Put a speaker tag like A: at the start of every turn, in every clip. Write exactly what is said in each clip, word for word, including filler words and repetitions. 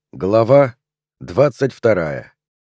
A: Глава двадцать вторая.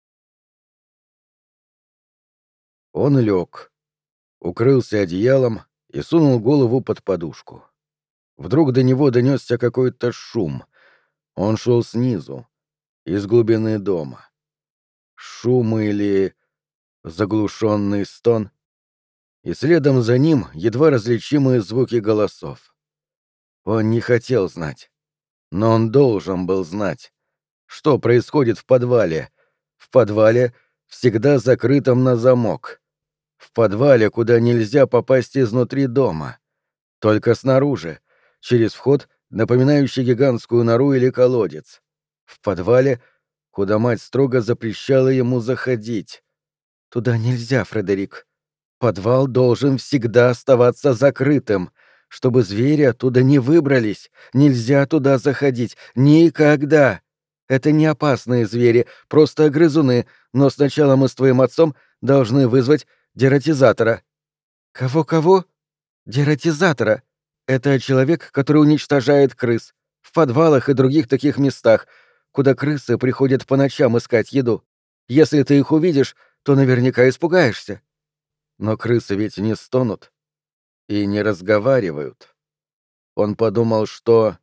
A: Он лег, укрылся одеялом и сунул голову под подушку. Вдруг до него донесся какой-то шум. Он шел снизу, из глубины дома. Шум или заглушенный стон, и следом за ним едва различимые звуки голосов. Он не хотел знать, но он должен был знать, что происходит в подвале. В подвале, всегда закрытом на замок. В подвале, куда нельзя попасть изнутри дома. Только снаружи, через вход, напоминающий гигантскую нору или колодец. В подвале, куда мать строго запрещала ему заходить. Туда нельзя, Фредерик. Подвал должен всегда оставаться закрытым. Чтобы звери оттуда не выбрались, нельзя туда заходить. Никогда. Это не опасные звери, просто грызуны, но сначала мы с твоим отцом должны вызвать дератизатора. Кого-кого? Дератизатора. Это человек, который уничтожает крыс. В подвалах и других таких местах, куда крысы приходят по ночам искать еду. Если ты их увидишь, то наверняка испугаешься. Но крысы ведь не стонут и не разговаривают. Он подумал, что...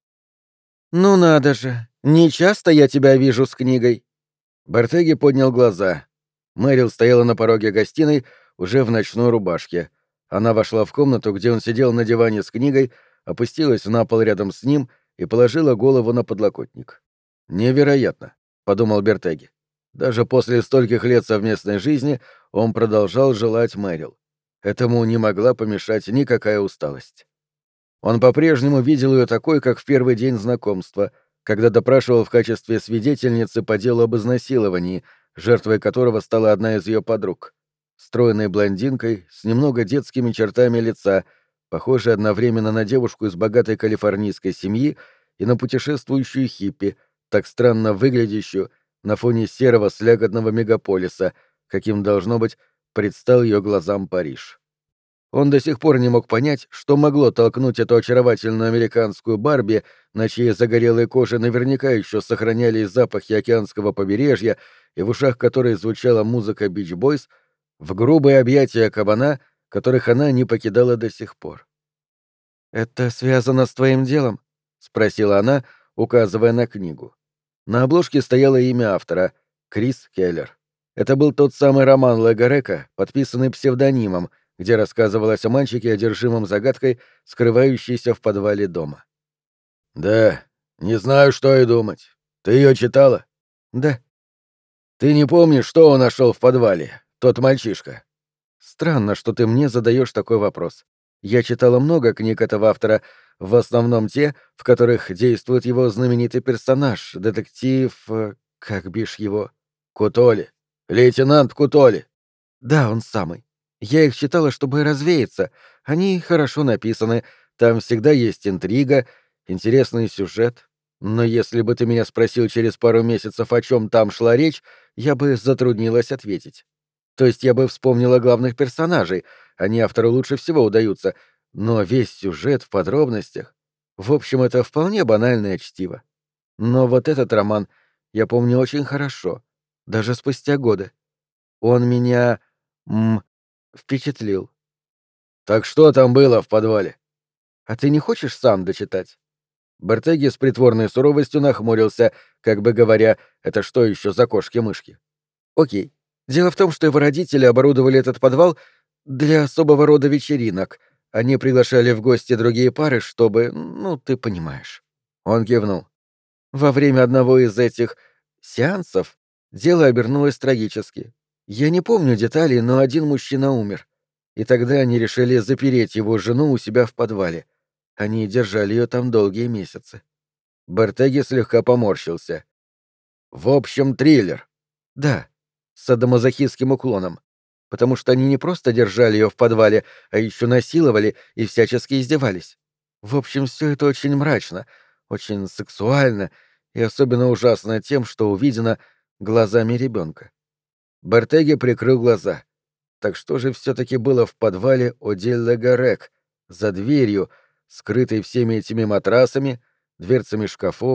A: «Ну надо же, не часто я тебя вижу с книгой». Бартеги поднял глаза. Мэрил стояла на пороге гостиной, уже в ночной рубашке. Она вошла в комнату, где он сидел на диване с книгой, опустилась на пол рядом с ним и положила голову на подлокотник. «Невероятно», — подумал Бертеги. Даже после стольких лет совместной жизни он продолжал желать Мэрил. Этому не могла помешать никакая усталость. Он по-прежнему видел ее такой, как в первый день знакомства, когда допрашивал в качестве свидетельницы по делу об изнасиловании, жертвой которого стала одна из ее подруг. Стройной блондинкой, с немного детскими чертами лица, похожей одновременно на девушку из богатой калифорнийской семьи и на путешествующую хиппи, так странно выглядящую на фоне серого слякотного мегаполиса, каким, должно быть, предстал ее глазам Париж. Он до сих пор не мог понять, что могло толкнуть эту очаровательную американскую Барби, на чьей загорелой коже наверняка еще сохранялись запахи океанского побережья и в ушах которой звучала музыка Beach Boys, в грубые объятия кабана, которых она не покидала до сих пор. «Это связано с твоим делом?» — спросила она, указывая на книгу. На обложке стояло имя автора — Крис Келлер. Это был тот самый роман Легарека, подписанный псевдонимом, где рассказывалось о мальчике, одержимом загадкой, скрывающейся в подвале дома. «Да, не знаю, что и думать. Ты ее читала?» «Да». «Ты не помнишь, что он нашел в подвале, тот мальчишка?» «Странно, что ты мне задаешь такой вопрос. Я читала много книг этого автора, в основном те, в которых действует его знаменитый персонаж, детектив... э, как бишь его?» «Кутоли. Лейтенант Кутоли». «Да, он самый. Я их читала, чтобы развеяться. Они хорошо написаны, там всегда есть интрига, интересный сюжет. Но если бы ты меня спросил через пару месяцев, о чем там шла речь, я бы затруднилась ответить. То есть я бы вспомнила главных персонажей, они автору лучше всего удаются, но весь сюжет в подробностях... В общем, это вполне банальное чтиво. Но вот этот роман я помню очень хорошо, даже спустя годы. Он меня... м, впечатлил. «Так что там было в подвале?» «А ты не хочешь сам дочитать?» Бертеги с притворной суровостью нахмурился, как бы говоря, это что еще за кошки-мышки? «Окей. Дело в том, что его родители оборудовали этот подвал для особого рода вечеринок. Они приглашали в гости другие пары, чтобы... Ну, ты понимаешь». Он кивнул. Во время одного из этих сеансов дело обернулось трагически. Я не помню деталей, но один мужчина умер. И тогда они решили запереть его жену у себя в подвале. Они держали ее там долгие месяцы. Бертеги слегка поморщился. В общем, триллер. Да, с садомазохистским уклоном. Потому что они не просто держали ее в подвале, а еще насиловали и всячески издевались. В общем, все это очень мрачно, очень сексуально и особенно ужасно тем, что увидено глазами ребенка. Бертеги прикрыл глаза. Так что же все-таки было в подвале Одель-Легарек, за дверью, скрытой всеми этими матрасами, дверцами шкафов,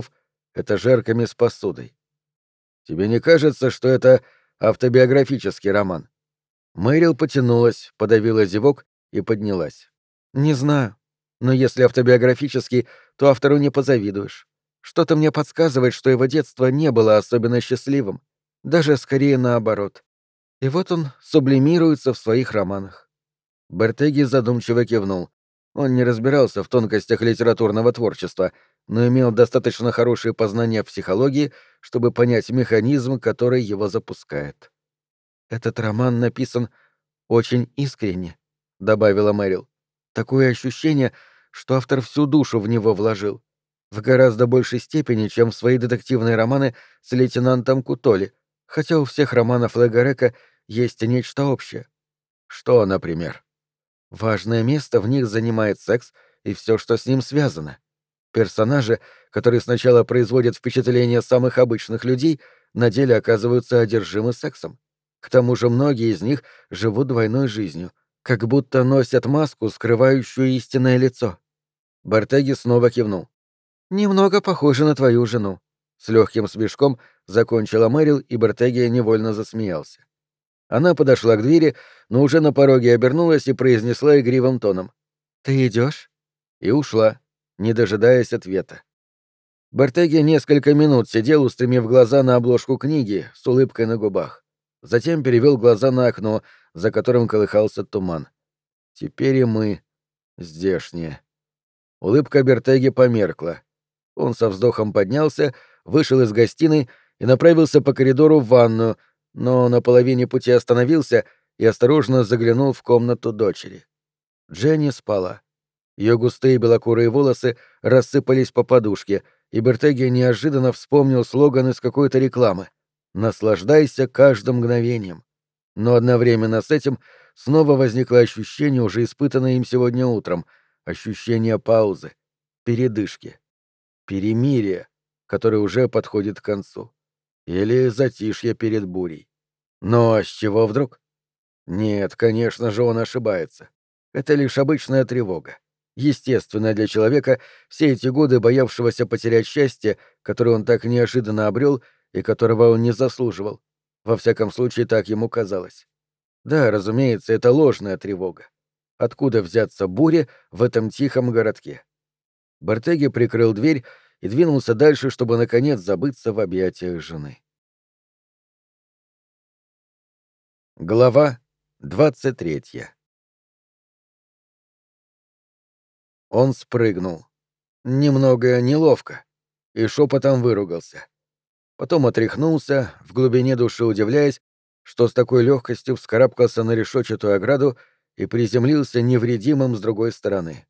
A: этажерками с посудой. Тебе не кажется, что это автобиографический роман? Мэрил потянулась, подавила зевок и поднялась. «Не знаю. Но если автобиографический, то автору не позавидуешь. Что-то мне подсказывает, что его детство не было особенно счастливым. Даже скорее наоборот. И вот он сублимируется в своих романах». Бертеги задумчиво кивнул. Он не разбирался в тонкостях литературного творчества, но имел достаточно хорошие познания в психологии, чтобы понять механизм, который его запускает. «Этот роман написан очень искренне», — добавила Мэрил. «Такое ощущение, что автор всю душу в него вложил. В гораздо большей степени, чем в свои детективные романы с лейтенантом Кутоли, хотя у всех романов Легарека есть нечто общее». «Что, например?» «Важное место в них занимает секс и все, что с ним связано. Персонажи, которые сначала производят впечатление самых обычных людей, на деле оказываются одержимы сексом. К тому же многие из них живут двойной жизнью, как будто носят маску, скрывающую истинное лицо». Бартеги снова кивнул. «Немного похоже на твою жену». С легким смешком закончила Мэрил, и Бартеги невольно засмеялся. Она подошла к двери, но уже на пороге обернулась и произнесла игривым тоном: «Ты идешь?» И ушла, не дожидаясь ответа. Бартеги несколько минут сидел, устремив глаза на обложку книги, с улыбкой на губах. Затем перевел глаза на окно, за которым колыхался туман. Теперь и мы здешние. Улыбка Бертеги померкла. Он со вздохом поднялся, вышел из гостиной и направился по коридору в ванную, но на половине пути остановился и осторожно заглянул в комнату дочери. Дженни спала. Ее густые белокурые волосы рассыпались по подушке, и Бертеги неожиданно вспомнил слоган из какой-то рекламы: «Наслаждайся каждым мгновением». Но одновременно с этим снова возникло ощущение, уже испытанное им сегодня утром, ощущение паузы, передышки, перемирия, которое уже подходит к концу. Или затишье перед бурей. Но с чего вдруг? Нет, конечно же, он ошибается. Это лишь обычная тревога. Естественная для человека, все эти годы боявшегося потерять счастье, которое он так неожиданно обрел и которого он не заслуживал. Во всяком случае, так ему казалось. Да, разумеется, это ложная тревога. Откуда взяться буре в этом тихом городке? Бартеги прикрыл дверь и двинулся дальше, чтобы наконец забыться в объятиях жены. Глава двадцать третья. Он спрыгнул. Немного неловко. И шепотом выругался. Потом отряхнулся, в глубине души удивляясь, что с такой легкостью вскарабкался на решетчатую ограду и приземлился невредимым с другой стороны.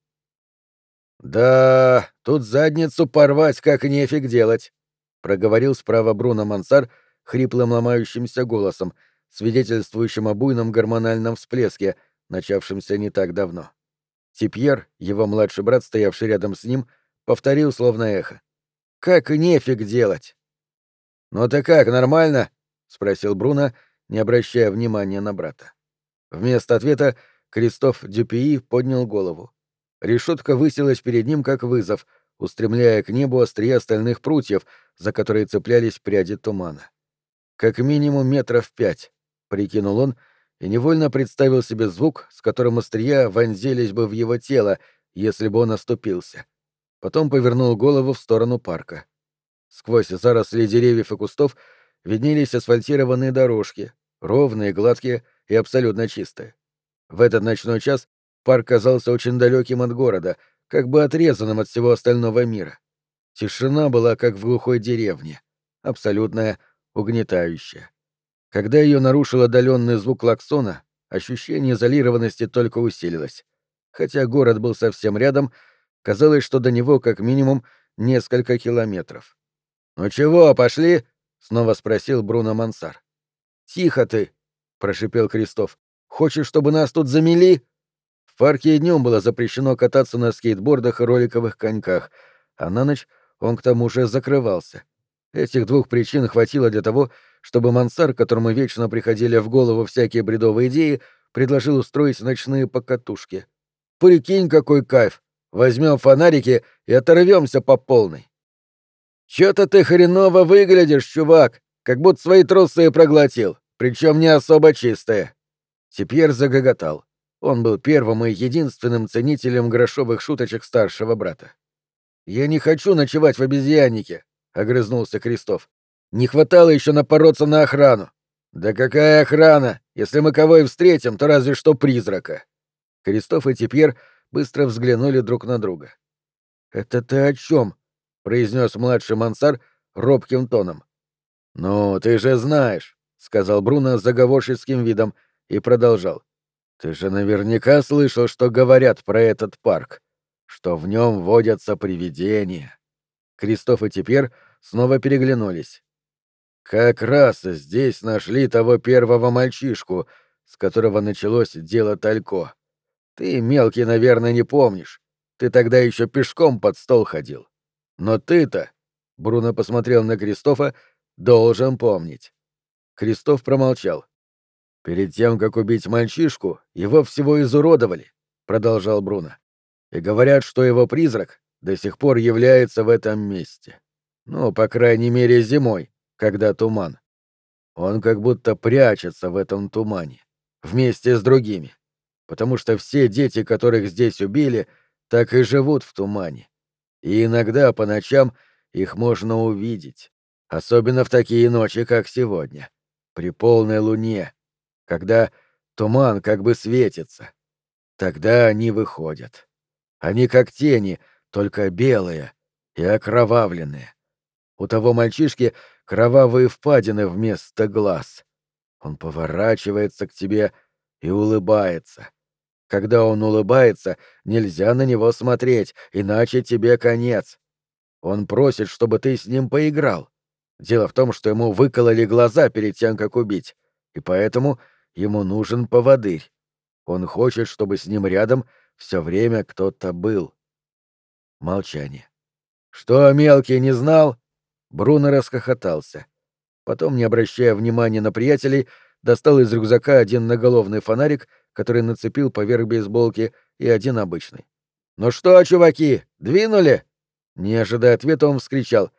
A: «Да, тут задницу порвать как нефиг делать», — проговорил справа Бруно Мансар хриплым ломающимся голосом, свидетельствующим о буйном гормональном всплеске, начавшемся не так давно. Типьер, его младший брат, стоявший рядом с ним, повторил словно эхо: «Как нефиг делать!» «Ну ты как, нормально?» — спросил Бруно, не обращая внимания на брата. Вместо ответа Кристоф Дюпюи поднял голову. Решетка высилась перед ним как вызов, устремляя к небу острия стальных прутьев, за которые цеплялись пряди тумана. «Как минимум метров пять», — прикинул он, и невольно представил себе звук, с которым острия вонзились бы в его тело, если бы он оступился. Потом повернул голову в сторону парка. Сквозь заросли деревьев и кустов виднелись асфальтированные дорожки, ровные, гладкие и абсолютно чистые. В этот ночной час парк казался очень далеким от города, как бы отрезанным от всего остального мира. Тишина была как в глухой деревне, абсолютная, угнетающая. Когда ее нарушил отдаленный звук клаксона, ощущение изолированности только усилилось. Хотя город был совсем рядом, казалось, что до него как минимум несколько километров. «Ну чего, пошли?» — снова спросил Бруно Мансар. «Тихо ты!» — прошипел Кристоф. «Хочешь, чтобы нас тут замели?» В парке и днем было запрещено кататься на скейтбордах и роликовых коньках, а на ночь он к тому же закрывался. Этих двух причин хватило для того, чтобы Мансар, которому вечно приходили в голову всякие бредовые идеи, предложил устроить ночные покатушки. «Прикинь, какой кайф! Возьмем фонарики и оторвемся по полной!» «Чё-то ты хреново выглядишь, чувак, как будто свои трусы проглотил, причем не особо чистые». Типьер загоготал. Он был первым и единственным ценителем грошовых шуточек старшего брата. «Я не хочу ночевать в обезьяннике», — огрызнулся Крестов. «Не хватало еще напороться на охрану». «Да какая охрана? Если мы кого и встретим, то разве что призрака». Крестов и Типьер быстро взглянули друг на друга. «Это ты о чем?» — произнес младший Мансар робким тоном. «Ну, ты же знаешь», — сказал Бруно с заговорщицким видом и продолжал. «Ты же наверняка слышал, что говорят про этот парк, что в нем водятся привидения». Крестов и Типьер снова переглянулись. «Как раз здесь нашли того первого мальчишку, с которого началось дело Талько. Ты, мелкий, наверное, не помнишь. Ты тогда еще пешком под стол ходил. Но ты-то, — Бруно посмотрел на Кристофа, — должен помнить». Кристоф промолчал. «Перед тем, как убить мальчишку, его всего изуродовали», — продолжал Бруно. «И говорят, что его призрак до сих пор является в этом месте. Ну, по крайней мере, зимой, когда туман. Он как будто прячется в этом тумане, вместе с другими, потому что все дети, которых здесь убили, так и живут в тумане. И иногда по ночам их можно увидеть, особенно в такие ночи, как сегодня, при полной луне, когда туман как бы светится. Тогда они выходят. Они как тени, только белые и окровавленные. У того мальчишки кровавые впадины вместо глаз. Он поворачивается к тебе и улыбается. Когда он улыбается, нельзя на него смотреть, иначе тебе конец. Он просит, чтобы ты с ним поиграл. Дело в том, что ему выкололи глаза перед тем, как убить, и поэтому ему нужен поводырь. Он хочет, чтобы с ним рядом все время кто-то был. Молчание. «Что, мелкий, не знал?» Бруно расхохотался. Потом, не обращая внимания на приятелей, достал из рюкзака один наголовный фонарик, который нацепил поверх бейсболки, и один обычный. «Ну что, чуваки, двинули?» Не ожидая ответа, он вскричал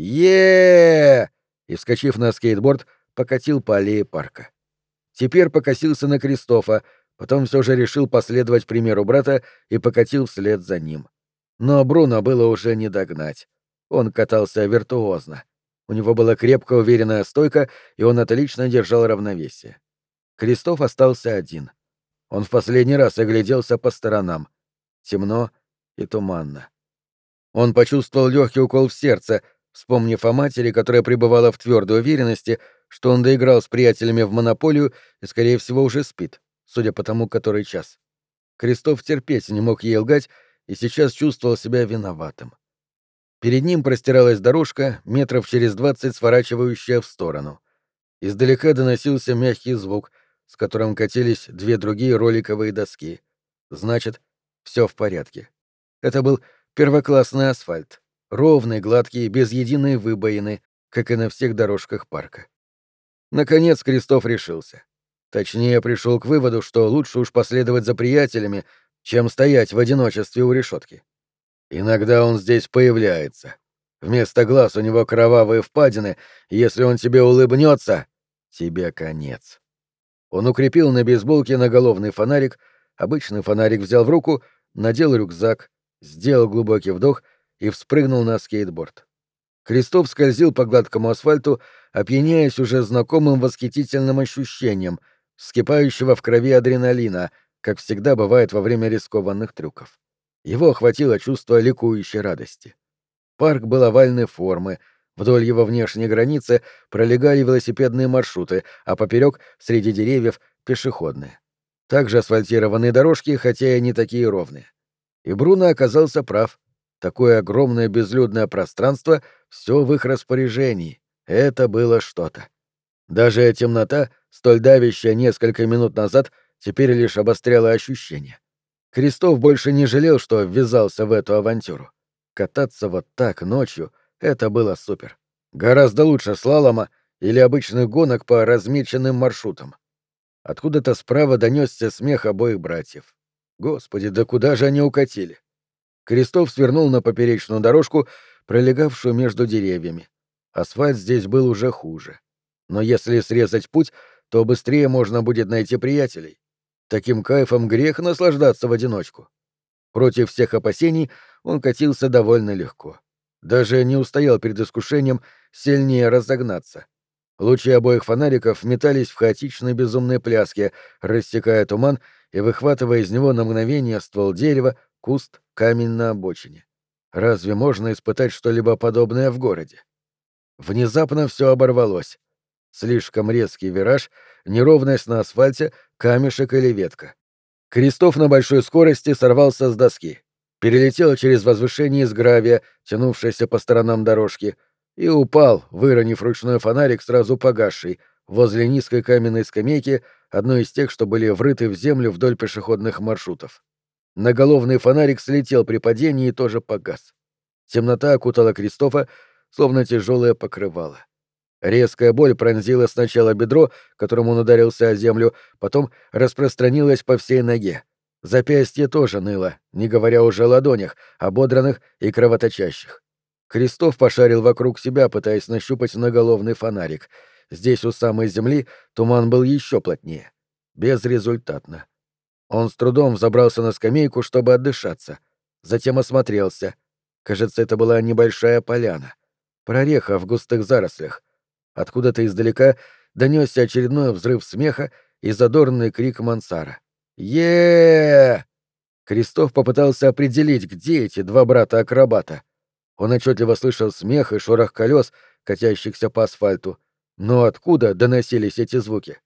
A: е и, вскочив на скейтборд, покатил по аллее парка. Теперь покосился на Кристофа, потом все же решил последовать примеру брата и покатил вслед за ним. Но Бруно было уже не догнать. Он катался виртуозно. У него была крепкая уверенная стойка, и он отлично держал равновесие. Кристоф остался один. Он в последний раз огляделся по сторонам. Темно и туманно. Он почувствовал легкий укол в сердце, вспомнив о матери, которая пребывала в твердой уверенности, что он доиграл с приятелями в монополию и, скорее всего, уже спит, судя по тому, который час. Кристоф терпеть не мог ей лгать и сейчас чувствовал себя виноватым. Перед ним простиралась дорожка, метров через двадцать сворачивающая в сторону. Издалека доносился мягкий звук, с которым катились две другие роликовые доски. Значит, все в порядке. Это был первоклассный асфальт, ровный, гладкий, без единой выбоины, как и на всех дорожках парка. Наконец Кристоф решился. Точнее, пришел к выводу, что лучше уж последовать за приятелями, чем стоять в одиночестве у решетки. Иногда он здесь появляется. Вместо глаз у него кровавые впадины, и если он тебе улыбнется, тебе конец. Он укрепил на бейсболке наголовный фонарик, обычный фонарик взял в руку, надел рюкзак, сделал глубокий вдох и вспрыгнул на скейтборд. Кристоф скользил по гладкому асфальту, опьяняясь уже знакомым восхитительным ощущением, вскипающего в крови адреналина, как всегда бывает во время рискованных трюков. Его охватило чувство ликующей радости. Парк был овальной формы, вдоль его внешней границы пролегали велосипедные маршруты, а поперек, среди деревьев, пешеходные. Также асфальтированные дорожки, хотя и не такие ровные. И Бруно оказался прав. Такое огромное безлюдное пространство — все в их распоряжении. Это было что-то. Даже темнота, столь давящая несколько минут назад, теперь лишь обостряла ощущения. Кристоф больше не жалел, что ввязался в эту авантюру. Кататься вот так ночью — это было супер. Гораздо лучше слалома или обычных гонок по размеченным маршрутам. Откуда-то справа донесся смех обоих братьев. Господи, да куда же они укатили? Кристоф свернул на поперечную дорожку, пролегавшую между деревьями. Асфальт здесь был уже хуже. Но если срезать путь, то быстрее можно будет найти приятелей. Таким кайфом грех наслаждаться в одиночку. Против всех опасений он катился довольно легко. Даже не устоял перед искушением сильнее разогнаться. Лучи обоих фонариков метались в хаотичной безумной пляске, рассекая туман и выхватывая из него на мгновение ствол дерева, куст, камень на обочине. Разве можно испытать что-либо подобное в городе? Внезапно все оборвалось. Слишком резкий вираж, неровность на асфальте, камешек или ветка. Крестов на большой скорости сорвался с доски, перелетел через возвышение из гравия, тянувшееся по сторонам дорожки, и упал, выронив ручной фонарик, сразу погасший, возле низкой каменной скамейки, одной из тех, что были врыты в землю вдоль пешеходных маршрутов. Наголовный фонарик слетел при падении и тоже погас. Темнота окутала Кристофа, словно тяжелое покрывало. Резкая боль пронзила сначала бедро, которым он ударился о землю, потом распространилась по всей ноге. Запястье тоже ныло, не говоря уже о ладонях, ободранных и кровоточащих. Кристоф пошарил вокруг себя, пытаясь нащупать наголовный фонарик. Здесь, у самой земли, туман был еще плотнее. Безрезультатно. Он с трудом взобрался на скамейку, чтобы отдышаться. Затем осмотрелся. Кажется, это была небольшая поляна. Прореха в густых зарослях. Откуда-то издалека донесся очередной взрыв смеха и задорный крик Мансара. е Крестов попытался определить, где эти два брата-акробата. Он отчетливо слышал смех и шорох колес, катящихся по асфальту. Но откуда доносились эти звуки?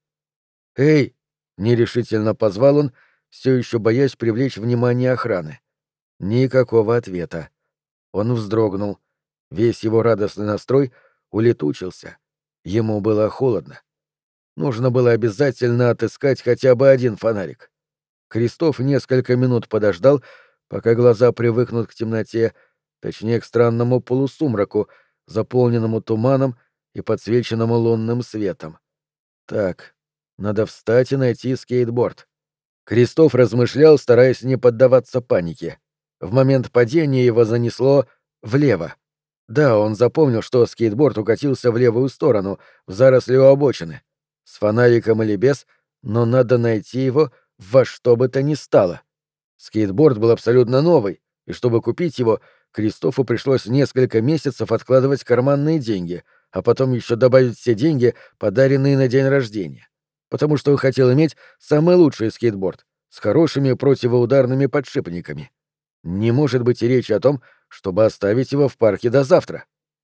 A: «Эй!» — нерешительно позвал он, все еще боясь привлечь внимание охраны. Никакого ответа. Он вздрогнул. Весь его радостный настрой улетучился. Ему было холодно. Нужно было обязательно отыскать хотя бы один фонарик. Крестов несколько минут подождал, пока глаза привыкнут к темноте, точнее, к странному полусумраку, заполненному туманом и подсвеченному лунным светом. Так, надо встать и найти скейтборд. Крестов размышлял, стараясь не поддаваться панике. В момент падения его занесло влево. Да, он запомнил, что скейтборд укатился в левую сторону, в заросли у обочины. С фонариком или без, но надо найти его во что бы то ни стало. Скейтборд был абсолютно новый, и чтобы купить его, Кристофу пришлось несколько месяцев откладывать карманные деньги, а потом еще добавить все деньги, подаренные на день рождения. Потому что он хотел иметь самый лучший скейтборд с хорошими противоударными подшипниками. Не может быть и речи о том, чтобы оставить его в парке до завтра.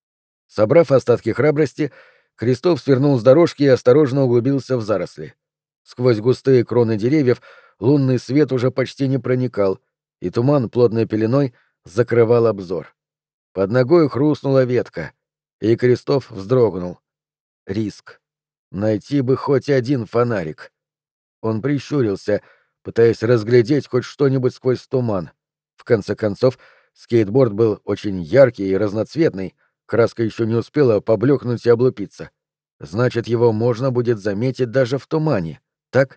A: Собрав остатки храбрости, Крестов свернул с дорожки и осторожно углубился в заросли. Сквозь густые кроны деревьев лунный свет уже почти не проникал, и туман плотной пеленой закрывал обзор. Под ногой хрустнула ветка, и Крестов вздрогнул. Риск. Найти бы хоть один фонарик. Он прищурился, пытаясь разглядеть хоть что-нибудь сквозь туман. В конце концов, скейтборд был очень яркий и разноцветный, краска еще не успела поблекнуть и облупиться. Значит, его можно будет заметить даже в тумане, так?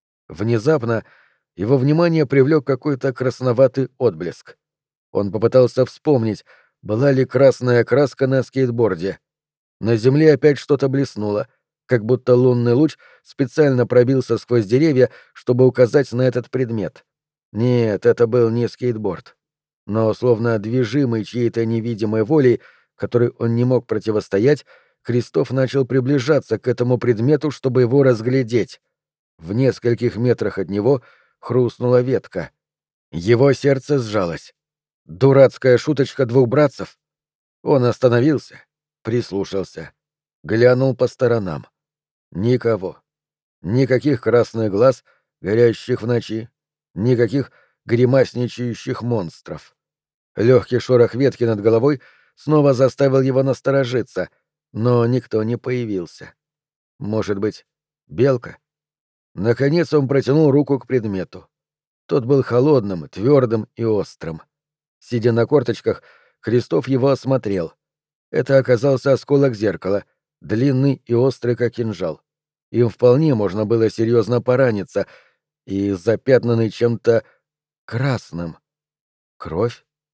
A: Внезапно его внимание привлек какой-то красноватый отблеск. Он попытался вспомнить, была ли красная краска на скейтборде. На земле опять что-то блеснуло, как будто лунный луч специально пробился сквозь деревья, чтобы указать на этот предмет. Нет, это был не скейтборд. Но, словно движимый чьей-то невидимой волей, которой он не мог противостоять, Крестов начал приближаться к этому предмету, чтобы его разглядеть. В нескольких метрах от него хрустнула ветка. Его сердце сжалось. Дурацкая шуточка двух братцев. Он остановился, прислушался, глянул по сторонам. Никого. Никаких красных глаз, горящих в ночи. Никаких гримасничающих монстров. Легкий шорох ветки над головой снова заставил его насторожиться, но никто не появился. Может быть, белка? Наконец он протянул руку к предмету. Тот был холодным, твердым и острым. Сидя на корточках, Крестов его осмотрел. Это оказался осколок зеркала, длинный и острый, как кинжал. Им вполне можно было серьезно пораниться, и запятнанный чем-то красным. Кровь?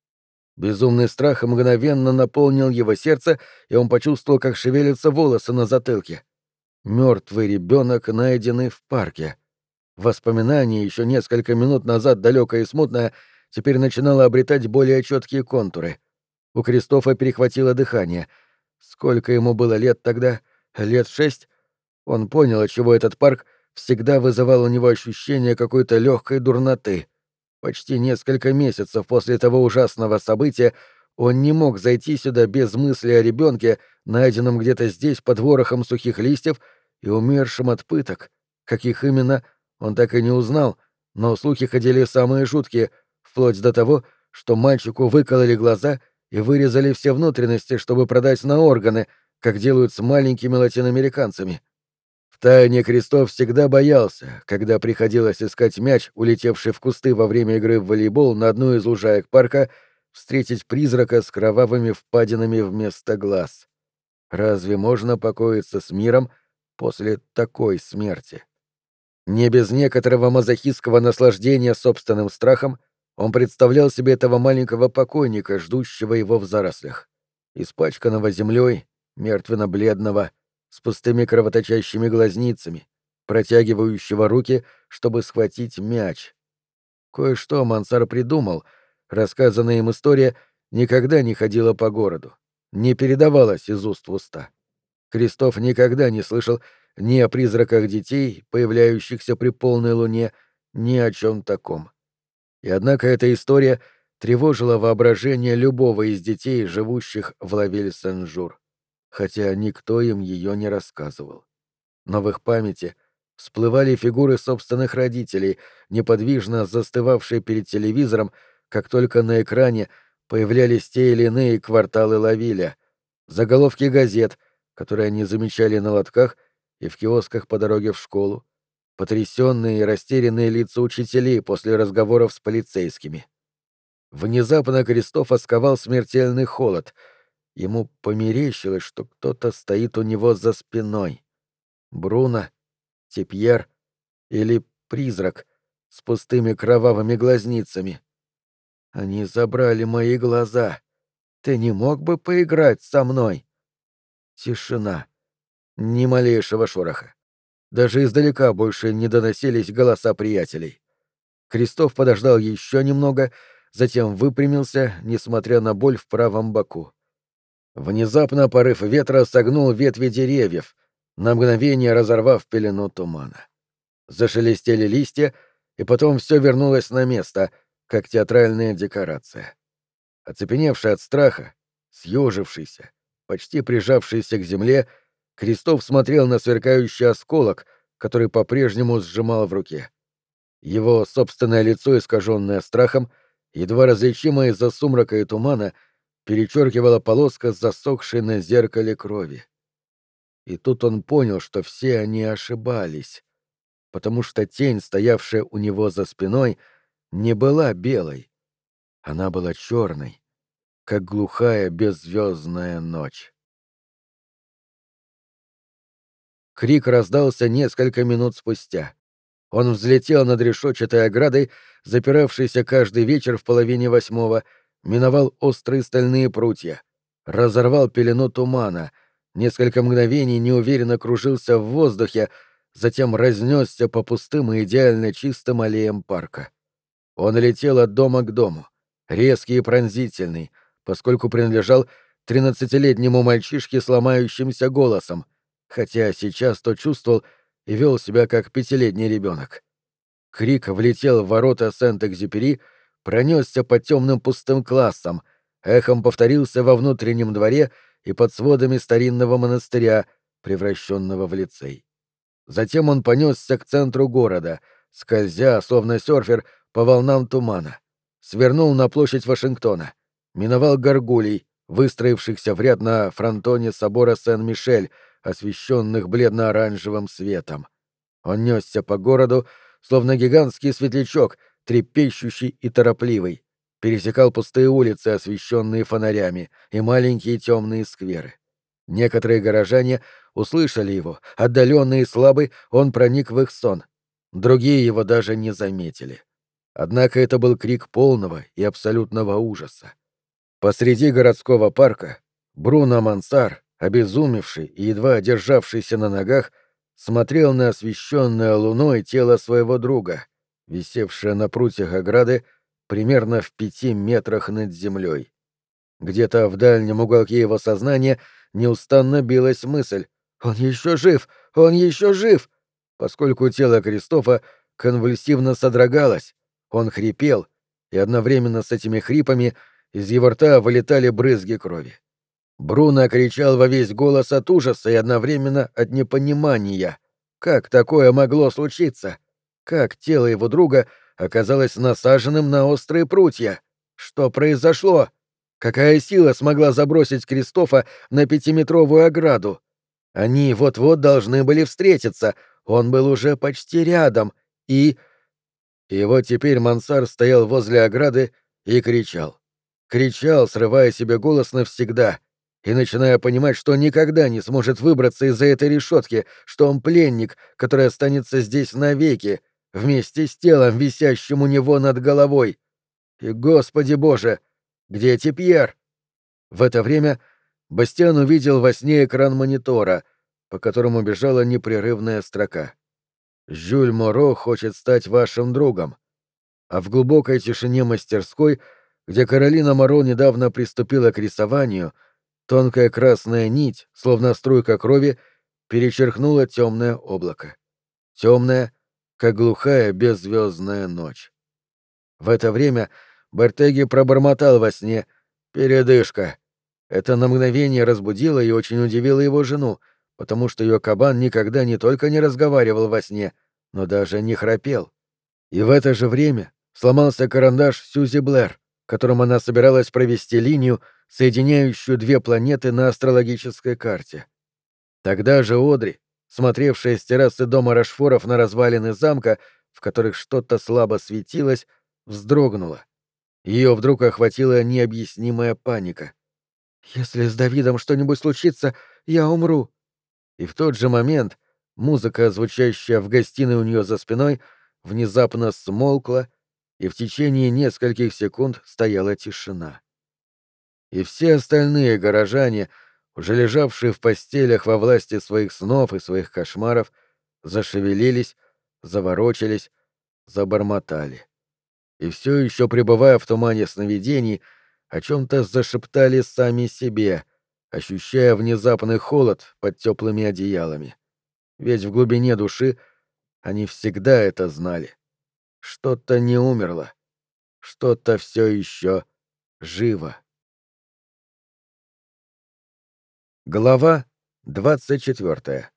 A: Безумный страх мгновенно наполнил его сердце, и он почувствовал, как шевелятся волосы на затылке. Мертвый ребенок, найденный в парке. Воспоминание, еще несколько минут назад далекое и смутное, теперь начинало обретать более четкие контуры. У Кристофа перехватило дыхание. Сколько ему было лет тогда? Лет шесть? Он понял, отчего этот парк всегда вызывал у него ощущение какой-то легкой дурноты. Почти несколько месяцев после того ужасного события он не мог зайти сюда без мысли о ребенке, найденном где-то здесь под ворохом сухих листьев и умершем от пыток. Каких именно, он так и не узнал, но слухи ходили самые жуткие, вплоть до того, что мальчику выкололи глаза и вырезали все внутренности, чтобы продать на органы, как делают с маленькими латиноамериканцами. Втайне Крестов всегда боялся, когда приходилось искать мяч, улетевший в кусты во время игры в волейбол на одну из лужаек парка, встретить призрака с кровавыми впадинами вместо глаз. Разве можно покоиться с миром после такой смерти? Не без некоторого мазохистского наслаждения собственным страхом он представлял себе этого маленького покойника, ждущего его в зарослях. Испачканного землей, мертвенно-бледного, с пустыми кровоточащими глазницами, протягивающего руки, чтобы схватить мяч. Кое-что Мансар придумал, рассказанная им история никогда не ходила по городу, не передавалась из уст в уста. Кристоф никогда не слышал ни о призраках детей, появляющихся при полной луне, ни о чем таком. И однако эта история тревожила воображение любого из детей, живущих в Лавиль-Сен-Жур, хотя никто им ее не рассказывал. Но в их памяти всплывали фигуры собственных родителей, неподвижно застывавшие перед телевизором, как только на экране появлялись те или иные кварталы Лавиля, заголовки газет, которые они замечали на лотках и в киосках по дороге в школу, потрясенные и растерянные лица учителей после разговоров с полицейскими. Внезапно Кристофа сковал смертельный холод. Ему померещилось, что кто-то стоит у него за спиной. Бруно, Типьер или призрак с пустыми кровавыми глазницами. Они забрали мои глаза. Ты не мог бы поиграть со мной? Тишина. Ни малейшего шороха. Даже издалека больше не доносились голоса приятелей. Кристоф подождал еще немного, затем выпрямился, несмотря на боль в правом боку. Внезапно порыв ветра согнул ветви деревьев, на мгновение разорвав пелену тумана. Зашелестели листья, и потом все вернулось на место, как театральная декорация. Оцепеневший от страха, съежившийся, почти прижавшийся к земле, Кристоф смотрел на сверкающий осколок, который по-прежнему сжимал в руке. Его собственное лицо, искаженное страхом, едва различимое из-за сумрака и тумана, перечеркивала полоска засохшей на зеркале крови. И тут он понял, что все они ошибались, потому что тень, стоявшая у него за спиной, не была белой. Она была черной, как глухая беззвездная ночь. Крик раздался несколько минут спустя. Он взлетел над решетчатой оградой, запиравшейся каждый вечер в половине восьмого, миновал острые стальные прутья, разорвал пелену тумана, несколько мгновений неуверенно кружился в воздухе, затем разнесся по пустым и идеально чистым аллеям парка. Он летел от дома к дому, резкий и пронзительный, поскольку принадлежал тринадцатилетнему мальчишке с ломающимся голосом, хотя сейчас тот чувствовал и вел себя как пятилетний ребенок. Крик влетел в ворота Сент-Экзюпери, пронесся по темным пустым классам, эхом повторился во внутреннем дворе и под сводами старинного монастыря, превращенного в лицей. Затем он понесся к центру города, скользя, словно серфер, по волнам тумана, свернул на площадь Вашингтона, миновал горгулей, выстроившихся в ряд на фронтоне собора Сен-Мишель, освещенных бледно-оранжевым светом. Он несся по городу, словно гигантский светлячок, трепещущий и торопливый, пересекал пустые улицы, освещенные фонарями, и маленькие темные скверы. Некоторые горожане услышали его, отдаленный и слабый, он проник в их сон. Другие его даже не заметили. Однако это был крик полного и абсолютного ужаса. Посреди городского парка Бруно Мансар, обезумевший и едва державшийся на ногах, смотрел на освещенное луной тело своего друга, висевшее на прутьях ограды примерно в пяти метрах над землей. Где-то в дальнем уголке его сознания неустанно билась мысль: «Он еще жив! Он еще жив!» Поскольку тело Кристофа конвульсивно содрогалось, он хрипел, и одновременно с этими хрипами из его рта вылетали брызги крови. Бруно кричал во весь голос от ужаса и одновременно от непонимания. Как такое могло случиться? Как тело его друга оказалось насаженным на острые прутья? Что произошло? Какая сила смогла забросить Кристофа на пятиметровую ограду? Они вот-вот должны были встретиться, он был уже почти рядом, и... И вот теперь Мансар стоял возле ограды и кричал. Кричал, срывая себе голос навсегда, и начиная понимать, что никогда не сможет выбраться из-за этой решетки, что он пленник, который останется здесь навеки, вместе с телом, висящим у него над головой. И, Господи Боже, где Типьер? В это время Бастиан увидел во сне экран монитора, по которому бежала непрерывная строка. «Жюль Моро хочет стать вашим другом». А в глубокой тишине мастерской, где Каролина Моро недавно приступила к рисованию, тонкая красная нить, словно струйка крови, перечеркнула темное облако. Темное, как глухая беззвездная ночь. В это время Бертеги пробормотал во сне: «Передышка». Это на мгновение разбудило и очень удивило его жену, потому что ее кабан никогда не только не разговаривал во сне, но даже не храпел. И в это же время сломался карандаш Сьюзи Блэр, которым она собиралась провести линию, соединяющую две планеты на астрологической карте. Тогда же Одри, смотревшая с террасы дома Рашфоров на развалины замка, в которых что-то слабо светилось, вздрогнула. Ее вдруг охватила необъяснимая паника. «Если с Давидом что-нибудь случится, я умру». И в тот же момент музыка, звучащая в гостиной у нее за спиной, внезапно смолкла, и в течение нескольких секунд стояла тишина. И все остальные горожане, уже лежавшие в постелях во власти своих снов и своих кошмаров, зашевелились, заворочились, забормотали. И все еще пребывая в тумане сновидений, о чем-то зашептали сами себе, ощущая внезапный холод под теплыми одеялами. Ведь в глубине души они всегда это знали. Что-то не умерло, что-то все еще живо. Глава двадцать четвертая.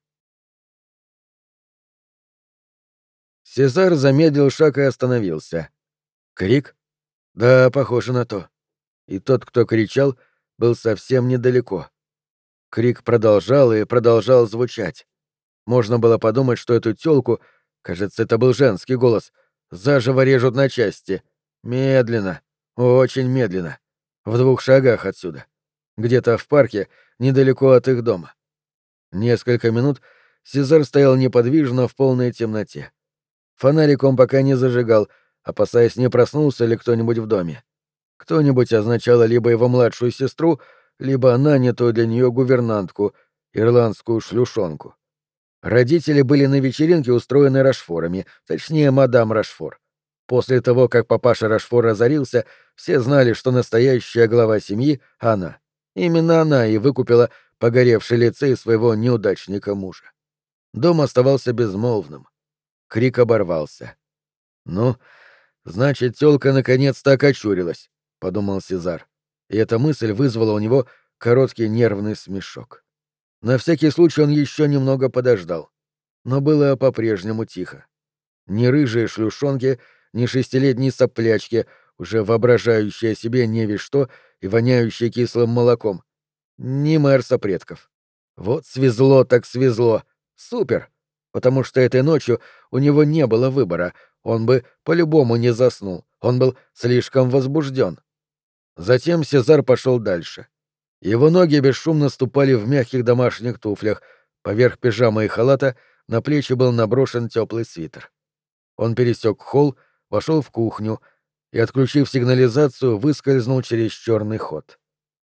A: Сезар замедлил шаг и остановился. Крик? Да, похоже на то. И тот, кто кричал, был совсем недалеко. Крик продолжал и продолжал звучать. Можно было подумать, что эту тёлку, кажется, это был женский голос, заживо режут на части. Медленно, очень медленно. В двух шагах отсюда. Где-то в парке, недалеко от их дома. Несколько минут Сезар стоял неподвижно в полной темноте. Фонарик он пока не зажигал, опасаясь, не проснулся ли кто-нибудь в доме. Кто-нибудь означало либо его младшую сестру, либо нанятую для нее гувернантку, ирландскую шлюшонку. Родители были на вечеринке, устроенной Рашфорами, точнее, мадам Рашфор. После того, как папаша Рашфор разорился, все знали, что настоящая глава семьи — она. Именно она и выкупила погоревший лицей своего неудачника мужа. Дом оставался безмолвным. Крик оборвался. «Ну, значит, тёлка наконец-то окочурилась», — подумал Сезар. И эта мысль вызвала у него короткий нервный смешок. На всякий случай он еще немного подождал. Но было по-прежнему тихо. Ни рыжие шлюшонки, ни шестилетние соплячки, уже воображающие о себе не весь что и воняющие кислым молоком. Ни мэрса предков. Вот свезло так свезло. Супер! Потому что этой ночью у него не было выбора. Он бы по-любому не заснул. Он был слишком возбужден. Затем Сезар пошел дальше. Его ноги бесшумно ступали в мягких домашних туфлях. Поверх пижамы и халата на плечи был наброшен теплый свитер. Он пересек холл, вошел в кухню и, отключив сигнализацию, выскользнул через черный ход.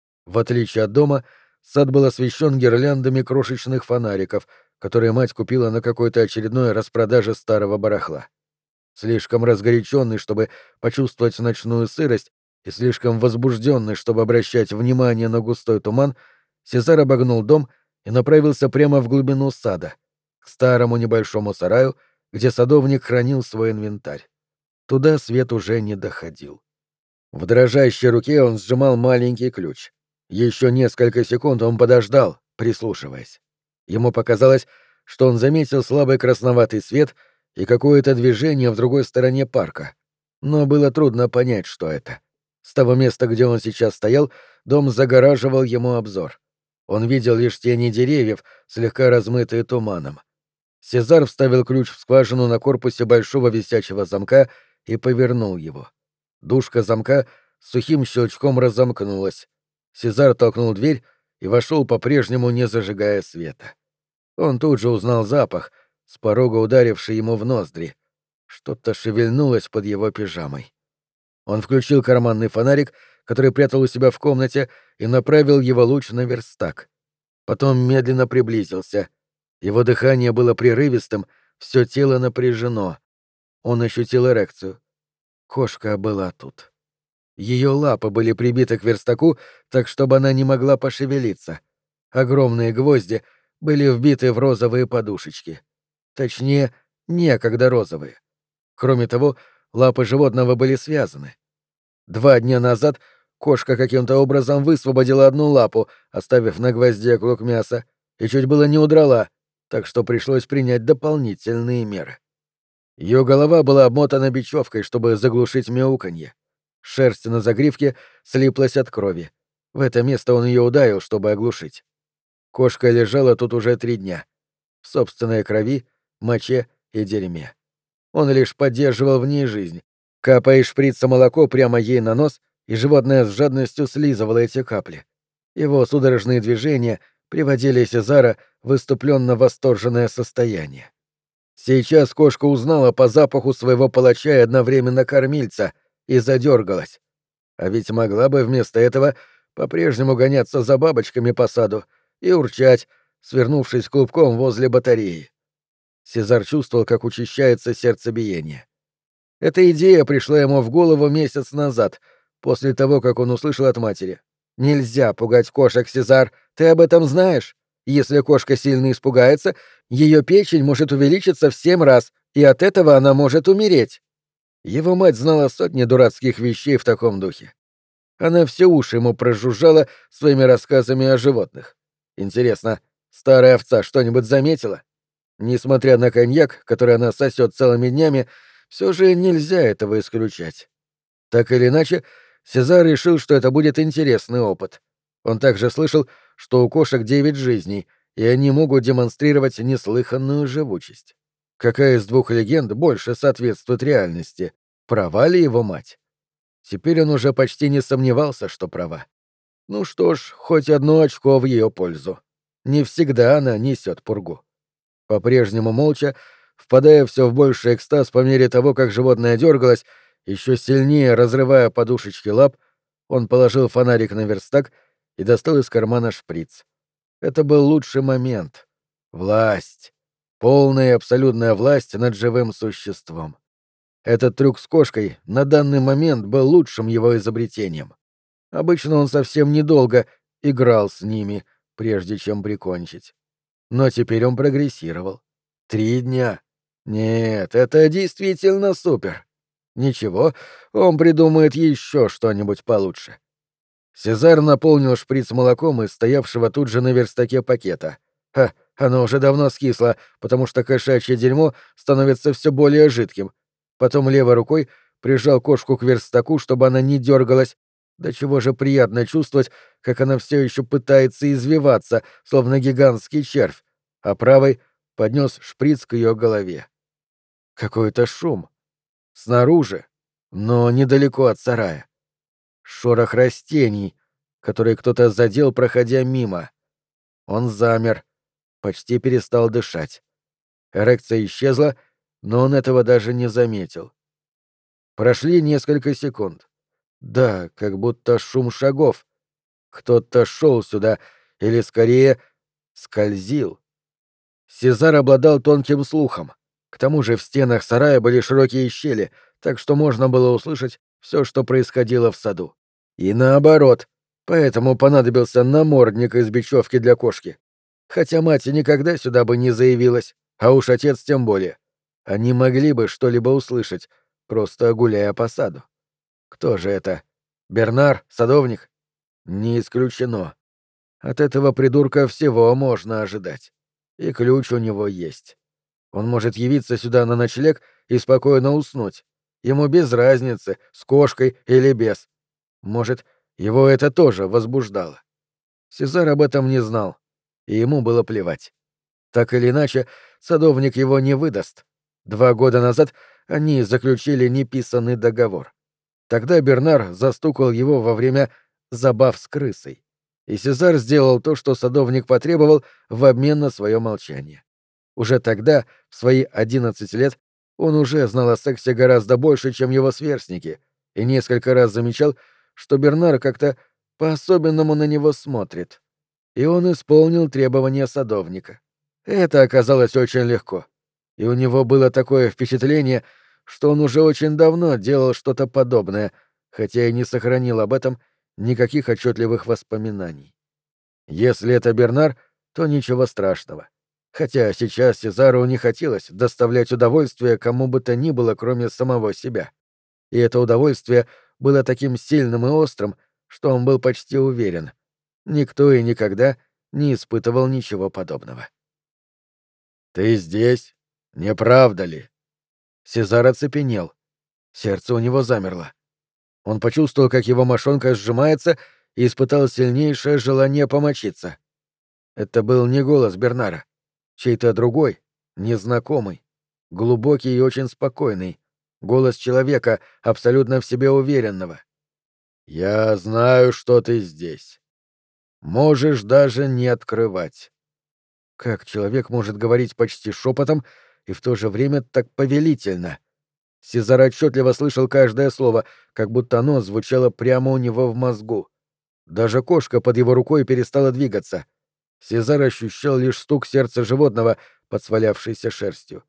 A: В отличие от дома, сад был освещен гирляндами крошечных фонариков, которые мать купила на какой-то очередной распродаже старого барахла. Слишком разгоряченный, чтобы почувствовать ночную сырость, и слишком возбужденный, чтобы обращать внимание на густой туман, Сезар обогнул дом и направился прямо в глубину сада, к старому небольшому сараю, где садовник хранил свой инвентарь. Туда свет уже не доходил. В дрожащей руке он сжимал маленький ключ. Еще несколько секунд он подождал, прислушиваясь. Ему показалось, что он заметил слабый красноватый свет и какое-то движение в другой стороне парка. Но было трудно понять, что это. С того места, где он сейчас стоял, дом загораживал ему обзор. Он видел лишь тени деревьев, слегка размытые туманом. Сезар вставил ключ в скважину на корпусе большого висячего замка и повернул его. Дужка замка с сухим щелчком разомкнулась. Сезар толкнул дверь и вошел, по-прежнему не зажигая света. Он тут же узнал запах, с порога ударивший ему в ноздри. Что-то шевельнулось под его пижамой. Он включил карманный фонарик, который прятал у себя в комнате, и направил его луч на верстак. Потом медленно приблизился. Его дыхание было прерывистым, все тело напряжено. Он ощутил эрекцию. Кошка была тут. Ее лапы были прибиты к верстаку, так чтобы она не могла пошевелиться. Огромные гвозди были вбиты в розовые подушечки. Точнее, некогда розовые. Кроме того, лапы животного были связаны. Два дня назад кошка каким-то образом высвободила одну лапу, оставив на гвозде клок мяса, и чуть было не удрала, так что пришлось принять дополнительные меры. Ее голова была обмотана бечевкой, чтобы заглушить мяуканье. Шерсть на загривке слиплась от крови. В это место он ее ударил, чтобы оглушить. Кошка лежала тут уже три дня. В собственной крови, моче и дерьме. Он лишь поддерживал в ней жизнь. Капая из шприца молоко прямо ей на нос, и животное с жадностью слизывало эти капли. Его судорожные движения приводили Сезара в выступленно восторженное состояние. Сейчас кошка узнала по запаху своего палача и одновременно кормильца и задергалась. А ведь могла бы вместо этого по-прежнему гоняться за бабочками по саду и урчать, свернувшись клубком возле батареи. Сезар чувствовал, как учащается сердцебиение. Эта идея пришла ему в голову месяц назад, после того, как он услышал от матери. «Нельзя пугать кошек, Сезар, ты об этом знаешь? Если кошка сильно испугается, ее печень может увеличиться в семь раз, и от этого она может умереть». Его мать знала сотни дурацких вещей в таком духе. Она все уши ему прожужжала своими рассказами о животных. Интересно, старая овца что-нибудь заметила? Несмотря на коньяк, который она сосет целыми днями, все же нельзя этого исключать. Так или иначе, Сезар решил, что это будет интересный опыт. Он также слышал, что у кошек девять жизней, и они могут демонстрировать неслыханную живучесть. Какая из двух легенд больше соответствует реальности? Права ли его мать? Теперь он уже почти не сомневался, что права. Ну что ж, хоть одно очко в ее пользу. Не всегда она несет пургу. По-прежнему молча, впадая все в больший экстаз по мере того, как животное дергалось, еще сильнее разрывая подушечки лап, он положил фонарик на верстак и достал из кармана шприц. Это был лучший момент. Власть. Полная и абсолютная власть над живым существом. Этот трюк с кошкой на данный момент был лучшим его изобретением. Обычно он совсем недолго играл с ними, прежде чем прикончить. Но теперь он прогрессировал. Три дня. Нет, это действительно супер. Ничего, он придумает еще что-нибудь получше. Сезар наполнил шприц молоком из стоявшего тут же на верстаке пакета. Ха, оно уже давно скисло, потому что кошачье дерьмо становится все более жидким. Потом левой рукой прижал кошку к верстаку, чтобы она не дергалась. До чего же приятно чувствовать, как она все еще пытается извиваться, словно гигантский червь, а правой поднес шприц к ее голове. Какой-то шум. Снаружи, но недалеко от сарая. Шорох растений, которые кто-то задел, проходя мимо. Он замер, почти перестал дышать. Эрекция исчезла, но он этого даже не заметил. Прошли несколько секунд. Да, как будто шум шагов. Кто-то шел сюда, или, скорее, скользил. Сезар обладал тонким слухом. К тому же в стенах сарая были широкие щели, так что можно было услышать все, что происходило в саду. И наоборот, поэтому понадобился намордник из бечевки для кошки. Хотя мать никогда сюда бы не заявилась, а уж отец тем более. Они могли бы что-либо услышать, просто гуляя по саду. Кто же это? Бернар? Садовник? Не исключено. От этого придурка всего можно ожидать. И ключ у него есть. Он может явиться сюда на ночлег и спокойно уснуть. Ему без разницы, с кошкой или без. Может, его это тоже возбуждало. Сезар об этом не знал, и ему было плевать. Так или иначе, садовник его не выдаст. Два года назад они заключили неписанный договор. Тогда Бернар застукал его во время забав с крысой. И Сезар сделал то, что садовник потребовал в обмен на свое молчание. Уже тогда, в свои одиннадцать лет, он уже знал о сексе гораздо больше, чем его сверстники, и несколько раз замечал, что Бернар как-то по-особенному на него смотрит. И он исполнил требования садовника. Это оказалось очень легко. И у него было такое впечатление, что он уже очень давно делал что-то подобное, хотя и не сохранил об этом никаких отчетливых воспоминаний. Если это Бернар, то ничего страшного. Хотя сейчас Сезару не хотелось доставлять удовольствие кому бы то ни было, кроме самого себя. И это удовольствие было таким сильным и острым, что он был почти уверен. Никто и никогда не испытывал ничего подобного. «Ты здесь? Не правда ли?» Сезар оцепенел. Сердце у него замерло. Он почувствовал, как его мошонка сжимается, и испытал сильнейшее желание помочиться. Это был не голос Бернара. Чей-то другой, незнакомый, глубокий и очень спокойный. Голос человека, абсолютно в себе уверенного. «Я знаю, что ты здесь. Можешь даже не открывать». Как человек может говорить почти шепотом и в то же время так повелительно? Сезар отчетливо слышал каждое слово, как будто оно звучало прямо у него в мозгу. Даже кошка под его рукой перестала двигаться. Сезар ощущал лишь стук сердца животного под свалявшейся шерстью.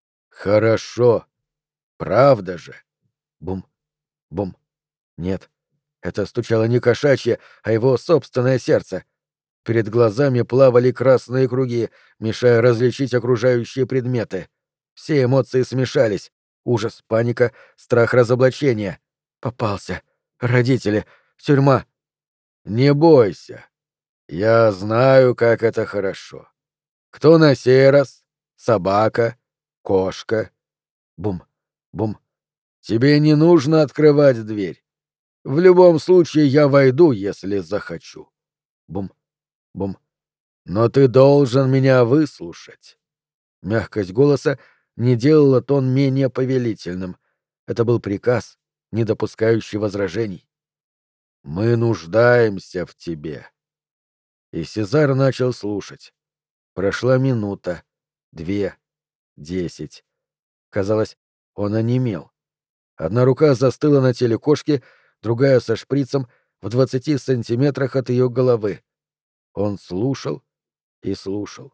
A: «Хорошо. Правда же?» Бум, бум. Нет, это стучало не кошачье, а его собственное сердце. Перед глазами плавали красные круги, мешая различить окружающие предметы. Все эмоции смешались. Ужас, паника, страх разоблачения. Попался. Родители. Тюрьма. «Не бойся. Я знаю, как это хорошо. Кто на сей раз? Собака? Кошка?» Бум, бум. «Тебе не нужно открывать дверь. В любом случае я войду, если захочу». Бум, бум. «Но ты должен меня выслушать». Мягкость голоса не делала тон менее повелительным. Это был приказ, не допускающий возражений. «Мы нуждаемся в тебе». И Сезар начал слушать. Прошла минута, две, десять. Казалось, он онемел. Одна рука застыла на теле кошки, другая со шприцем в двадцати сантиметрах от ее головы. Он слушал и слушал.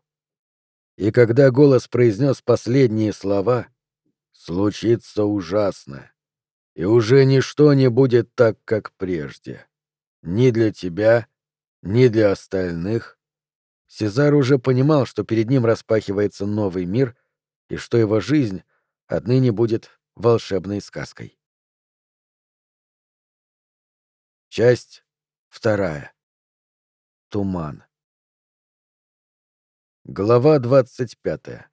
A: И когда голос произнес последние слова, случится ужасное. И уже ничто не будет так, как прежде. Ни для тебя, ни для остальных. Сезар уже понимал, что перед ним распахивается новый мир и что его жизнь отныне будет волшебной сказкой. Часть вторая. Туман. Глава двадцать пятая.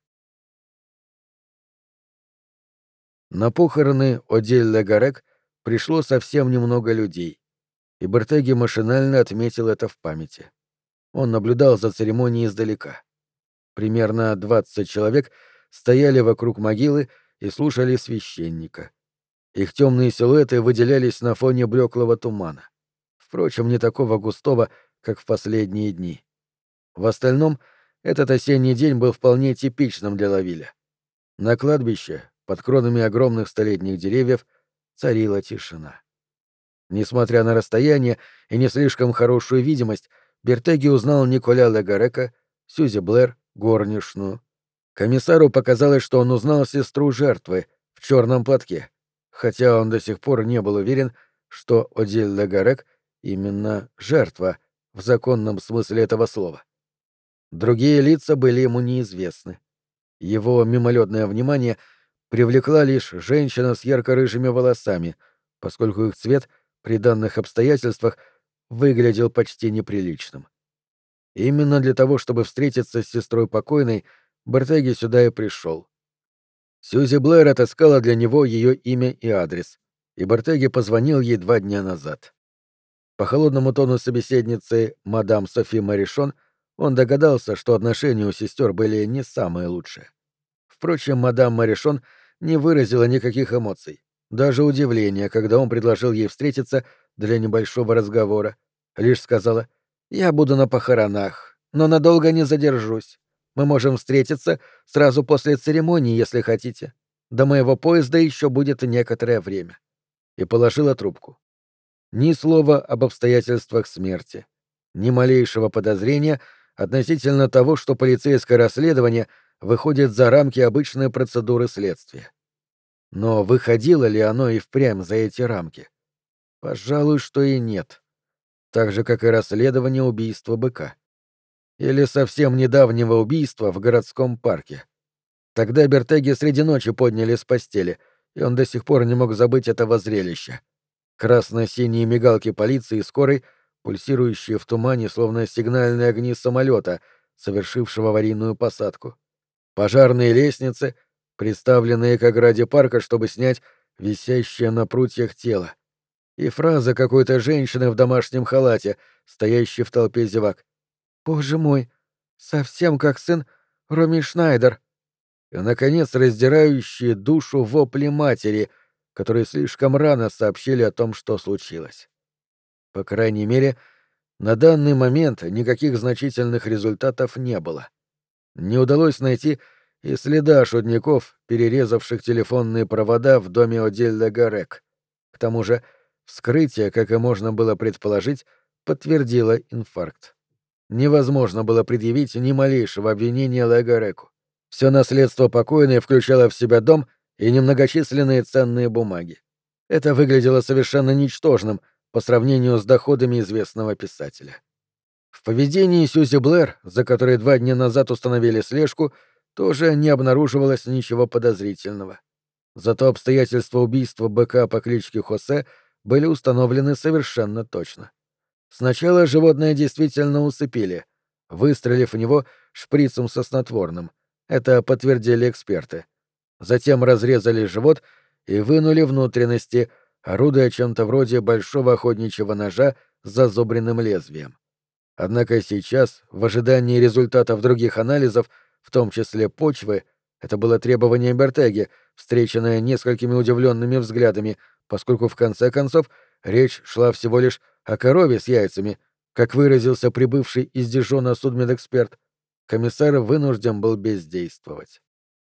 A: На похороны Одель-Легарек пришло совсем немного людей, и Бертеги машинально отметил это в памяти. Он наблюдал за церемонией издалека. Примерно двадцать человек стояли вокруг могилы и слушали священника. Их темные силуэты выделялись на фоне блеклого тумана. Впрочем, не такого густого, как в последние дни. В остальном, этот осенний день был вполне типичным для Лавиля. На кладбище, под кронами огромных столетних деревьев, царила тишина. Несмотря на расстояние и не слишком хорошую видимость, Бертеги узнал Николя Легарека, Сьюзи Блэр, горничную. Комиссару показалось, что он узнал сестру жертвы в черном платке, хотя он до сих пор не был уверен, что Одиль Легарек именно жертва в законном смысле этого слова. Другие лица были ему неизвестны. Его мимолетное внимание привлекла лишь женщина с ярко-рыжими волосами, поскольку их цвет при данных обстоятельствах выглядел почти неприличным. Именно для того, чтобы встретиться с сестрой покойной, Бертеги сюда и пришел. Сьюзи Блэр отыскала для него ее имя и адрес, и Бертеги позвонил ей два дня назад. По холодному тону собеседницы мадам Софи Маришон он догадался, что отношения у сестер были не самые лучшие. Впрочем, мадам Маришон не выразила никаких эмоций, даже удивления, когда он предложил ей встретиться для небольшого разговора. Лишь сказала: «Я буду на похоронах, но надолго не задержусь. Мы можем встретиться сразу после церемонии, если хотите. До моего поезда еще будет некоторое время». И положила трубку. Ни слова об обстоятельствах смерти, ни малейшего подозрения относительно того, что полицейское расследование выходит за рамки обычной процедуры следствия. Но выходило ли оно и впрямь за эти рамки? Пожалуй, что и нет. Так же, как и расследование убийства быка. Или совсем недавнего убийства в городском парке. Тогда Бертеги среди ночи подняли с постели, и он до сих пор не мог забыть этого зрелища. Красно-синие мигалки полиции и скорой, пульсирующие в тумане, словно сигнальные огни самолета, совершившего аварийную посадку. Пожарные лестницы, приставленные к ограде парка, чтобы снять висящее на прутьях тело. И фраза какой-то женщины в домашнем халате, стоящей в толпе зевак. «Боже мой, совсем как сын Роми Шнайдер». И, наконец, раздирающие душу вопли матери, которые слишком рано сообщили о том, что случилось. По крайней мере, на данный момент никаких значительных результатов не было. Не удалось найти и следа шутников, перерезавших телефонные провода в доме Одиль Легарек. К тому же вскрытие, как и можно было предположить, подтвердило инфаркт. Невозможно было предъявить ни малейшего обвинения Легареку. Все наследство покойной включало в себя дом и немногочисленные ценные бумаги. Это выглядело совершенно ничтожным по сравнению с доходами известного писателя. В поведении Сьюзи Блэр, за которой два дня назад установили слежку, тоже не обнаруживалось ничего подозрительного. Зато обстоятельства убийства быка по кличке Хосе были установлены совершенно точно. Сначала животное действительно усыпили, выстрелив в него шприцем со снотворным. Это подтвердили эксперты. Затем разрезали живот и вынули внутренности, орудуя чем-то вроде большого охотничьего ножа с зазубренным лезвием. Однако сейчас, в ожидании результатов других анализов, в том числе почвы, это было требование Бертеги, встреченное несколькими удивленными взглядами, поскольку в конце концов речь шла всего лишь о корове с яйцами, как выразился прибывший из Дижона судмедэксперт, комиссар вынужден был бездействовать.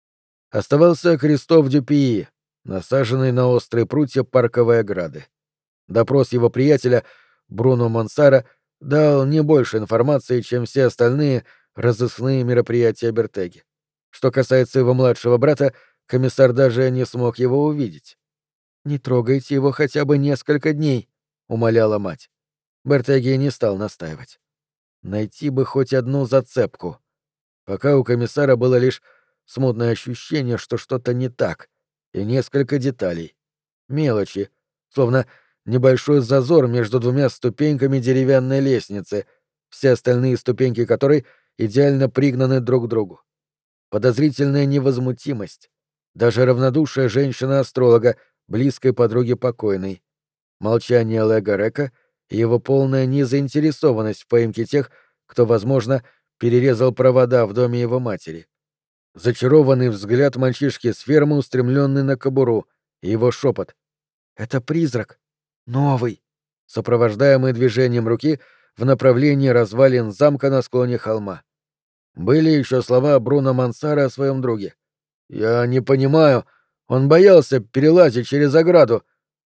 A: Оставался Кристоф Дюпии, насаженный на острые прутья парковой ограды. Допрос его приятеля, Бруно Монсара, дал не больше информации, чем все остальные разыскные мероприятия Бертеги. Что касается его младшего брата, комиссар даже не смог его увидеть. «Не трогайте его хотя бы несколько дней», — умоляла мать. Бертеги не стал настаивать. Найти бы хоть одну зацепку. Пока у комиссара было лишь смутное ощущение, что что-то не так, и несколько деталей. Мелочи, словно небольшой зазор между двумя ступеньками деревянной лестницы, все остальные ступеньки которой идеально пригнаны друг к другу. Подозрительная невозмутимость, даже равнодушие женщины-астролога, близкой подруги покойной, молчание Легарека и его полная незаинтересованность в поимке тех, кто, возможно, перерезал провода в доме его матери. Зачарованный взгляд мальчишки с фермы, устремленный на кобуру, и его шепот. «Это призрак. Новый», сопровождаемый движением руки в направлении развалин замка на склоне холма. Были еще слова Бруно Мансара о своем друге. «Я не понимаю. Он боялся перелазить через ограду.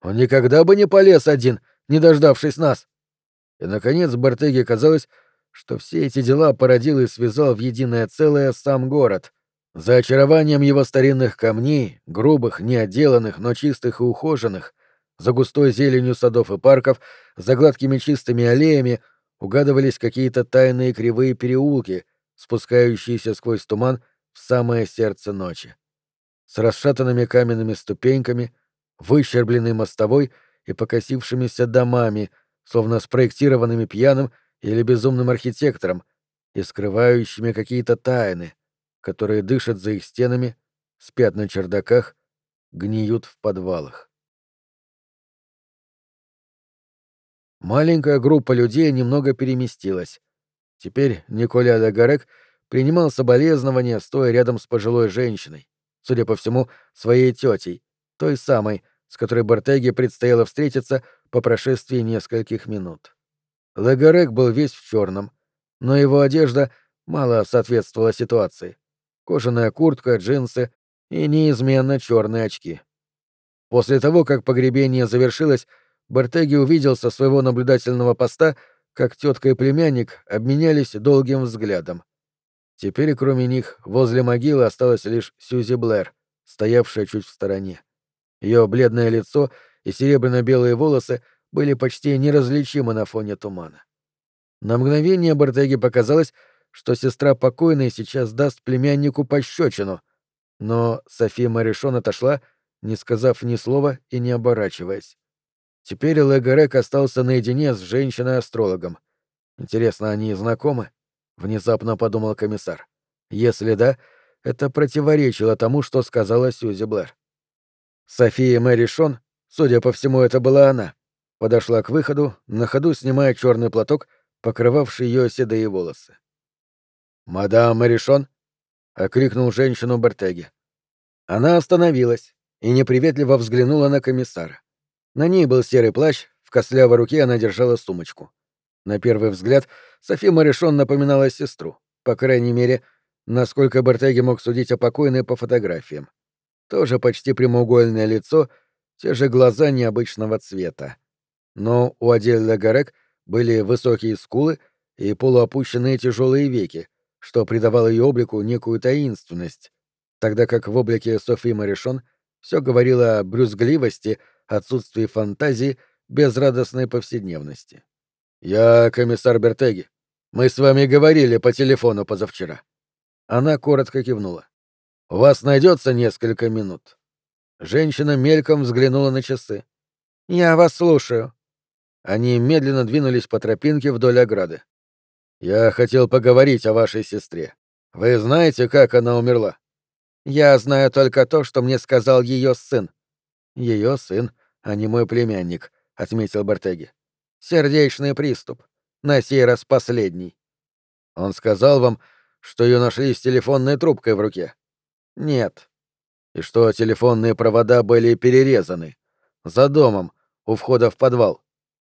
A: Он никогда бы не полез один, не дождавшись нас. И, наконец, Бартеге казалось, что все эти дела породил и связал в единое целое сам город. За очарованием его старинных камней, грубых, неотделанных, но чистых и ухоженных, за густой зеленью садов и парков, за гладкими чистыми аллеями угадывались какие-то тайные кривые переулки, спускающиеся сквозь туман в самое сердце ночи. С расшатанными каменными ступеньками, выщербленной мостовой и покосившимися домами, словно спроектированными пьяным или безумным архитектором, и скрывающими какие-то тайны, которые дышат за их стенами, спят на чердаках, гниют в подвалах. Маленькая группа людей немного переместилась. Теперь Николя де Гарек принимал соболезнования, стоя рядом с пожилой женщиной, судя по всему, своей тетей, той самой, с которой Бартеге предстояло встретиться по прошествии нескольких минут. Ле Гарек был весь в черном, но его одежда мало соответствовала ситуации. Кожаная куртка, джинсы и неизменно черные очки. После того, как погребение завершилось, Бартеги увидел со своего наблюдательного поста, как тетка и племянник обменялись долгим взглядом. Теперь, кроме них, возле могилы осталась лишь Сьюзи Блэр, стоявшая чуть в стороне. Ее бледное лицо и серебряно-белые волосы были почти неразличимы на фоне тумана. На мгновение Бартеге показалось, что сестра покойной сейчас даст племяннику пощечину, но Софи Маришон отошла, не сказав ни слова и не оборачиваясь. Теперь Ле Гарек остался наедине с женщиной-астрологом. Интересно, они знакомы? Внезапно подумал комиссар. Если да, это противоречило тому, что сказала Сьюзи Блэр. София Маришон, судя по всему, это была она, подошла к выходу, на ходу снимая черный платок, покрывавший ее седые волосы. «Мадам Маришон?» — окликнул женщину Бартеги. Она остановилась и неприветливо взглянула на комиссара. На ней был серый плащ, в костлявой руке она держала сумочку. На первый взгляд Софи Маришон напоминала сестру, по крайней мере, насколько Бартеги мог судить о покойной по фотографиям. Тоже почти прямоугольное лицо, те же глаза необычного цвета. Но у Адель де Гарек были высокие скулы и полуопущенные тяжелые веки, что придавало ее облику некую таинственность, тогда как в облике Софи Маришон все говорило о брюзгливости, отсутствии фантазии, безрадостной повседневности. «Я комиссар Бертеги. Мы с вами говорили по телефону позавчера». Она коротко кивнула. «У вас найдется несколько минут». Женщина мельком взглянула на часы. «Я вас слушаю». Они медленно двинулись по тропинке вдоль ограды. «Я хотел поговорить о вашей сестре. Вы знаете, как она умерла?» «Я знаю только то, что мне сказал ее сын». «Ее сын, а не мой племянник», — отметил Бартеги. «Сердечный приступ. На сей раз последний». «Он сказал вам, что ее нашли с телефонной трубкой в руке?» «Нет». «И что телефонные провода были перерезаны? За домом, у входа в подвал?»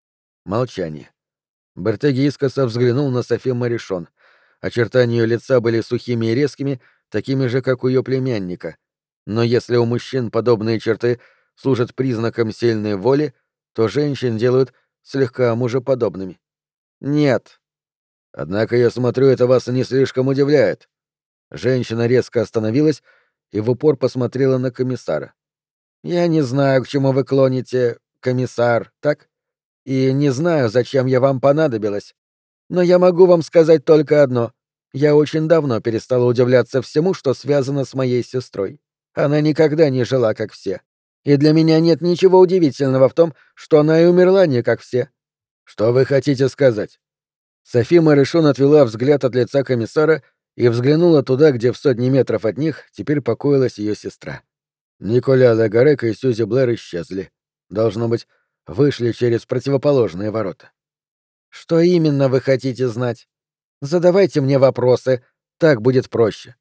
A: Молчание. Бартеги искоса взглянул на Софи Маришон. Очертания ее лица были сухими и резкими, такими же, как у ее племянника. Но если у мужчин подобные черты служат признаком сильной воли, то женщин делают слегка мужеподобными. «Нет». «Однако, я смотрю, это вас не слишком удивляет». Женщина резко остановилась и в упор посмотрела на комиссара. «Я не знаю, к чему вы клоните, комиссар, так? И не знаю, зачем я вам понадобилась. Но я могу вам сказать только одно. Я очень давно перестала удивляться всему, что связано с моей сестрой. Она никогда не жила, как все. И для меня нет ничего удивительного в том, что она и умерла не как все». «Что вы хотите сказать?» Софи Маришон отвела взгляд от лица комиссара и взглянула туда, где в сотни метров от них теперь покоилась ее сестра. Николя де Гарек и Сьюзи Блэр исчезли. Должно быть, вышли через противоположные ворота. «Что именно вы хотите знать? Задавайте мне вопросы, так будет проще».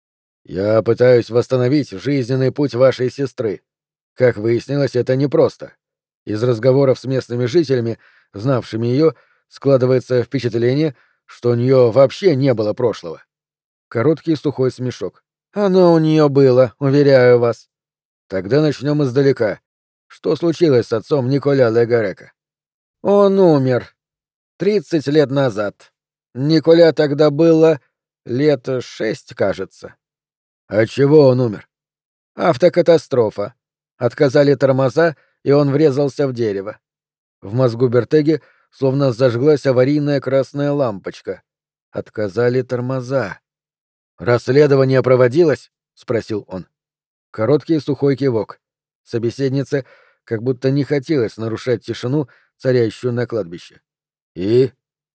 A: «Я пытаюсь восстановить жизненный путь вашей сестры. Как выяснилось, это непросто. Из разговоров с местными жителями, знавшими ее, складывается впечатление, что у нее вообще не было прошлого». Короткий сухой смешок. «Оно у нее было, уверяю вас». «Тогда начнем издалека. Что случилось с отцом Николя Легарека? Он умер. Тридцать лет назад. Николя тогда было лет шесть, кажется. От чего он умер? Автокатастрофа. Отказали тормоза, и он врезался в дерево. В мозгу Бертеги словно зажглась аварийная красная лампочка. Отказали тормоза. «Расследование проводилось?» — спросил он. Короткий сухой кивок. Собеседнице как будто не хотелось нарушать тишину, царящую на кладбище. «И?»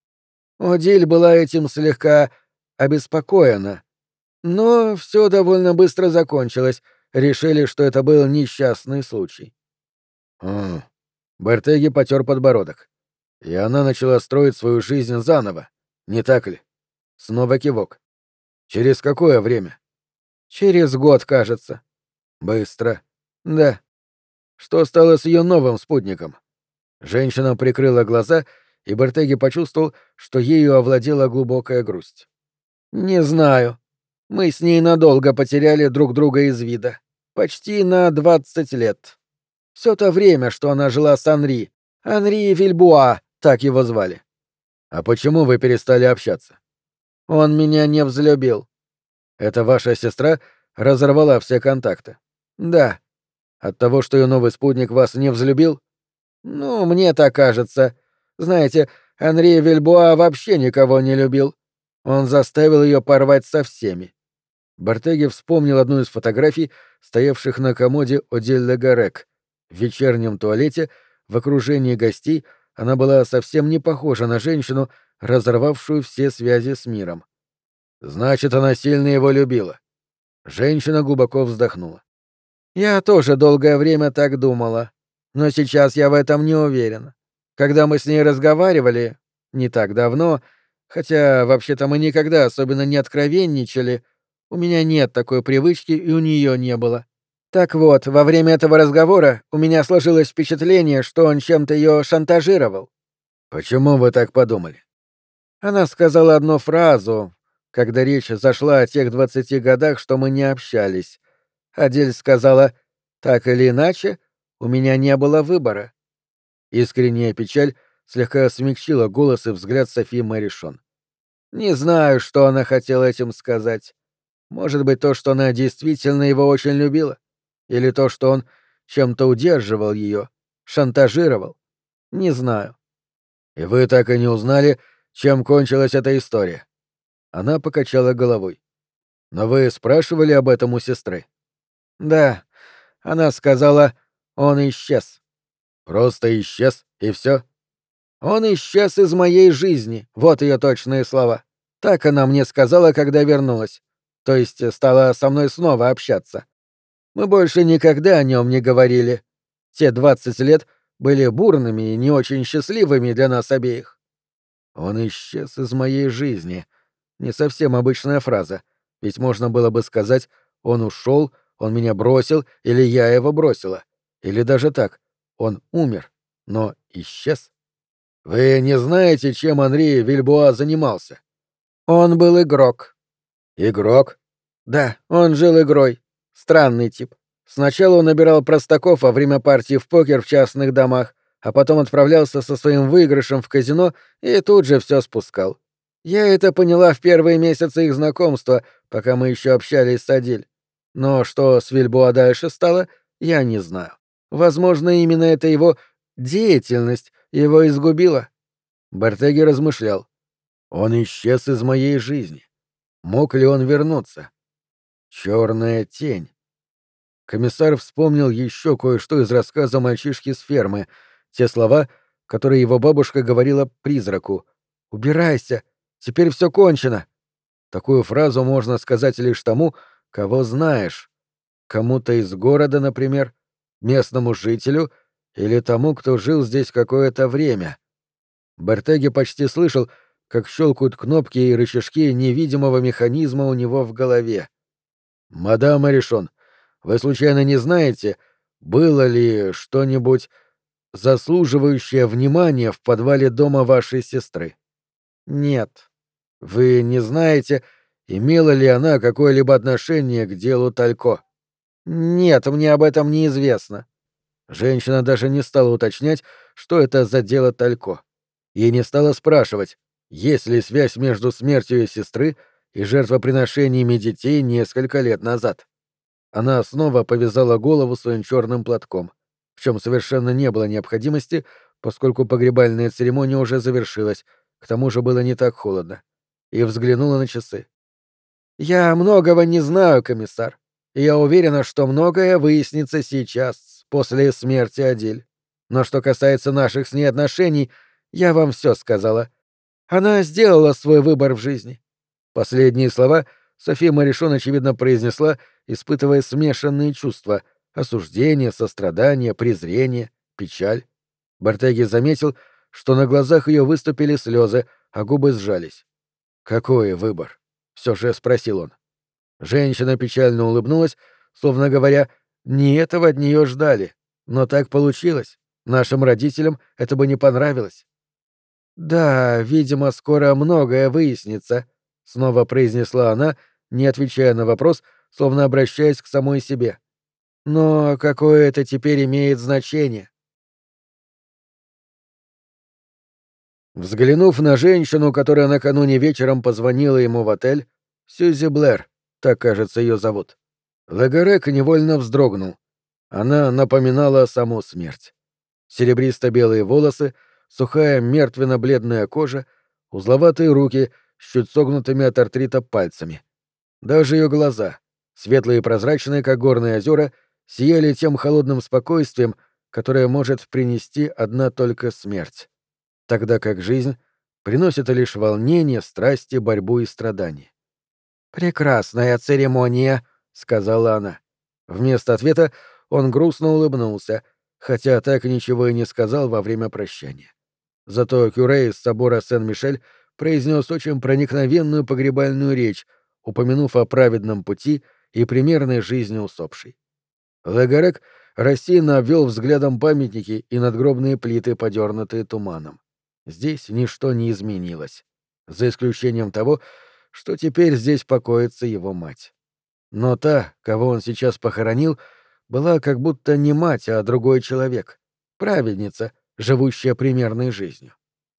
A: Одиль была этим слегка обеспокоена. Но все довольно быстро закончилось. Решили, что это был несчастный случай. «Хм». Бертеги потер подбородок. И она начала строить свою жизнь заново, не так ли? Снова кивок. Через какое время? Через год, кажется. Быстро. Да. Что стало с ее новым спутником? Женщина прикрыла глаза, и Бертеги почувствовал, что ею овладела глубокая грусть. Не знаю. Мы с ней надолго потеряли друг друга из вида. Почти на двадцать лет. Все то время, что она жила с Анри. Анри Вильбуа, так его звали. А почему вы перестали общаться? Он меня не взлюбил. Это ваша сестра разорвала все контакты? Да. От того, что ее новый спутник вас не взлюбил? Ну, мне так кажется. Знаете, Анри Вильбуа вообще никого не любил. Он заставил ее порвать со всеми. Бартеги вспомнил одну из фотографий, стоявших на комоде Одиль Легарек. В вечернем туалете, в окружении гостей, она была совсем не похожа на женщину, разорвавшую все связи с миром. Значит, она сильно его любила. Женщина глубоко вздохнула. Я тоже долгое время так думала, но сейчас я в этом не уверена. Когда мы с ней разговаривали, не так давно, хотя вообще-то мы никогда особенно не откровенничали, у меня нет такой привычки, и у нее не было. Так вот, во время этого разговора у меня сложилось впечатление, что он чем-то ее шантажировал. Почему вы так подумали? Она сказала одну фразу, когда речь зашла о тех двадцати годах, что мы не общались. Адель сказала: «Так или иначе, у меня не было выбора». Искренняя печаль слегка смягчила голос и взгляд Софи Мэришон. Не знаю, что она хотела этим сказать. Может быть, то, что она действительно его очень любила? Или то, что он чем-то удерживал ее, шантажировал? Не знаю. И вы так и не узнали, чем кончилась эта история? Она покачала головой. Но вы спрашивали об этом у сестры? Да. Она сказала, он исчез. Просто исчез, и все? Он исчез из моей жизни, вот ее точные слова. Так она мне сказала, когда вернулась. То есть стала со мной снова общаться. Мы больше никогда о нем не говорили. Те двадцать лет были бурными и не очень счастливыми для нас обеих. Он исчез из моей жизни. Не совсем обычная фраза, ведь можно было бы сказать «он ушел», «он меня бросил» или «я его бросила». Или даже так «он умер», но исчез. Вы не знаете, чем Анри Вильбуа занимался? Он был игрок. Игрок? Да, он жил игрой. Странный тип. Сначала он набирал простаков во время партий в покер в частных домах, а потом отправлялся со своим выигрышем в казино и тут же все спускал. Я это поняла в первые месяцы их знакомства, пока мы еще общались с Адиль. Но что с Вильбуа дальше стало, я не знаю. Возможно, именно эта его деятельность его изгубила. Бартеги размышлял. Он исчез из моей жизни. Мог ли он вернуться? Черная тень. Комиссар вспомнил еще кое-что из рассказа мальчишки с фермы, те слова, которые его бабушка говорила призраку. «Убирайся! Теперь все кончено!» Такую фразу можно сказать лишь тому, кого знаешь. Кому-то из города, например, местному жителю или тому, кто жил здесь какое-то время. Бертеги почти слышал, как щелкают кнопки и рычажки невидимого механизма у него в голове. «Мадам Мэришон, вы случайно не знаете, было ли что-нибудь заслуживающее внимания в подвале дома вашей сестры?» «Нет. Вы не знаете, имела ли она какое-либо отношение к делу Талько?» «Нет, мне об этом неизвестно». Женщина даже не стала уточнять, что это за дело Талько. И не стала спрашивать, есть ли связь между смертью ее сестры и жертвоприношениями детей несколько лет назад. Она снова повязала голову своим черным платком, в чем совершенно не было необходимости, поскольку погребальная церемония уже завершилась, к тому же было не так холодно, и взглянула на часы. «Я многого не знаю, комиссар, и я уверена, что многое выяснится сейчас, после смерти Адиль. Но что касается наших с ней отношений, я вам все сказала. Она сделала свой выбор в жизни». Последние слова София Маришон, очевидно, произнесла, испытывая смешанные чувства — осуждение, сострадание, презрение, печаль. Бартеги заметил, что на глазах ее выступили слезы, а губы сжались. «Какой выбор?» — все же спросил он. Женщина печально улыбнулась, словно говоря, не этого от нее ждали. Но так получилось. Нашим родителям это бы не понравилось. «Да, видимо, скоро многое выяснится», — снова произнесла она, не отвечая на вопрос, словно обращаясь к самой себе. «Но какое это теперь имеет значение?» Взглянув на женщину, которая накануне вечером позвонила ему в отель, Сьюзи Блэр, так, кажется, ее зовут, Легарек невольно вздрогнул. Она напоминала саму смерть. Серебристо-белые волосы, сухая мертвенно-бледная кожа, узловатые руки с чуть согнутыми от артрита пальцами. Даже ее глаза, светлые и прозрачные, как горные озера, сияли тем холодным спокойствием, которое может принести одна только смерть, тогда как жизнь приносит лишь волнение, страсти, борьбу и страдания. «Прекрасная церемония», — сказала она. Вместо ответа он грустно улыбнулся, хотя так ничего и не сказал во время прощания. Зато кюре из собора Сен-Мишель произнес очень проникновенную погребальную речь, упомянув о праведном пути и примерной жизни усопшей. Легарек рассеянно обвел взглядом памятники и надгробные плиты, подернутые туманом. Здесь ничто не изменилось, за исключением того, что теперь здесь покоится его мать. Но та, кого он сейчас похоронил, была как будто не мать, а другой человек, праведница, живущая примерной жизнью.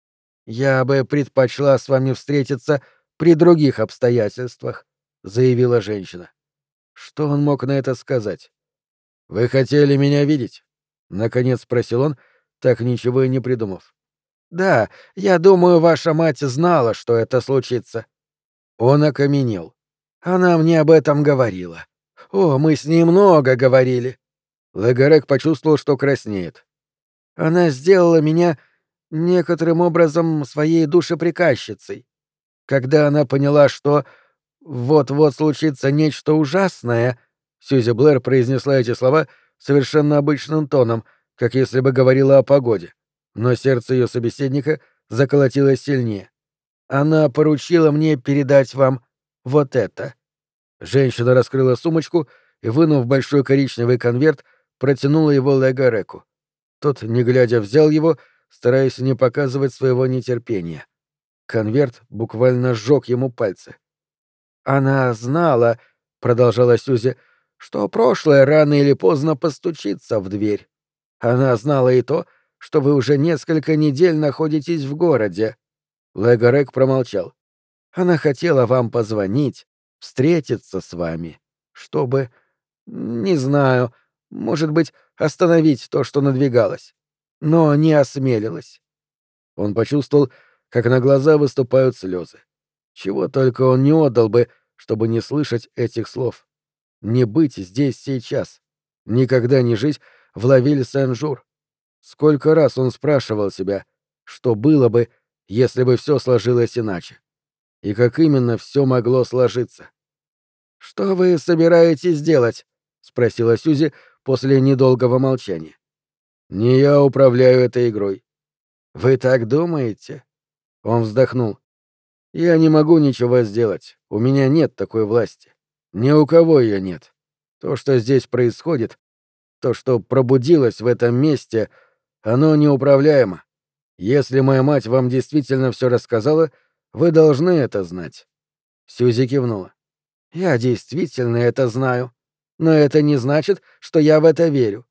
A: «Я бы предпочла с вами встретиться при других обстоятельствах», — заявила женщина. Что он мог на это сказать? «Вы хотели меня видеть?» — наконец спросил он, так ничего и не придумав. «Да, я думаю, ваша мать знала, что это случится». Он окаменел. «Она мне об этом говорила. О, мы с ней много говорили». Легарек почувствовал, что краснеет. «Она сделала меня некоторым образом своей душеприказчицей. Когда она поняла, что вот-вот случится нечто ужасное», Сьюзи Блэр произнесла эти слова совершенно обычным тоном, как если бы говорила о погоде. Но сердце ее собеседника заколотилось сильнее. «Она поручила мне передать вам вот это». Женщина раскрыла сумочку и, вынув большой коричневый конверт, протянула его Легареку. Тот, не глядя, взял его, стараясь не показывать своего нетерпения. Конверт буквально сжег ему пальцы. «Она знала», — продолжала Сьюзи, — «что прошлое рано или поздно постучится в дверь. Она знала и то, что вы уже несколько недель находитесь в городе». Легарек промолчал. «Она хотела вам позвонить, встретиться с вами, чтобы, не знаю, может быть, остановить то, что надвигалось, но не осмелилась». Он почувствовал, как на глаза выступают слезы. Чего только он не отдал бы, чтобы не слышать этих слов. Не быть здесь сейчас. Никогда не жить в Лавиль-Сен-Жур. Сколько раз он спрашивал себя, что было бы, если бы все сложилось иначе. И как именно все могло сложиться. «Что вы собираетесь делать?» — спросила Сьюзи после недолгого молчания. «Не я управляю этой игрой». «Вы так думаете?» Он вздохнул. «Я не могу ничего сделать. У меня нет такой власти. Ни у кого ее нет. То, что здесь происходит, то, что пробудилось в этом месте, оно неуправляемо. Если моя мать вам действительно все рассказала, вы должны это знать». Сьюзи кивнула. «Я действительно это знаю. Но это не значит, что я в это верю.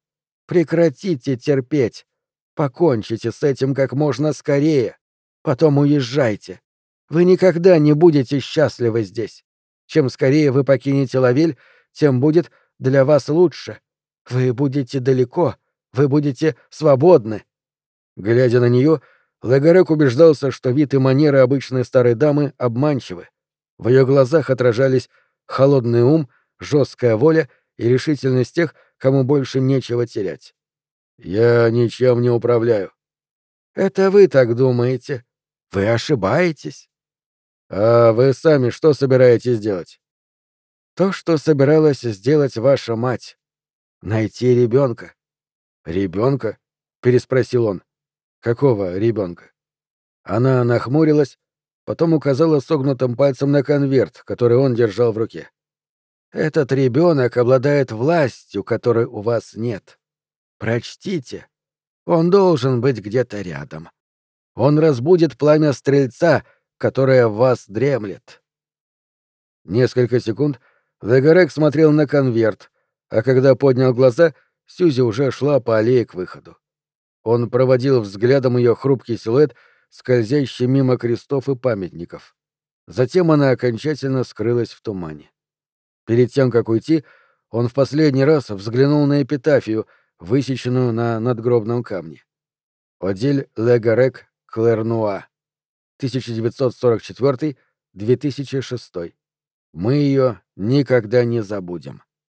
A: Прекратите терпеть. Покончите с этим как можно скорее. Потом уезжайте. Вы никогда не будете счастливы здесь. Чем скорее вы покинете Лавиль, тем будет для вас лучше. Вы будете далеко, вы будете свободны». Глядя на нее, Легарек убеждался, что вид и манеры обычной старой дамы обманчивы. В ее глазах отражались холодный ум, жесткая воля и решительность тех, кому больше нечего терять. «Я ничем не управляю». «Это вы так думаете. Вы ошибаетесь». «А вы сами что собираетесь делать?» «То, что собиралась сделать ваша мать. Найти ребенка». «Ребенка?» — переспросил он. «Какого ребенка?» Она нахмурилась, потом указала согнутым пальцем на конверт, который он держал в руке. «Этот ребенок обладает властью, которой у вас нет. Прочтите. Он должен быть где-то рядом. Он разбудит пламя стрельца, которое в вас дремлет». Несколько секунд Легарек смотрел на конверт, а когда поднял глаза, Сьюзи уже шла по аллее к выходу. Он проводил взглядом ее хрупкий силуэт, скользящий мимо крестов и памятников. Затем она окончательно скрылась в тумане. Перед тем, как уйти, он в последний раз взглянул на эпитафию, высеченную на надгробном камне. «Одиль Легарек Клернуа, тысяча девятьсот сорок четвёртый — две тысячи шестой. Мы ее никогда не забудем».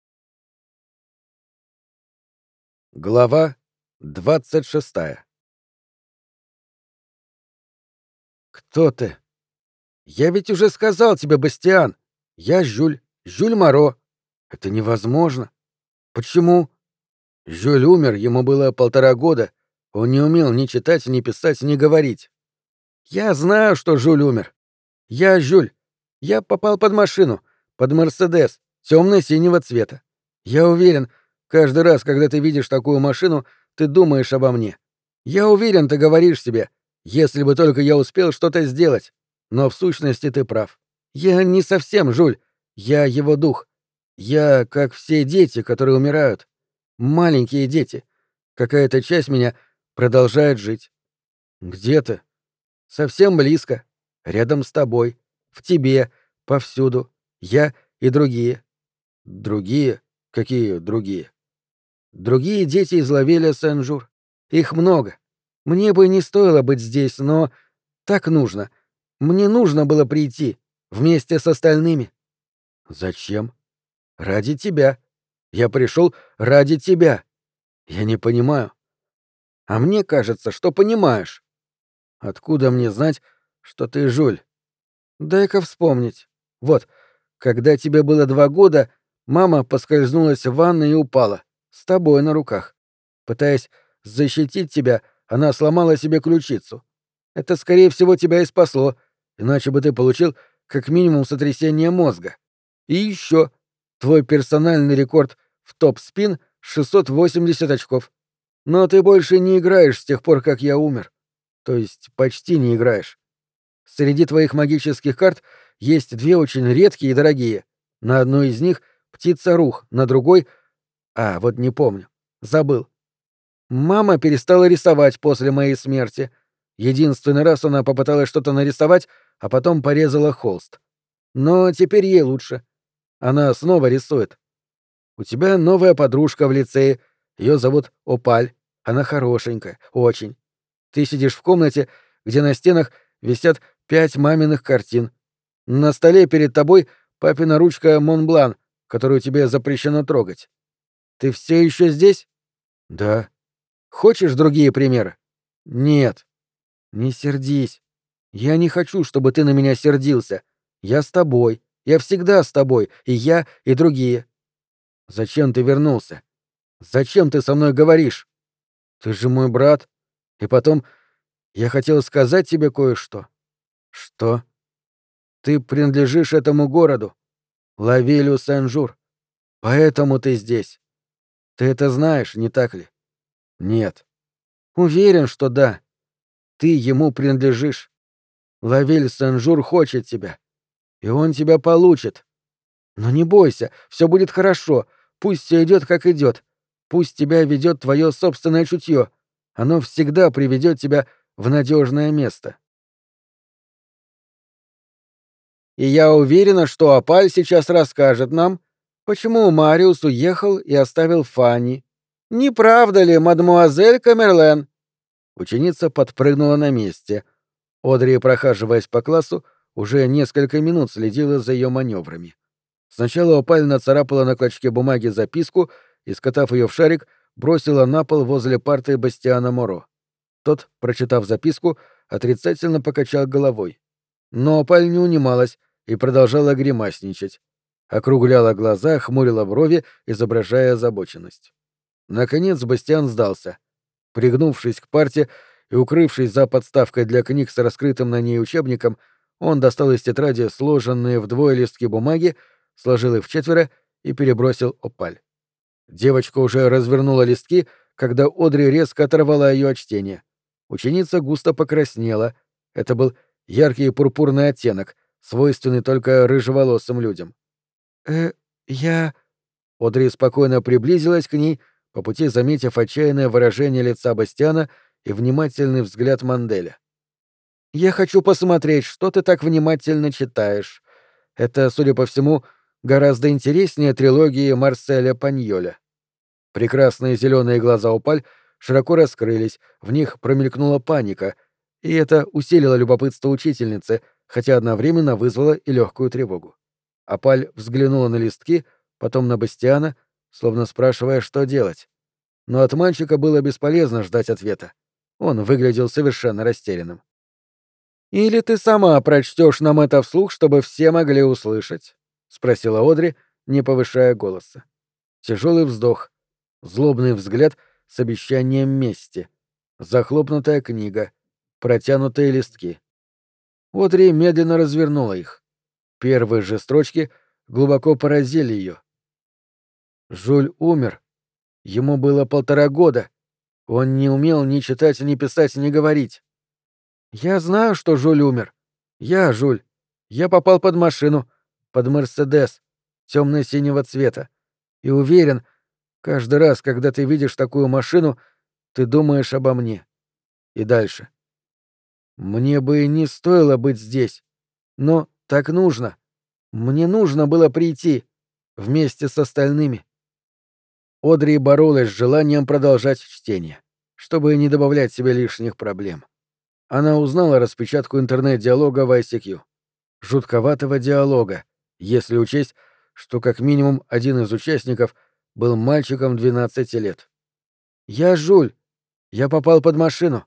A: Глава двадцать шестая. «Кто ты?» «Я ведь уже сказал тебе, Бастиан. Я Жюль, Жюль Моро». «Это невозможно». «Почему?» Жюль умер, ему было полтора года. Он не умел ни читать, ни писать, ни говорить. «Я знаю, что Жюль умер. Я Жюль. Я попал под машину, под Мерседес, темно-синего цвета. Я уверен, каждый раз, когда ты видишь такую машину, ты думаешь обо мне. Я уверен, ты говоришь себе, если бы только я успел что-то сделать. Но в сущности ты прав. Я не совсем Жюль. Я его дух. Я как все дети, которые умирают. Маленькие дети. Какая-то часть меня продолжает жить. Где ты? Совсем близко. Рядом с тобой. В тебе. Повсюду. Я и другие. Другие? Какие другие? Другие дети из Лавеля Сен-Жур. Их много. Мне бы не стоило быть здесь, но так нужно. Мне нужно было прийти. Вместе с остальными. Зачем? Ради тебя. Я пришел ради тебя. Я не понимаю. А мне кажется, что понимаешь. Откуда мне знать, что ты Жюль? Дай-ка вспомнить. Вот, когда тебе было два года, мама поскользнулась в ванной и упала. С тобой на руках. Пытаясь защитить тебя, она сломала себе ключицу. Это, скорее всего, тебя и спасло, иначе бы ты получил как минимум сотрясение мозга. И еще твой персональный рекорд в топ-спин — шестьсот восемьдесят очков. Но ты больше не играешь с тех пор, как я умер. То есть почти не играешь. Среди твоих магических карт есть две очень редкие и дорогие. На одной из них — птица-рух, на другой... А, вот не помню. Забыл. Мама перестала рисовать после моей смерти. Единственный раз она попыталась что-то нарисовать, а потом порезала холст. Но теперь ей лучше. Она снова рисует. У тебя новая подружка в лицее. Ее зовут Опаль. Она хорошенькая, очень. Ты сидишь в комнате, где на стенах висят пять маминых картин. На столе перед тобой папина ручка Монблан, которую тебе запрещено трогать. Ты все еще здесь? Да. Хочешь другие примеры? Нет. Не сердись. Я не хочу, чтобы ты на меня сердился. Я с тобой. Я всегда с тобой. И я, и другие. Зачем ты вернулся? Зачем ты со мной говоришь? Ты же мой брат. И потом, я хотел сказать тебе кое-что. Что? Ты принадлежишь этому городу, Лавелю Сен-Жур. Поэтому ты здесь. Ты это знаешь, не так ли? Нет. Уверен, что да. Ты ему принадлежишь. Лавель Сен-Жур хочет тебя. И он тебя получит. Но не бойся, все будет хорошо. Пусть все идет, как идет. Пусть тебя ведет твое собственное чутье. Оно всегда приведет тебя в надежное место. И я уверена, что Апаль сейчас расскажет нам, почему Мариус уехал и оставил Фанни. Не правда ли, мадмуазель Камерлен?» Ученица подпрыгнула на месте. Одри, прохаживаясь по классу, уже несколько минут следила за ее маневрами. Сначала Опаль нацарапала на клочке бумаги записку и, скатав ее в шарик, бросила на пол возле парты Бастиана Моро. Тот, прочитав записку, отрицательно покачал головой. Но Опаль не унималась и продолжала гримасничать. Округляла глаза, хмурила брови, изображая озабоченность. Наконец Бастиан сдался. Пригнувшись к парте и укрывшись за подставкой для книг с раскрытым на ней учебником, он достал из тетради сложенные вдвое листки бумаги, сложил их в четверо и перебросил Опаль. Девочка уже развернула листки, когда Одри резко оторвала ее от чтения. Ученица густо покраснела. Это был яркий пурпурный оттенок, свойственный только рыжеволосым людям. «Э, я...» Одри спокойно приблизилась к ней, по пути заметив отчаянное выражение лица Бастиана и внимательный взгляд Манделя. «Я хочу посмотреть, что ты так внимательно читаешь. Это, судя по всему, гораздо интереснее трилогии Марселя Паньоля». Прекрасные зеленые глаза Опаль широко раскрылись, в них промелькнула паника, и это усилило любопытство учительницы, хотя одновременно вызвало и легкую тревогу. Опаль взглянула на листки, потом на Бастиана, словно спрашивая, что делать. Но от мальчика было бесполезно ждать ответа. Он выглядел совершенно растерянным. «Или ты сама прочтешь нам это вслух, чтобы все могли услышать?» — спросила Одри, не повышая голоса. Тяжелый вздох, злобный взгляд с обещанием мести, захлопнутая книга, протянутые листки. Одри медленно развернула их. Первые же строчки глубоко поразили ее. Жюль умер. Ему было полтора года. Он не умел ни читать, ни писать, ни говорить. Я знаю, что Жюль умер. Я, Жюль. Я попал под машину, под Мерседес, темно-синего цвета. И уверен, каждый раз, когда ты видишь такую машину, ты думаешь обо мне. И дальше. Мне бы и не стоило быть здесь. Но так нужно. Мне нужно было прийти. Вместе с остальными. Одри боролась с желанием продолжать чтение, чтобы не добавлять себе лишних проблем. Она узнала распечатку интернет-диалога в ай си кью. Жутковатого диалога, если учесть, что как минимум один из участников был мальчиком двенадцати лет. «Я Жюль. Я попал под машину».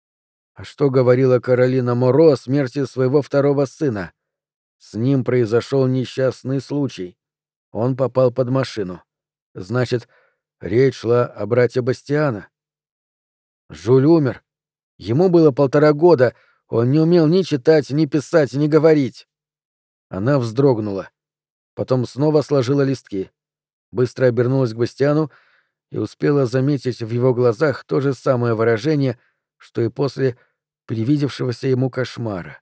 A: А что говорила Каролина Моро о смерти своего второго сына? С ним произошел несчастный случай. Он попал под машину. Значит, речь шла о брате Бастиана. Жюль умер. Ему было полтора года, он не умел ни читать, ни писать, ни говорить. Она вздрогнула. Потом снова сложила листки. Быстро обернулась к Бастиану и успела заметить в его глазах то же самое выражение, что и после привидевшегося ему кошмара.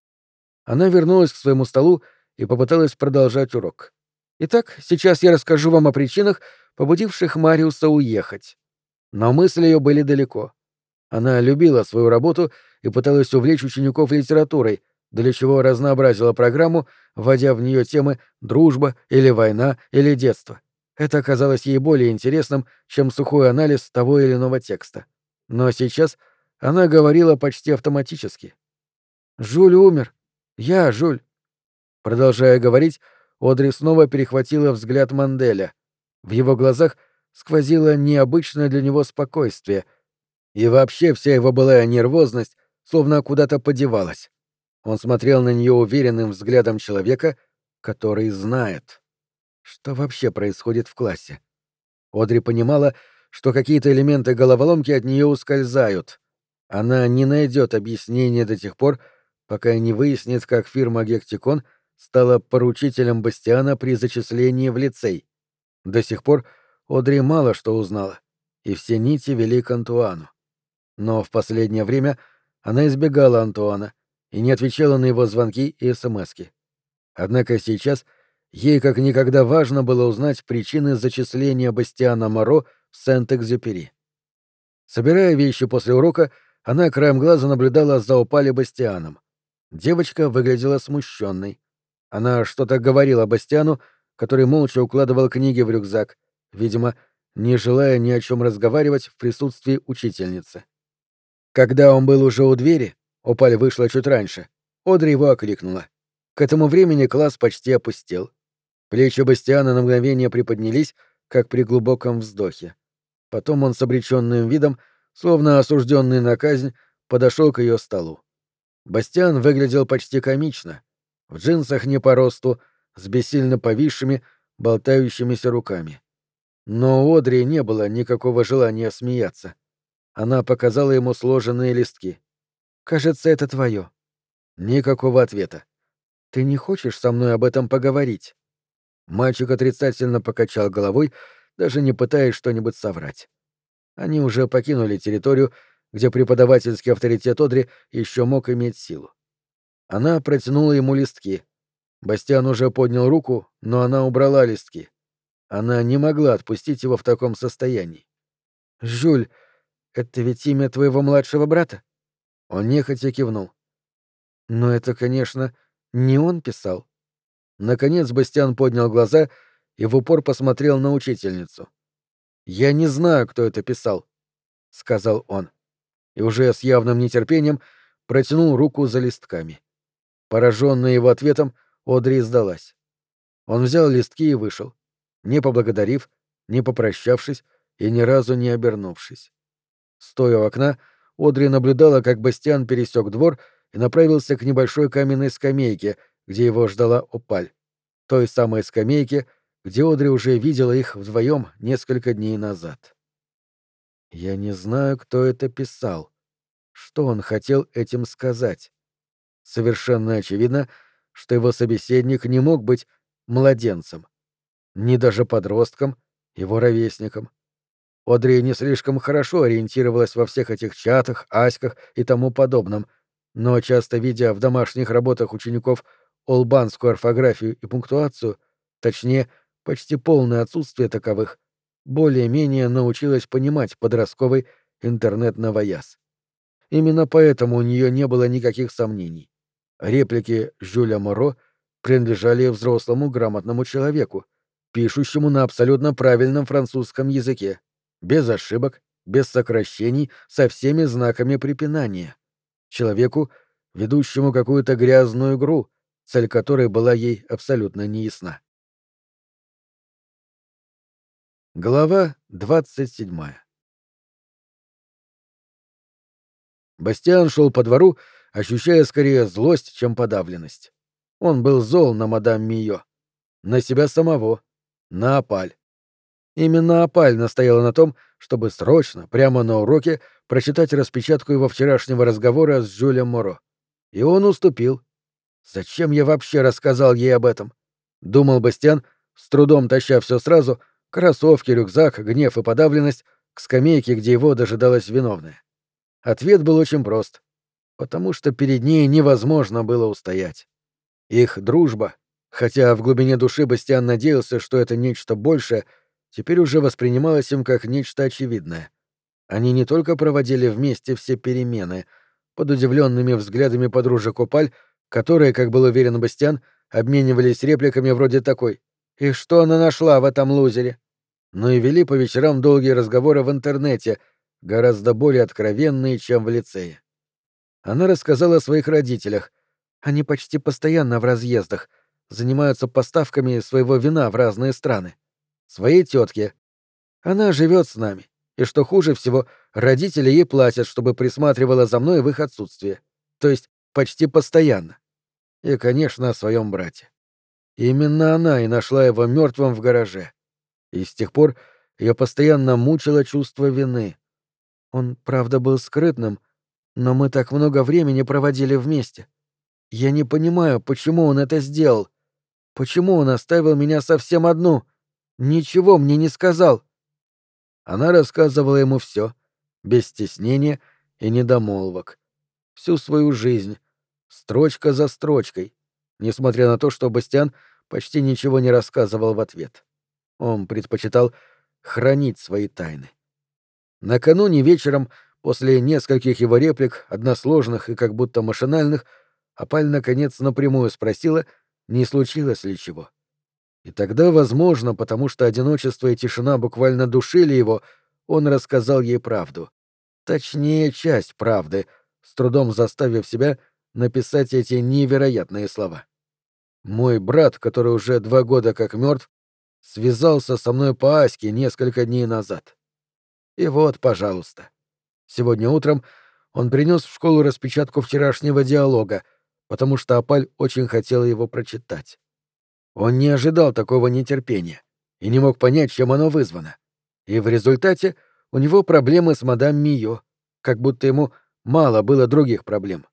A: Она вернулась к своему столу и попыталась продолжать урок. Итак, сейчас я расскажу вам о причинах, побудивших Мариуса уехать. Но мысли ее были далеко. Она любила свою работу и пыталась увлечь учеников литературой, для чего разнообразила программу, вводя в нее темы «дружба» или «война» или «детство». Это оказалось ей более интересным, чем сухой анализ того или иного текста. Но сейчас она говорила почти автоматически. «Жюль умер. Я Жюль». Продолжая говорить, Одри снова перехватила взгляд Манделя. В его глазах сквозило необычное для него спокойствие, и вообще вся его былая нервозность словно куда-то подевалась. Он смотрел на нее уверенным взглядом человека, который знает, что вообще происходит в классе. Одри понимала, что какие-то элементы головоломки от нее ускользают. Она не найдет объяснения до тех пор, пока не выяснит, как фирма «Гектикон» стала поручителем Бастиана при зачислении в лицей. До сих пор Одри мало что узнала, и все нити вели к Антуану. Но в последнее время она избегала Антуана и не отвечала на его звонки и эсэмэски. Однако сейчас ей как никогда важно было узнать причины зачисления Бастиана Моро в в Сент-Экзюпери. Собирая вещи после урока, она краем глаза наблюдала за Опаль и Бастианом. Девочка выглядела смущенной. Она что-то говорила Бастиану, который молча укладывал книги в рюкзак, видимо, не желая ни о чем разговаривать в присутствии учительницы. Когда он был уже у двери, Опаль вышла чуть раньше, Одри его окликнула. К этому времени класс почти опустел. Плечи Бастиана на мгновение приподнялись, как при глубоком вздохе. Потом он с обреченным видом, словно осужденный на казнь, подошел к ее столу. Бастиан выглядел почти комично, в джинсах не по росту, с бессильно повисшими, болтающимися руками. Но у Одри не было никакого желания смеяться. Она показала ему сложенные листки. «Кажется, это твое». Никакого ответа. «Ты не хочешь со мной об этом поговорить?» Мальчик отрицательно покачал головой, даже не пытаясь что-нибудь соврать. Они уже покинули территорию, где преподавательский авторитет Одри еще мог иметь силу. Она протянула ему листки. Бастиан уже поднял руку, но она убрала листки. Она не могла отпустить его в таком состоянии. «Жюль, это ведь имя твоего младшего брата?» Он нехотя кивнул. «Но это, конечно, не он писал». Наконец Бастиан поднял глаза и в упор посмотрел на учительницу. «Я не знаю, кто это писал», — сказал он. И уже с явным нетерпением протянул руку за листками. Пораженная его ответом, Одри сдалась. Он взял листки и вышел, не поблагодарив, не попрощавшись и ни разу не обернувшись. Стоя у окна, Одри наблюдала, как Бастиан пересек двор и направился к небольшой каменной скамейке, где его ждала Опаль. Той самой скамейке, где Одри уже видела их вдвоем несколько дней назад. Я не знаю, кто это писал. Что он хотел этим сказать? Совершенно очевидно, что его собеседник не мог быть младенцем, ни даже подростком, его ровесником. Одри не слишком хорошо ориентировалась во всех этих чатах, аськах и тому подобном, но часто видя в домашних работах учеников олбанскую орфографию и пунктуацию, точнее, почти полное отсутствие таковых, более-менее научилась понимать подростковый интернет-новояз. Именно поэтому у нее не было никаких сомнений. Реплики Жюля Моро принадлежали взрослому грамотному человеку, пишущему на абсолютно правильном французском языке, без ошибок, без сокращений, со всеми знаками препинания. Человеку, ведущему какую-то грязную игру, цель которой была ей абсолютно неясна. Глава двадцать седьмая. Бастиан шел по двору, ощущая скорее злость, чем подавленность. Он был зол на мадам Мио, на себя самого, на Опаль. Именно Опаль настояла на том, чтобы срочно, прямо на уроке, прочитать распечатку его вчерашнего разговора с Жюлем Моро. И он уступил. Зачем я вообще рассказал ей об этом? Думал Бастиан, с трудом таща все сразу, кроссовки, рюкзак, гнев и подавленность, к скамейке, где его дожидалась виновная. Ответ был очень прост. Потому что перед ней невозможно было устоять. Их дружба, хотя в глубине души Бастиан надеялся, что это нечто большее, теперь уже воспринималось им как нечто очевидное. Они не только проводили вместе все перемены, под удивленными взглядами подружек Опаль, которые, как был уверен Бастиан, обменивались репликами вроде такой: «И что она нашла в этом лузере?» Но и вели по вечерам долгие разговоры в интернете, гораздо более откровенные, чем в лицее. Она рассказала о своих родителях. Они почти постоянно в разъездах, занимаются поставками своего вина в разные страны. Своей тетке. Она живет с нами, и, что хуже всего, родители ей платят, чтобы присматривала за мной в их отсутствие. То есть почти постоянно. И, конечно, о своем брате. Именно она и нашла его мертвым в гараже. И с тех пор ее постоянно мучило чувство вины. Он, правда, был скрытным, но мы так много времени проводили вместе. Я не понимаю, почему он это сделал. Почему он оставил меня совсем одну? Ничего мне не сказал. Она рассказывала ему все, без стеснения и недомолвок. Всю свою жизнь, строчка за строчкой, несмотря на то, что Бастиан почти ничего не рассказывал в ответ. Он предпочитал хранить свои тайны. Накануне вечером, после нескольких его реплик, односложных и как будто машинальных, Апаль наконец напрямую спросила, не случилось ли чего. И тогда, возможно, потому что одиночество и тишина буквально душили его, он рассказал ей правду. Точнее, часть правды, с трудом заставив себя написать эти невероятные слова. Мой брат, который уже два года как мертв, связался со мной по Аське несколько дней назад. И вот, пожалуйста. Сегодня утром он принес в школу распечатку вчерашнего диалога, потому что Апаль очень хотела его прочитать. Он не ожидал такого нетерпения и не мог понять, чем оно вызвано. И в результате у него проблемы с мадам Мио, как будто ему мало было других проблем.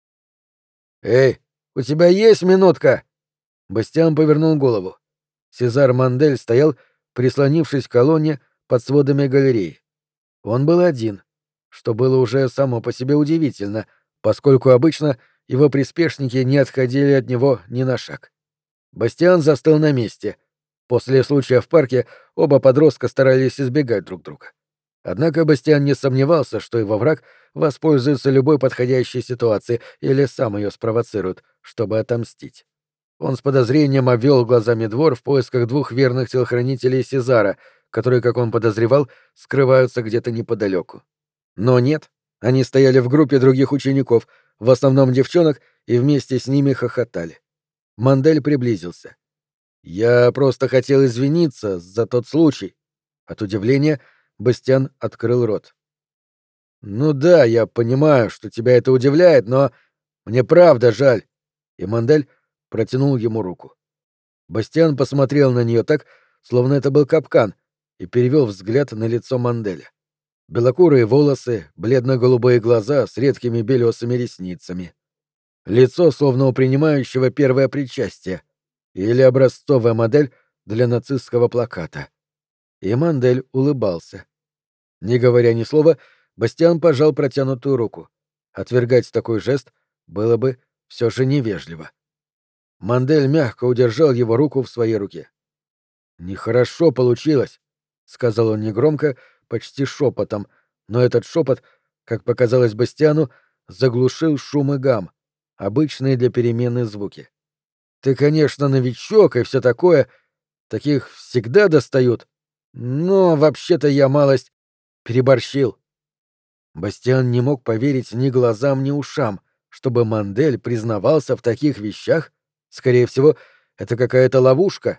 A: «Эй, у тебя есть минутка?» Бастиан повернул голову. Сезар Мандель стоял, прислонившись к колонне под сводами галереи. Он был один, что было уже само по себе удивительно, поскольку обычно его приспешники не отходили от него ни на шаг. Бастиан застыл на месте. После случая в парке оба подростка старались избегать друг друга. Однако Бастиан не сомневался, что его враг воспользуется любой подходящей ситуацией или сам ее спровоцирует, чтобы отомстить. Он с подозрением обвел глазами двор в поисках двух верных телохранителей Сезара, которые, как он подозревал, скрываются где-то неподалеку. Но нет, они стояли в группе других учеников, в основном девчонок, и вместе с ними хохотали. Мандель приблизился. «Я просто хотел извиниться за тот случай». От удивления Бастиан открыл рот. «Ну да, я понимаю, что тебя это удивляет, но мне правда жаль». И Мандель протянул ему руку. Бастиан посмотрел на нее так, словно это был капкан, и перевел взгляд на лицо Манделя. Белокурые волосы, бледно-голубые глаза с редкими белесыми ресницами. Лицо, словно у принимающего первое причастие, или образцовая модель для нацистского плаката. И Мандель улыбался. Не говоря ни слова, Бастиан пожал протянутую руку. Отвергать такой жест было бы все же невежливо. Мандель мягко удержал его руку в своей руке. «Нехорошо получилось», — сказал он негромко, почти шепотом, но этот шепот, как показалось Бастиану, заглушил шум и гам, обычные для перемены звуки. «Ты, конечно, новичок и все такое, таких всегда достают, но вообще-то я малость переборщил». Бастиан не мог поверить ни глазам, ни ушам, чтобы Мандель признавался в таких вещах. Скорее всего, это какая-то ловушка.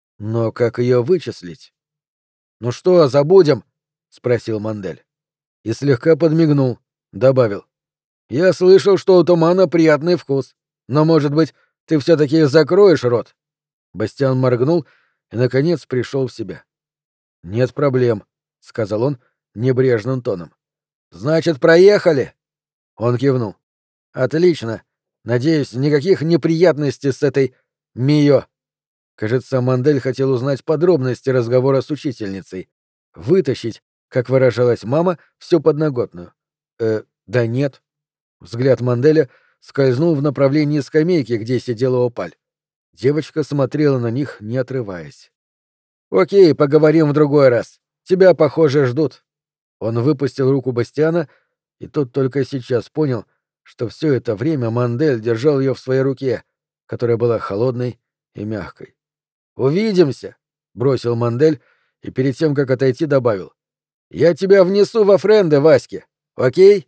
A: Но как ее вычислить? «Ну что, забудем?» — спросил Мандель. И слегка подмигнул, добавил. «Я слышал, что у тумана приятный вкус, но, может быть, ты все-таки закроешь рот?» Бастиан моргнул и, наконец, пришел в себя. «Нет проблем», — сказал он небрежным тоном. «Значит, проехали?» Он кивнул. «Отлично. Надеюсь, никаких неприятностей с этой Мио». Кажется, Мандель хотел узнать подробности разговора с учительницей. Вытащить, как выражалась мама, всю подноготную. Э, да нет. Взгляд Манделя скользнул в направлении скамейки, где сидела Опаль. Девочка смотрела на них, не отрываясь. «Окей, поговорим в другой раз. Тебя, похоже, ждут». Он выпустил руку Бастиана, и тот только сейчас понял, что все это время Мандель держал ее в своей руке, которая была холодной и мягкой. «Увидимся», — бросил Мандель, и перед тем, как отойти, добавил. «Я тебя внесу во френды, Ваське, окей?»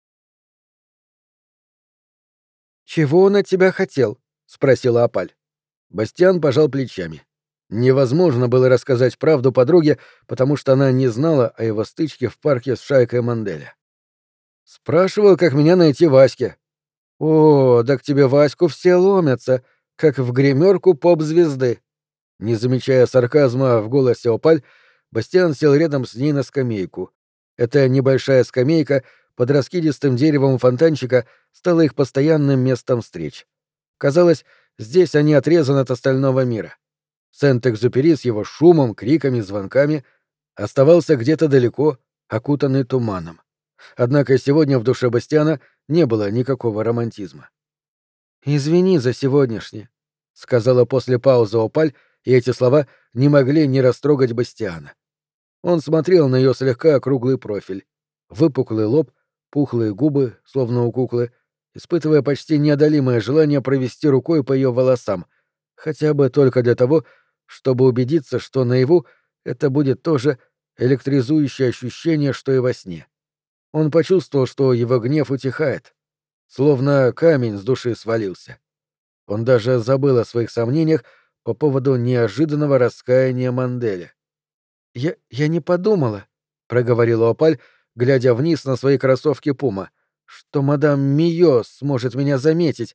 A: «Чего он от тебя хотел?» — спросила Апаль. Бастиан пожал плечами. Невозможно было рассказать правду подруге, потому что она не знала о его стычке в парке с шайкой Манделя. «Спрашивал, как меня найти Ваське». «О, да к тебе Ваську все ломятся, как в гримерку поп-звезды». Не замечая сарказма в голосе Опаль, Бастиан сел рядом с ней на скамейку. Эта небольшая скамейка под раскидистым деревом фонтанчика стала их постоянным местом встреч. Казалось, здесь они отрезаны от остального мира. Сент-Экзюпери с его шумом, криками, звонками оставался где-то далеко, окутанный туманом. Однако сегодня в душе Бастиана не было никакого романтизма. «Извини за сегодняшнее», — сказала после паузы Опаль, и эти слова не могли не растрогать Бастиана. Он смотрел на ее слегка округлый профиль, выпуклый лоб, пухлые губы, словно у куклы, испытывая почти неодолимое желание провести рукой по ее волосам, хотя бы только для того, чтобы убедиться, что наяву это будет то же электризующее ощущение, что и во сне. Он почувствовал, что его гнев утихает, словно камень с души свалился. Он даже забыл о своих сомнениях по поводу неожиданного раскаяния Манделя. «Я... я не подумала», — проговорила Опаль, глядя вниз на свои кроссовки Пума, «что мадам Мио сможет меня заметить.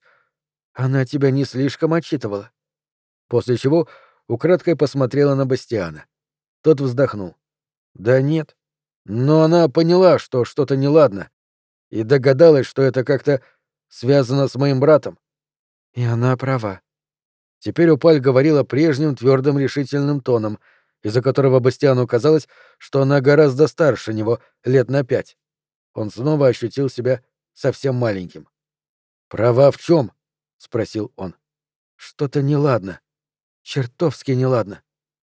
A: Она тебя не слишком отчитывала». После чего украдкой посмотрела на Бастиана. Тот вздохнул. «Да нет. Но она поняла, что что-то неладно, и догадалась, что это как-то связано с моим братом». «И она права». Теперь Опаль говорила прежним твердым решительным тоном, из-за которого Бастиану казалось, что она гораздо старше него, лет на пять. Он снова ощутил себя совсем маленьким. «Права в чем? Спросил он. «Что-то неладно. Чертовски неладно.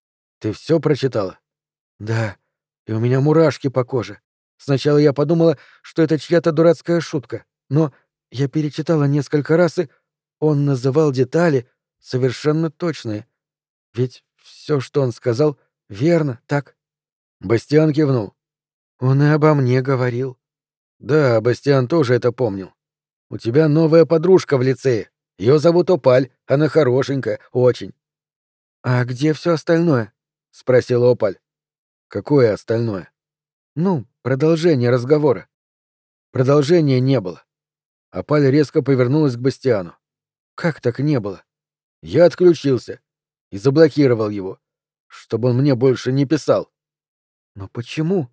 A: Ты все прочитала?» «Да. И у меня мурашки по коже. Сначала я подумала, что это чья-то дурацкая шутка, но я перечитала несколько раз, и он называл детали совершенно точные. Ведь все, что он сказал, верно, так?» Бастиан кивнул. «Он и обо мне говорил». «Да, Бастиан тоже это помнил. У тебя новая подружка в лицее. Ее зовут Опаль, она хорошенькая, очень». «А где все остальное?» — спросила Опаль. «Какое остальное?» «Ну, продолжение разговора». Продолжения не было. Опаль резко повернулась к Бастиану. «Как так не было?» «Я отключился и заблокировал его, чтобы он мне больше не писал». «Но почему?»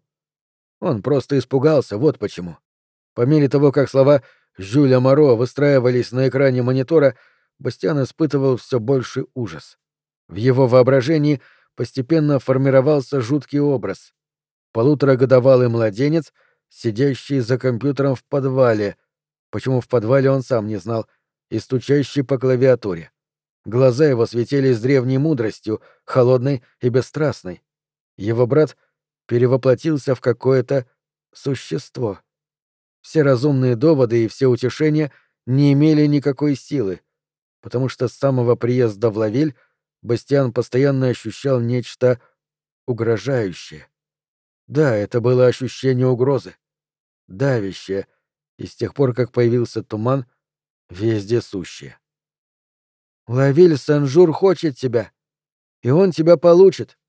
A: Он просто испугался, вот почему. По мере того, как слова Жюля Моро выстраивались на экране монитора, Бастиан испытывал все больший ужас. В его воображении постепенно формировался жуткий образ. Полуторагодовалый младенец, сидящий за компьютером в подвале, почему в подвале он сам не знал, и стучащий по клавиатуре. Глаза его светились древней мудростью, холодной и бесстрастной. Его брат перевоплотился в какое-то существо. Все разумные доводы и все утешения не имели никакой силы, потому что с самого приезда в Лавиль Бастиан постоянно ощущал нечто угрожающее. Да, это было ощущение угрозы, давящее, и с тех пор, как появился туман, вездесущее. «Лавиль Сен-Жур хочет тебя, и он тебя получит».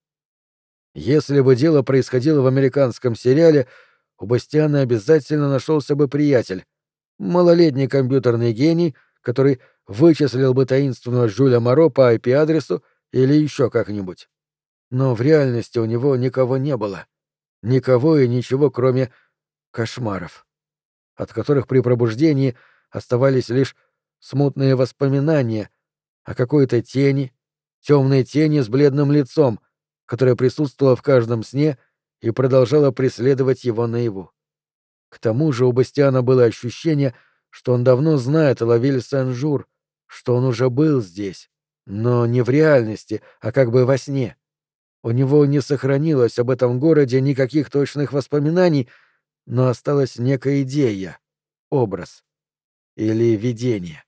A: Если бы дело происходило в американском сериале, у Бастиана обязательно нашелся бы приятель, малолетний компьютерный гений, который вычислил бы таинственного Жюля Моро по ай пи-адресу или еще как-нибудь. Но в реальности у него никого не было. Никого и ничего, кроме кошмаров, от которых при пробуждении оставались лишь смутные воспоминания о какой-то тени, темной тени с бледным лицом, которая присутствовала в каждом сне и продолжала преследовать его наяву. К тому же у Бастиана было ощущение, что он давно знает Лавиль Сен-Жур, что он уже был здесь, но не в реальности, а как бы во сне. У него не сохранилось об этом городе никаких точных воспоминаний, но осталась некая идея, образ или видение.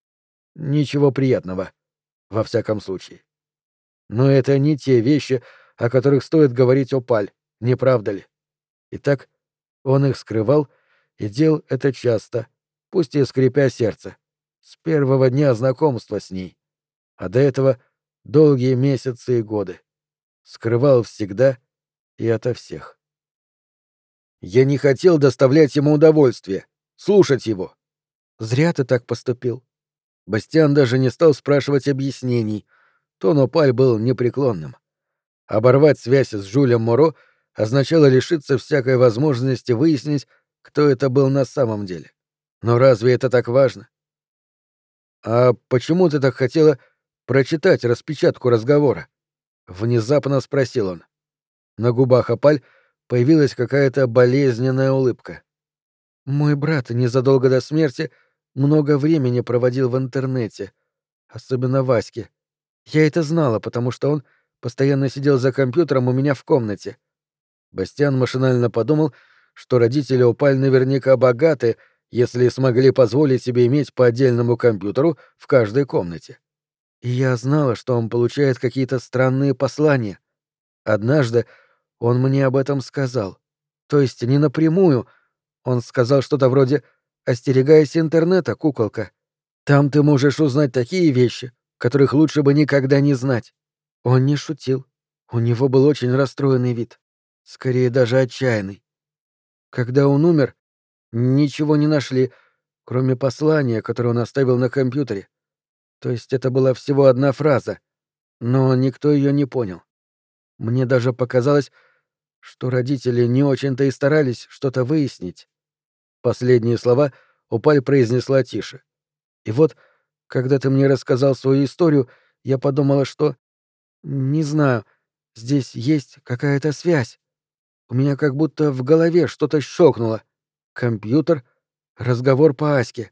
A: Ничего приятного, во всяком случае. Но это не те вещи, о которых стоит говорить Опаль, не правда ли? Итак, он их скрывал и делал это часто, пусть и скрипя сердце, с первого дня знакомства с ней, а до этого долгие месяцы и годы. Скрывал всегда и ото всех. Я не хотел доставлять ему удовольствие, слушать его. Зря ты так поступил. Бастиан даже не стал спрашивать объяснений. Тон Опаль был непреклонным. Оборвать связь с Жюлем Моро означало лишиться всякой возможности выяснить, кто это был на самом деле. Но разве это так важно? «А почему ты так хотела прочитать распечатку разговора?» — внезапно спросил он. На губах Опаль появилась какая-то болезненная улыбка. «Мой брат незадолго до смерти много времени проводил в интернете, особенно Ваське. Я это знала, потому что он постоянно сидел за компьютером у меня в комнате. Бастиан машинально подумал, что родители Опаль наверняка богаты, если смогли позволить себе иметь по отдельному компьютеру в каждой комнате. И я знала, что он получает какие-то странные послания. Однажды он мне об этом сказал. То есть не напрямую. Он сказал что-то вроде «Остерегайся интернета, куколка. Там ты можешь узнать такие вещи, которых лучше бы никогда не знать». Он не шутил. У него был очень расстроенный вид. Скорее даже отчаянный. Когда он умер, ничего не нашли, кроме послания, которое он оставил на компьютере. То есть это была всего одна фраза, но никто ее не понял. Мне даже показалось, что родители не очень-то и старались что-то выяснить. Последние слова Опаль произнесла тише. И вот, когда ты мне рассказал свою историю, я подумала, что... Не знаю, здесь есть какая-то связь. У меня как будто в голове что-то щелкнуло. Компьютер, разговор по Аське.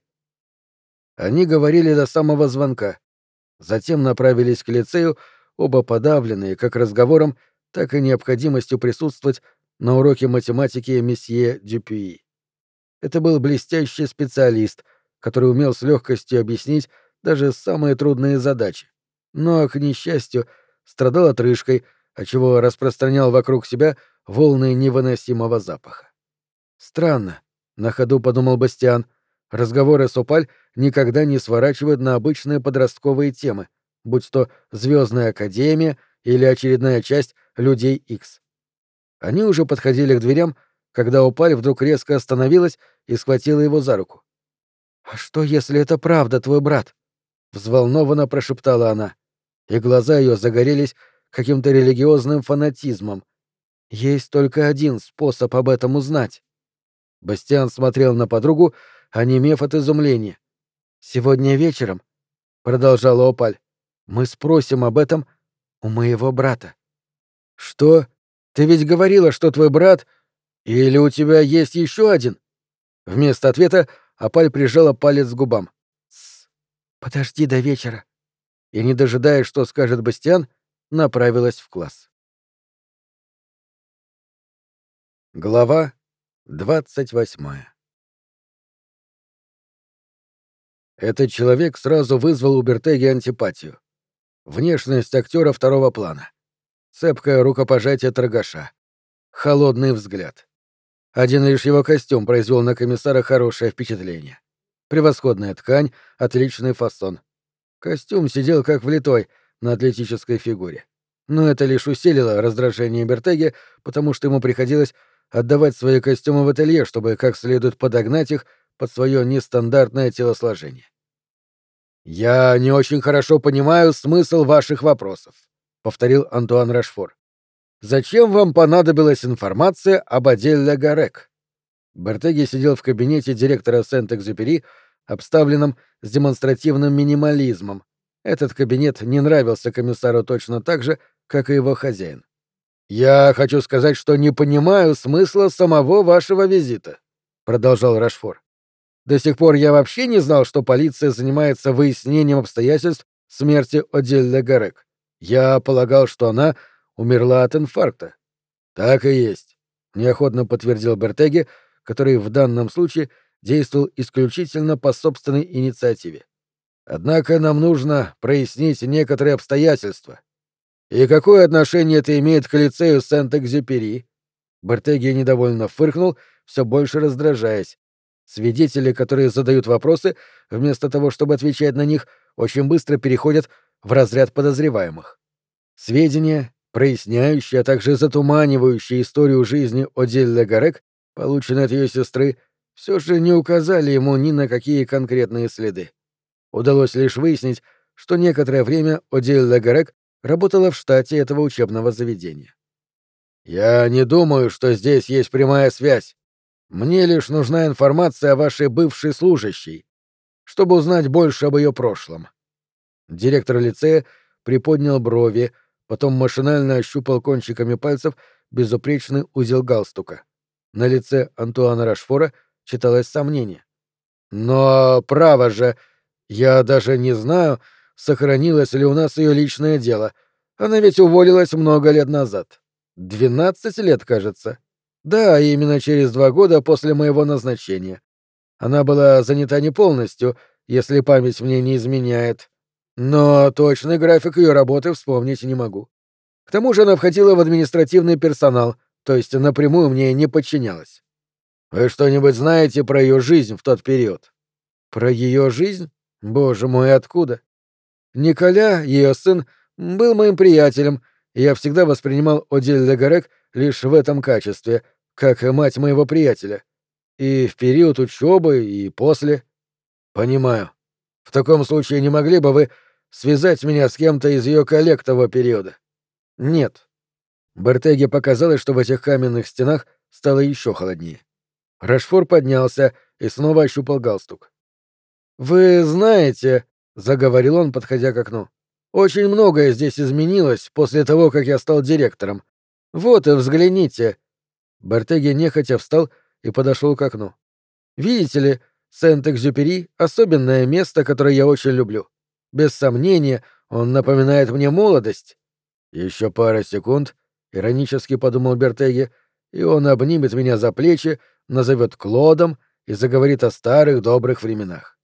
A: Они говорили до самого звонка. Затем направились к лицею, оба подавленные как разговором, так и необходимостью присутствовать на уроке математики месье Дюпюи. Это был блестящий специалист, который умел с легкостью объяснить даже самые трудные задачи. Но, к несчастью, страдал отрыжкой, отчего распространял вокруг себя волны невыносимого запаха. «Странно», — на ходу подумал Бастиан, — «разговоры с Опаль никогда не сворачивают на обычные подростковые темы, будь то «Звездная академия» или очередная часть «Людей Икс». Они уже подходили к дверям, когда Опаль вдруг резко остановилась и схватила его за руку. «А что, если это правда твой брат?» — взволнованно прошептала она, и глаза ее загорелись каким-то религиозным фанатизмом. «Есть только один способ об этом узнать». Бастиан смотрел на подругу, онемев от изумления. «Сегодня вечером», — продолжала Опаль, — «мы спросим об этом у моего брата». «Что? Ты ведь говорила, что твой брат... Или у тебя есть еще один?» Вместо ответа Опаль прижала палец к губам. «Тссс, подожди до вечера». И, не дожидаясь, что скажет Бастиан, направилась в класс. Глава двадцать восьмая. Этот человек сразу вызвал у Бертеги антипатию. Внешность актера второго плана. Цепкое рукопожатие торгаша. Холодный взгляд. Один лишь его костюм произвел на комиссара хорошее впечатление. Превосходная ткань, отличный фасон. Костюм сидел как влитой на атлетической фигуре. Но это лишь усилило раздражение Бертеги, потому что ему приходилось отдавать свои костюмы в ателье, чтобы как следует подогнать их под свое нестандартное телосложение. «Я не очень хорошо понимаю смысл ваших вопросов», — повторил Антуан Рашфор. «Зачем вам понадобилась информация об Адель Гарек?» Бертеги сидел в кабинете директора Сент-Экзюпери, обставленном с демонстративным минимализмом. Этот кабинет не нравился комиссару точно так же, как и его хозяин. «Я хочу сказать, что не понимаю смысла самого вашего визита», — продолжал Рашфор. «До сих пор я вообще не знал, что полиция занимается выяснением обстоятельств смерти Адель Гарек. Я полагал, что она умерла от инфаркта». «Так и есть», — неохотно подтвердил Бертеги, который в данном случае действовал исключительно по собственной инициативе. «Однако нам нужно прояснить некоторые обстоятельства». «И какое отношение это имеет к лицею Сент-Экзюпери?» Бертеги недовольно фыркнул, все больше раздражаясь. Свидетели, которые задают вопросы, вместо того, чтобы отвечать на них, очень быстро переходят в разряд подозреваемых. Сведения, проясняющие, а также затуманивающие историю жизни Одель Гарек, полученные от ее сестры, все же не указали ему ни на какие конкретные следы. Удалось лишь выяснить, что некоторое время Одель Гарек работала в штате этого учебного заведения. «Я не думаю, что здесь есть прямая связь. Мне лишь нужна информация о вашей бывшей служащей, чтобы узнать больше об ее прошлом». Директор лицея приподнял брови, потом машинально ощупал кончиками пальцев безупречный узел галстука. На лице Антуана Рашфора читалось сомнение. «Но, право же, я даже не знаю, сохранилось ли у нас ее личное дело. Она ведь уволилась много лет назад».
B: Двенадцать лет, кажется. Да, именно через два года после моего назначения. Она была занята не полностью, если память мне не изменяет. Но точный график ее работы вспомнить не могу. К тому же она входила в административный персонал, то есть напрямую мне не подчинялась. Вы что-нибудь знаете про ее жизнь в тот период? Про ее жизнь? Боже мой, откуда? Николя, ее сын, был моим приятелем, и я всегда воспринимал Одель Легарек лишь в этом качестве, как и мать моего приятеля. И в период учебы, и после. Понимаю. В таком случае не могли бы вы связать меня с кем-то из ее коллег того периода? Нет. Бертеге показалось, что в этих каменных стенах стало еще холоднее. Рашфор поднялся и снова ощупал галстук. «Вы знаете», — заговорил он, подходя к окну, — «очень многое здесь изменилось после того, как я стал директором. Вот и взгляните». Бертеге нехотя встал и подошел к окну. «Видите ли, Сент-Экзюпери — особенное место, которое я очень люблю. Без сомнения, он напоминает мне молодость». Еще пара секунд, — иронически подумал Бертеге, — и он обнимет меня за плечи, назовет Клодом и заговорит о старых добрых временах.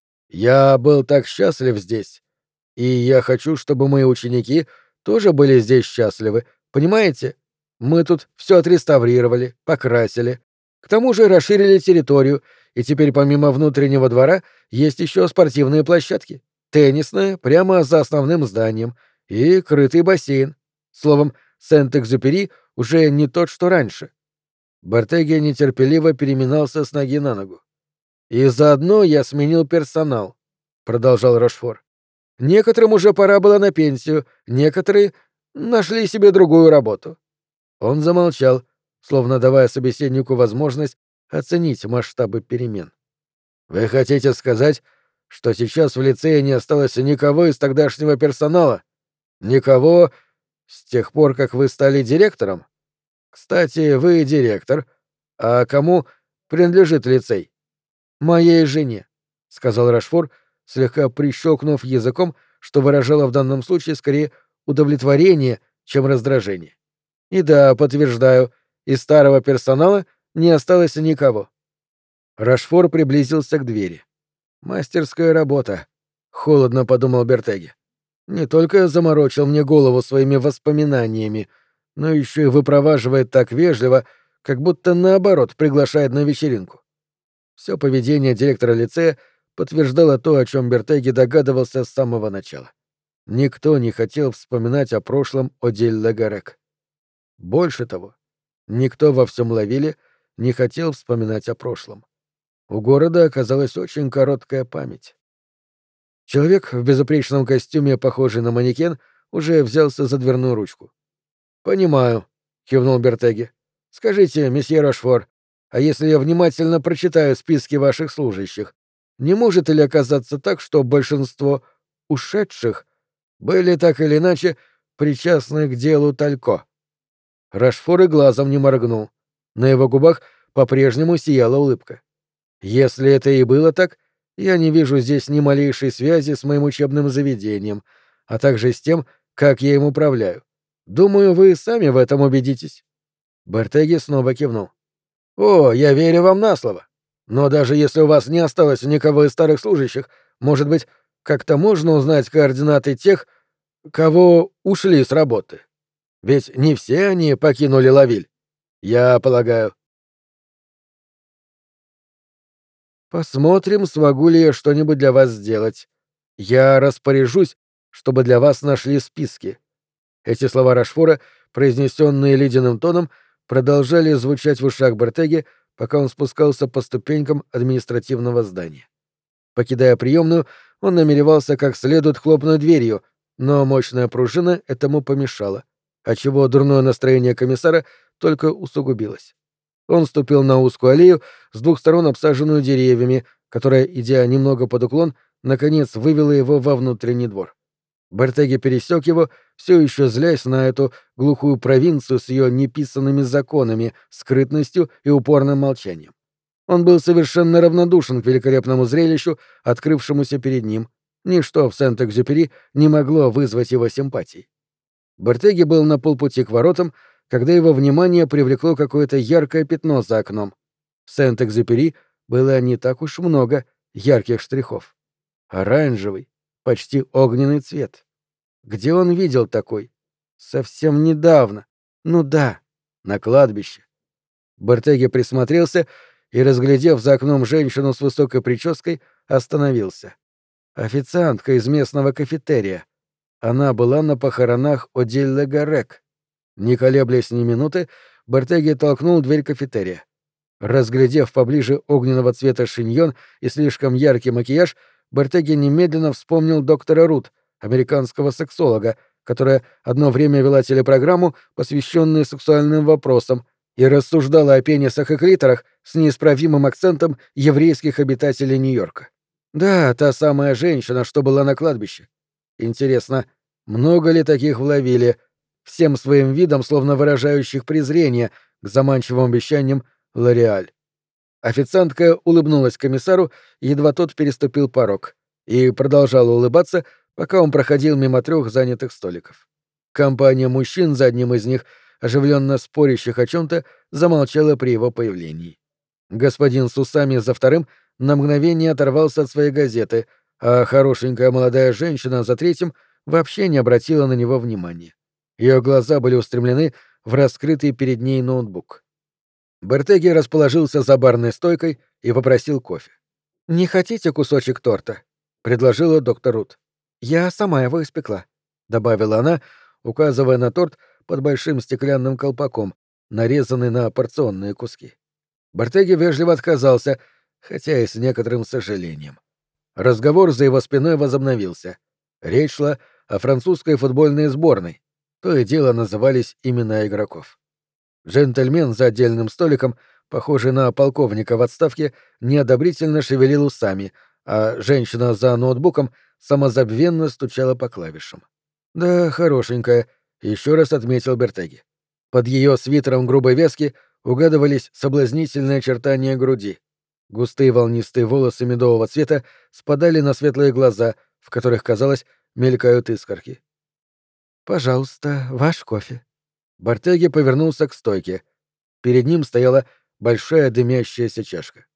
B: Я был так счастлив здесь, и я хочу, чтобы мои ученики тоже были здесь счастливы, понимаете? Мы тут все отреставрировали, покрасили. К тому же расширили территорию, и теперь помимо внутреннего двора есть еще спортивные площадки. Теннисная прямо за основным зданием и крытый бассейн. Словом, Сент-Экзюпери уже не тот, что раньше. Бартеге нетерпеливо переминался с ноги на ногу. «И заодно я сменил персонал», — продолжал Рошфор. «Некоторым уже пора было на пенсию, некоторые нашли себе другую работу». Он замолчал, словно давая собеседнику возможность оценить масштабы перемен. «Вы хотите сказать, что сейчас в лицее не осталось никого из тогдашнего персонала? Никого с тех пор, как вы стали директором? Кстати, вы директор. А кому принадлежит лицей?» «Моей жене», — сказал Рашфор, слегка прищелкнув языком, что выражало в данном случае скорее удовлетворение, чем раздражение. «И да, подтверждаю, из старого персонала не осталось никого». Рашфор приблизился к двери. «Мастерская работа», — холодно подумал Бертеге. «Не только заморочил мне голову своими воспоминаниями, но еще и выпроваживает так вежливо, как будто наоборот приглашает на вечеринку». Все поведение директора лицея подтверждало то, о чем Бертеге догадывался с самого начала. Никто не хотел вспоминать о прошлом Одель Легарек. Больше того, никто во всем Лавиле не хотел вспоминать о прошлом. У города оказалась очень короткая память. Человек в безупречном костюме, похожий на манекен, уже взялся за дверную ручку. «Понимаю», — кивнул Бертеге. «Скажите, месье Рошфор, а если я внимательно прочитаю списки ваших служащих, не может ли оказаться так, что большинство ушедших были так или иначе причастны к делу Талько?» Рашфор и глазом не моргнул. На его губах по-прежнему сияла улыбка. «Если это и было так, я не вижу здесь ни малейшей связи с моим учебным заведением, а также с тем, как я им управляю. Думаю, вы сами в этом убедитесь». Бертеги снова кивнул. «О, я верю вам на слово. Но даже если у вас не осталось никого из старых служащих, может быть, как-то можно узнать координаты тех, кого ушли с работы? Ведь не все они покинули Лавиль, я полагаю». «Посмотрим, смогу ли я что-нибудь для вас сделать. Я распоряжусь, чтобы для вас нашли списки». Эти слова Рашфора, произнесенные ледяным тоном, продолжали звучать в ушах Бертеге, пока он спускался по ступенькам административного здания. Покидая приемную, он намеревался как следует хлопнуть дверью, но мощная пружина этому помешала, отчего дурное настроение комиссара только усугубилось. Он ступил на узкую аллею, с двух сторон обсаженную деревьями, которая, идя немного под уклон, наконец вывела его во внутренний двор. Бертеге пересек его, все еще злясь на эту глухую провинцию с ее неписанными законами, скрытностью и упорным молчанием. Он был совершенно равнодушен к великолепному зрелищу, открывшемуся перед ним. Ничто в Сент-Экзюпери не могло вызвать его симпатий. Бертеге был на полпути к воротам, когда его внимание привлекло какое-то яркое пятно за окном. В Сент-Экзюпери было не так уж много ярких штрихов. Оранжевый, почти огненный цвет. Где он видел такой? Совсем недавно. Ну да, на кладбище. Бертеги присмотрелся и, разглядев за окном женщину с высокой прической, остановился. Официантка из местного кафетерия. Она была на похоронах Одиль Легарек. Не колеблясь ни минуты, Бертеги толкнул дверь кафетерия. Разглядев поближе огненного цвета шиньон и слишком яркий макияж, Бертеги немедленно вспомнил доктора Рут, американского сексолога, которая одно время вела телепрограмму, посвященную сексуальным вопросам, и рассуждала о пенисах и клиторах с неисправимым акцентом еврейских обитателей Нью-Йорка. Да, та самая женщина, что была на кладбище. Интересно, много ли таких вловили, всем своим видом словно выражающих презрение к заманчивым обещаниям Лореаль. Официантка улыбнулась комиссару, едва тот переступил порог, и продолжала улыбаться, пока он проходил мимо трех занятых столиков. Компания мужчин за одним из них, оживленно спорящих о чем-то, замолчала при его появлении. Господин с усами за вторым на мгновение оторвался от своей газеты, а хорошенькая молодая женщина за третьим вообще не обратила на него внимания. Ее глаза были устремлены в раскрытый перед ней ноутбук. Бертеги расположился за барной стойкой и попросил кофе. «Не хотите кусочек торта?» — предложила доктор Рут. «Я сама его испекла», — добавила она, указывая на торт под большим стеклянным колпаком, нарезанный на порционные куски. Бертеги вежливо отказался, хотя и с некоторым сожалением. Разговор за его спиной возобновился. Речь шла о французской футбольной сборной. То и дело назывались имена игроков. Джентльмен за отдельным столиком, похожий на полковника в отставке, неодобрительно шевелил усами, а женщина за ноутбуком самозабвенно стучала по клавишам. «Да, хорошенькая», — еще раз отметил Бертеги. Под ее свитером грубой вязки угадывались соблазнительные очертания груди. Густые волнистые волосы медового цвета спадали на светлые глаза, в которых, казалось, мелькают искорки. «Пожалуйста, ваш кофе». Бертеги повернулся к стойке. Перед ним стояла большая дымящаяся чашка.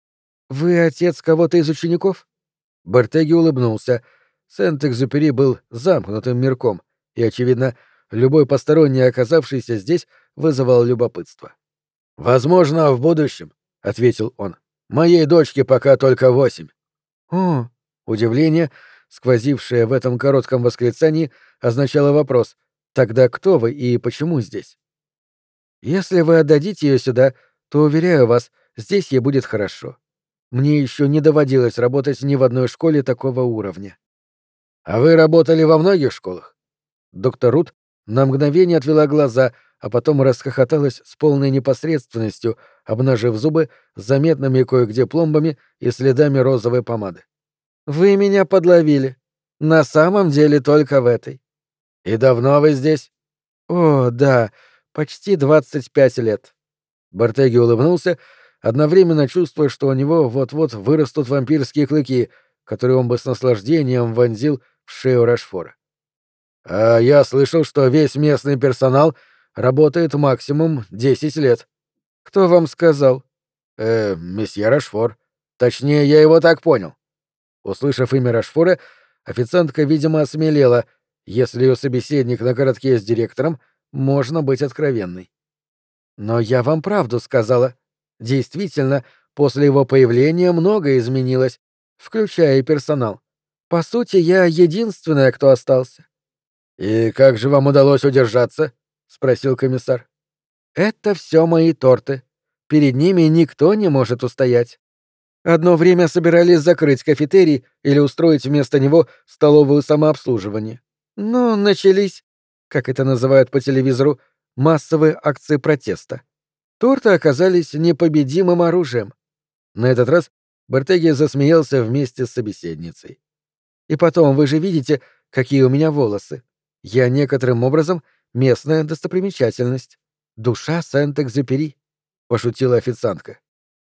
B: «Вы отец кого-то из учеников?» Бертеги улыбнулся. Сент-Экзюпери был замкнутым мирком, и, очевидно, любой посторонний, оказавшийся здесь, вызывал любопытство. «Возможно, в будущем», — ответил он. «Моей дочке пока только восемь». «О!» Удивление, сквозившее в этом коротком восклицании, означало вопрос: «Тогда кто вы и почему здесь?» «Если вы отдадите ее сюда, то, уверяю вас, здесь ей будет хорошо. Мне еще не доводилось работать ни в одной школе такого уровня». «А вы работали во многих школах?» Доктор Рут на мгновение отвела глаза, а потом расхохоталась с полной непосредственностью, обнажив зубы с заметными кое-где пломбами и следами розовой помады. «Вы меня подловили. На самом деле только в этой». «И давно вы здесь?» «О, да, почти двадцать пять лет». Бертеги улыбнулся, одновременно чувствуя, что у него вот-вот вырастут вампирские клыки, которые он бы с наслаждением вонзил в шею Рашфора. «А я слышал, что весь местный персонал работает максимум десять лет». «Кто вам сказал?» «Э, месье Рашфор. Точнее, я его так понял». Услышав имя Рашфора, официантка, видимо, осмелела. Если ее собеседник на коротке с директором, можно быть откровенной. «Но я вам правду сказала. Действительно, после его появления многое изменилось, включая и персонал. По сути, я единственная, кто остался». «И как же вам удалось удержаться?» — спросил комиссар. «Это все мои торты. Перед ними никто не может устоять. Одно время собирались закрыть кафетерий или устроить вместо него столовую самообслуживания. Но начались, как это называют по телевизору, массовые акции протеста. Торты оказались непобедимым оружием». На этот раз Бертеги засмеялся вместе с собеседницей. «И потом, вы же видите, какие у меня волосы. Я некоторым образом местная достопримечательность. Душа Сент-Экзюпери», — пошутила официантка.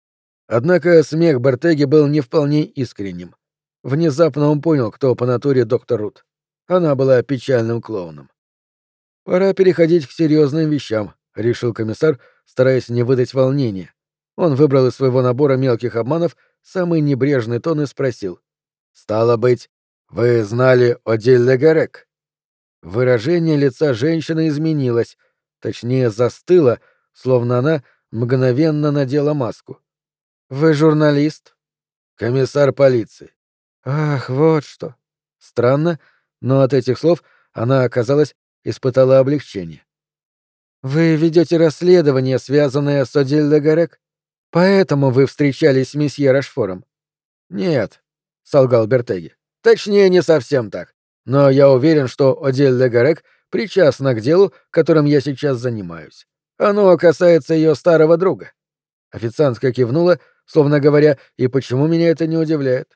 B: Однако смех Бертеги был не вполне искренним. Внезапно он понял, кто по натуре доктор Рут. Она была печальным клоуном. «Пора переходить к серьезным вещам», решил комиссар, стараясь не выдать волнения. Он выбрал из своего набора мелких обманов самый небрежный тон и спросил. «Стало быть, вы знали о Дель Гарек?» Выражение лица женщины изменилось, точнее застыло, словно она мгновенно надела маску. «Вы журналист?» «Комиссар полиции». «Ах, вот что». Странно, но от этих слов она, оказалось, испытала облегчение. «Вы ведете расследование, связанное с Одель де Гарек? Поэтому вы встречались с месье Рашфором?» «Нет», — солгал Бертеги. «Точнее, не совсем так. Но я уверен, что Одель де Гарек причастна к делу, которым я сейчас занимаюсь. Оно касается ее старого друга». Официантка кивнула, словно говоря, «И почему меня это не удивляет?»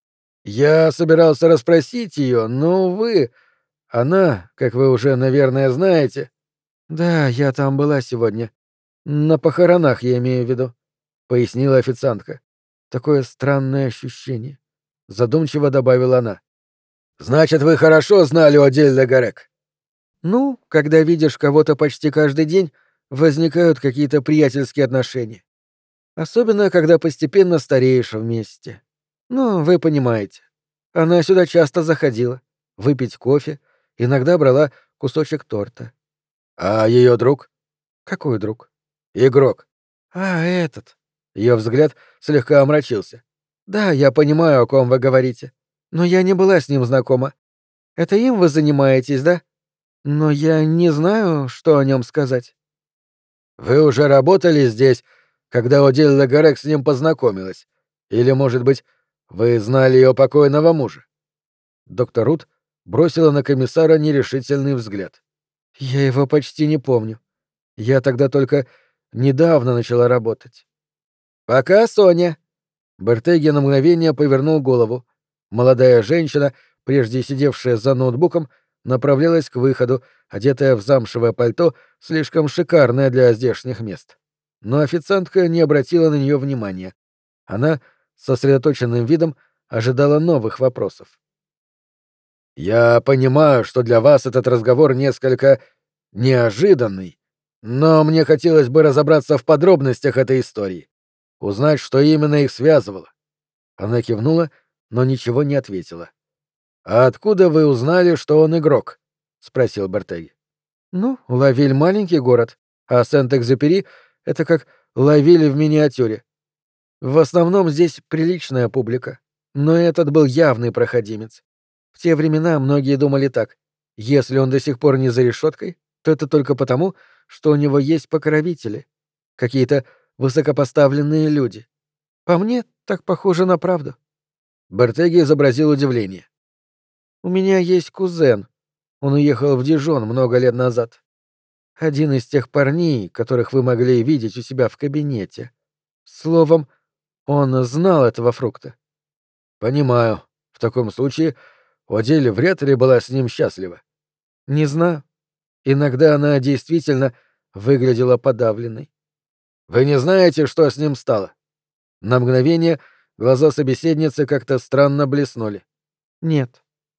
B: «Я собирался расспросить ее, но, увы, она, как вы уже, наверное, знаете...» «Да, я там была сегодня. На похоронах, я имею в виду», — пояснила официантка. «Такое странное ощущение», — задумчиво добавила она. «Значит, вы хорошо знали о Дель Гарек?» «Ну, когда видишь кого-то почти каждый день, возникают какие-то приятельские отношения. Особенно, когда постепенно стареешь вместе. Ну, вы понимаете. Она сюда часто заходила. Выпить кофе, иногда брала кусочек торта». «А ее друг?» «Какой друг?» «Игрок». «А, этот». Ее взгляд слегка омрачился. «Да, я понимаю, о ком вы говорите. Но я не была с ним знакома. Это им вы занимаетесь, да? Но я не знаю, что о нем сказать». «Вы уже работали здесь, когда Одель Лагарек с ним познакомилась? Или, может быть, вы знали ее покойного мужа?» Доктор Рут бросила на комиссара нерешительный взгляд. «Я его почти не помню. Я тогда только недавно начала работать». «Пока, Соня!» Бертеги на мгновение повернул голову. Молодая женщина, прежде сидевшая за ноутбуком, направлялась к выходу, одетая в замшевое пальто, слишком шикарное для здешних мест. Но официантка не обратила на нее внимания. Она, с сосредоточенным видом, ожидала новых вопросов. «Я понимаю, что для вас этот разговор несколько неожиданный, но мне хотелось бы разобраться в подробностях этой истории, узнать, что именно их связывало». Она кивнула, но ничего не ответила. «А откуда вы узнали, что он игрок?» — спросил Бертеги. «Ну, Лавиль — маленький город, а Сент-Экзюпери — это как Лавиль в миниатюре. В основном здесь приличная публика, но этот был явный проходимец. В те времена многие думали так: если он до сих пор не за решеткой, то это только потому, что у него есть покровители, какие-то высокопоставленные люди. По мне, так похоже на правду». Бертеги изобразил удивление. «У меня есть кузен. Он уехал в Дижон много лет назад. Один из тех парней, которых вы могли видеть у себя в кабинете. Словом, он знал этого фрукта». «Понимаю. В таком случае Одель вряд ли была с ним счастлива». «Не знаю. Иногда она действительно выглядела подавленной». «Вы не знаете, что с ним стало?» На мгновение глаза собеседницы как-то странно блеснули. «Нет».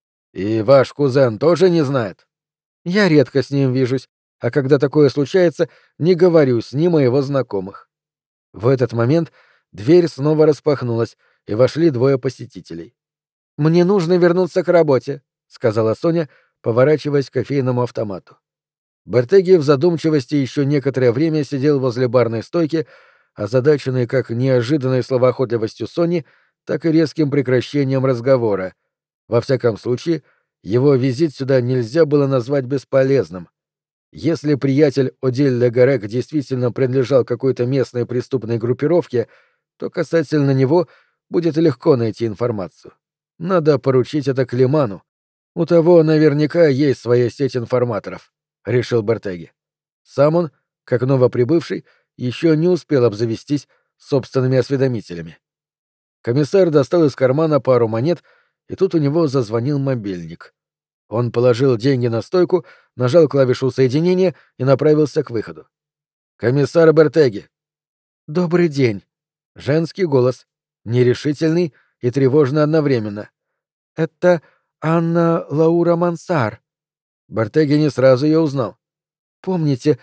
B: «И ваш кузен тоже не знает?» «Я редко с ним вижусь, а когда такое случается, не говорю с ним о его знакомых». В этот момент дверь снова распахнулась, и вошли двое посетителей. «Мне нужно вернуться к работе», — сказала Соня, поворачиваясь к кофейному автомату. Бертеги в задумчивости еще некоторое время сидел возле барной стойки, озадаченный как неожиданной словоохотливостью Сони, так и резким прекращением разговора. Во всяком случае, его визит сюда нельзя было назвать бесполезным. Если приятель Одель де Гарек действительно принадлежал какой-то местной преступной группировке, то касательно него будет легко найти информацию. Надо поручить это Климану. У того наверняка есть своя сеть информаторов, — решил Бертеги. Сам он, как новоприбывший, еще не успел обзавестись собственными осведомителями. Комиссар достал из кармана пару монет, и тут у него зазвонил мобильник. Он положил деньги на стойку, нажал клавишу соединения и направился к выходу. «Комиссар Бертеги». «Добрый день». Женский голос, нерешительный и тревожный одновременно. «Это Анна Лаура Мансар». Бертеги не сразу ее узнал. «Помните,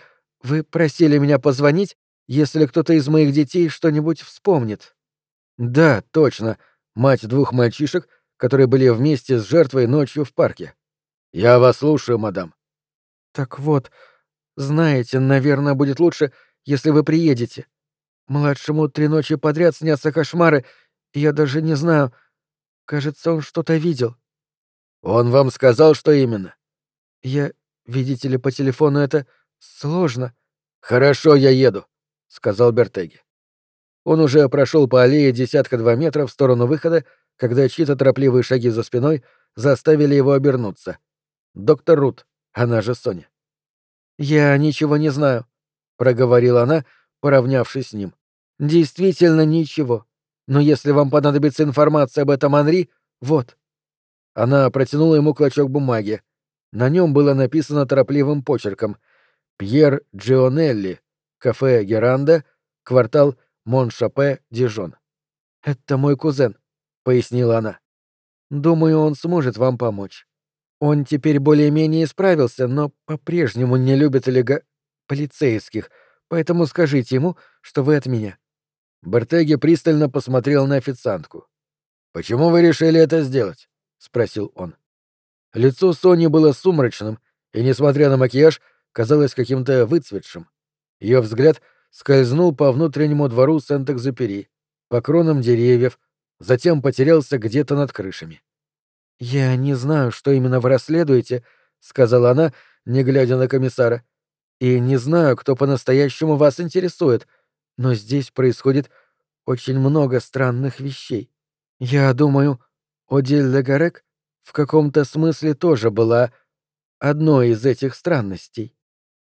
B: Вы просили меня позвонить, если кто-то из моих детей что-нибудь вспомнит. Да, точно. Мать двух мальчишек, которые были вместе с жертвой ночью в парке. Я вас слушаю, мадам. Так вот, знаете, наверное, будет лучше, если вы приедете. Младшему три ночи подряд снятся кошмары, и я даже не знаю. Кажется, он что-то видел. Он вам сказал, что именно? Я, видите ли, по телефону это сложно. Хорошо, я еду, сказал Бертеги. Он уже прошел по аллее десятка два метра в сторону выхода, когда чьи-то торопливые шаги за спиной заставили его обернуться. Доктор Рут, она же Соня. «Я ничего не знаю», — проговорила она, поравнявшись с ним. «Действительно ничего. Но если вам понадобится информация об этом Анри, вот». Она протянула ему клочок бумаги. На нем было написано торопливым почерком: «Пьер Джионелли, кафе Геранда, квартал Моншапе-Дижон». «Это мой кузен», — пояснила она. «Думаю, он сможет вам помочь. Он теперь более-менее исправился, но по-прежнему не любит лега... полицейских, поэтому скажите ему, что вы от меня». Бертеги пристально посмотрел на официантку. «Почему вы решили это сделать?» — спросил он. Лицо Сони было сумрачным и, несмотря на макияж, казалось каким-то выцветшим. Ее взгляд скользнул по внутреннему двору Сент-Экзюпери, по кронам деревьев, затем потерялся где-то над крышами. «Я не знаю, что именно вы расследуете», — сказала она, не глядя на комиссара, «и не знаю, кто по-настоящему вас интересует, но здесь происходит очень много странных вещей. Я думаю, Одиль Легарек в каком-то смысле тоже была одной из этих странностей».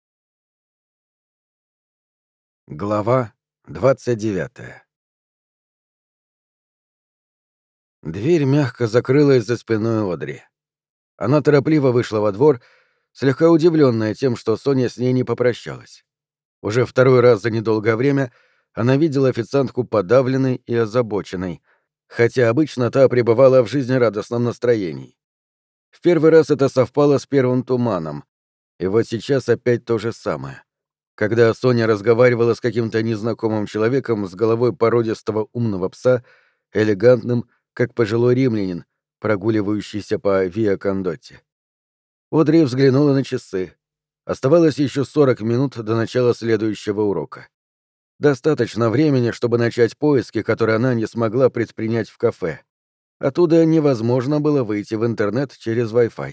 A: Глава двадцать девятая. Дверь мягко закрылась за спиной Одри. Она торопливо вышла во двор, слегка удивленная тем, что Соня с ней не попрощалась. Уже второй раз за недолгое время она видела официантку подавленной и озабоченной, хотя обычно та пребывала в жизнерадостном настроении. В первый раз это совпало с первым туманом, и вот сейчас опять то же самое. Когда Соня разговаривала с каким-то незнакомым человеком с головой породистого умного пса, элегантным, как пожилой римлянин, прогуливающийся по Виа Кондотти. Одри взглянула на часы. Оставалось еще сорок минут до начала следующего урока. Достаточно времени, чтобы начать поиски, которые она не смогла предпринять в кафе. Оттуда невозможно было выйти в интернет через Wi-Fi.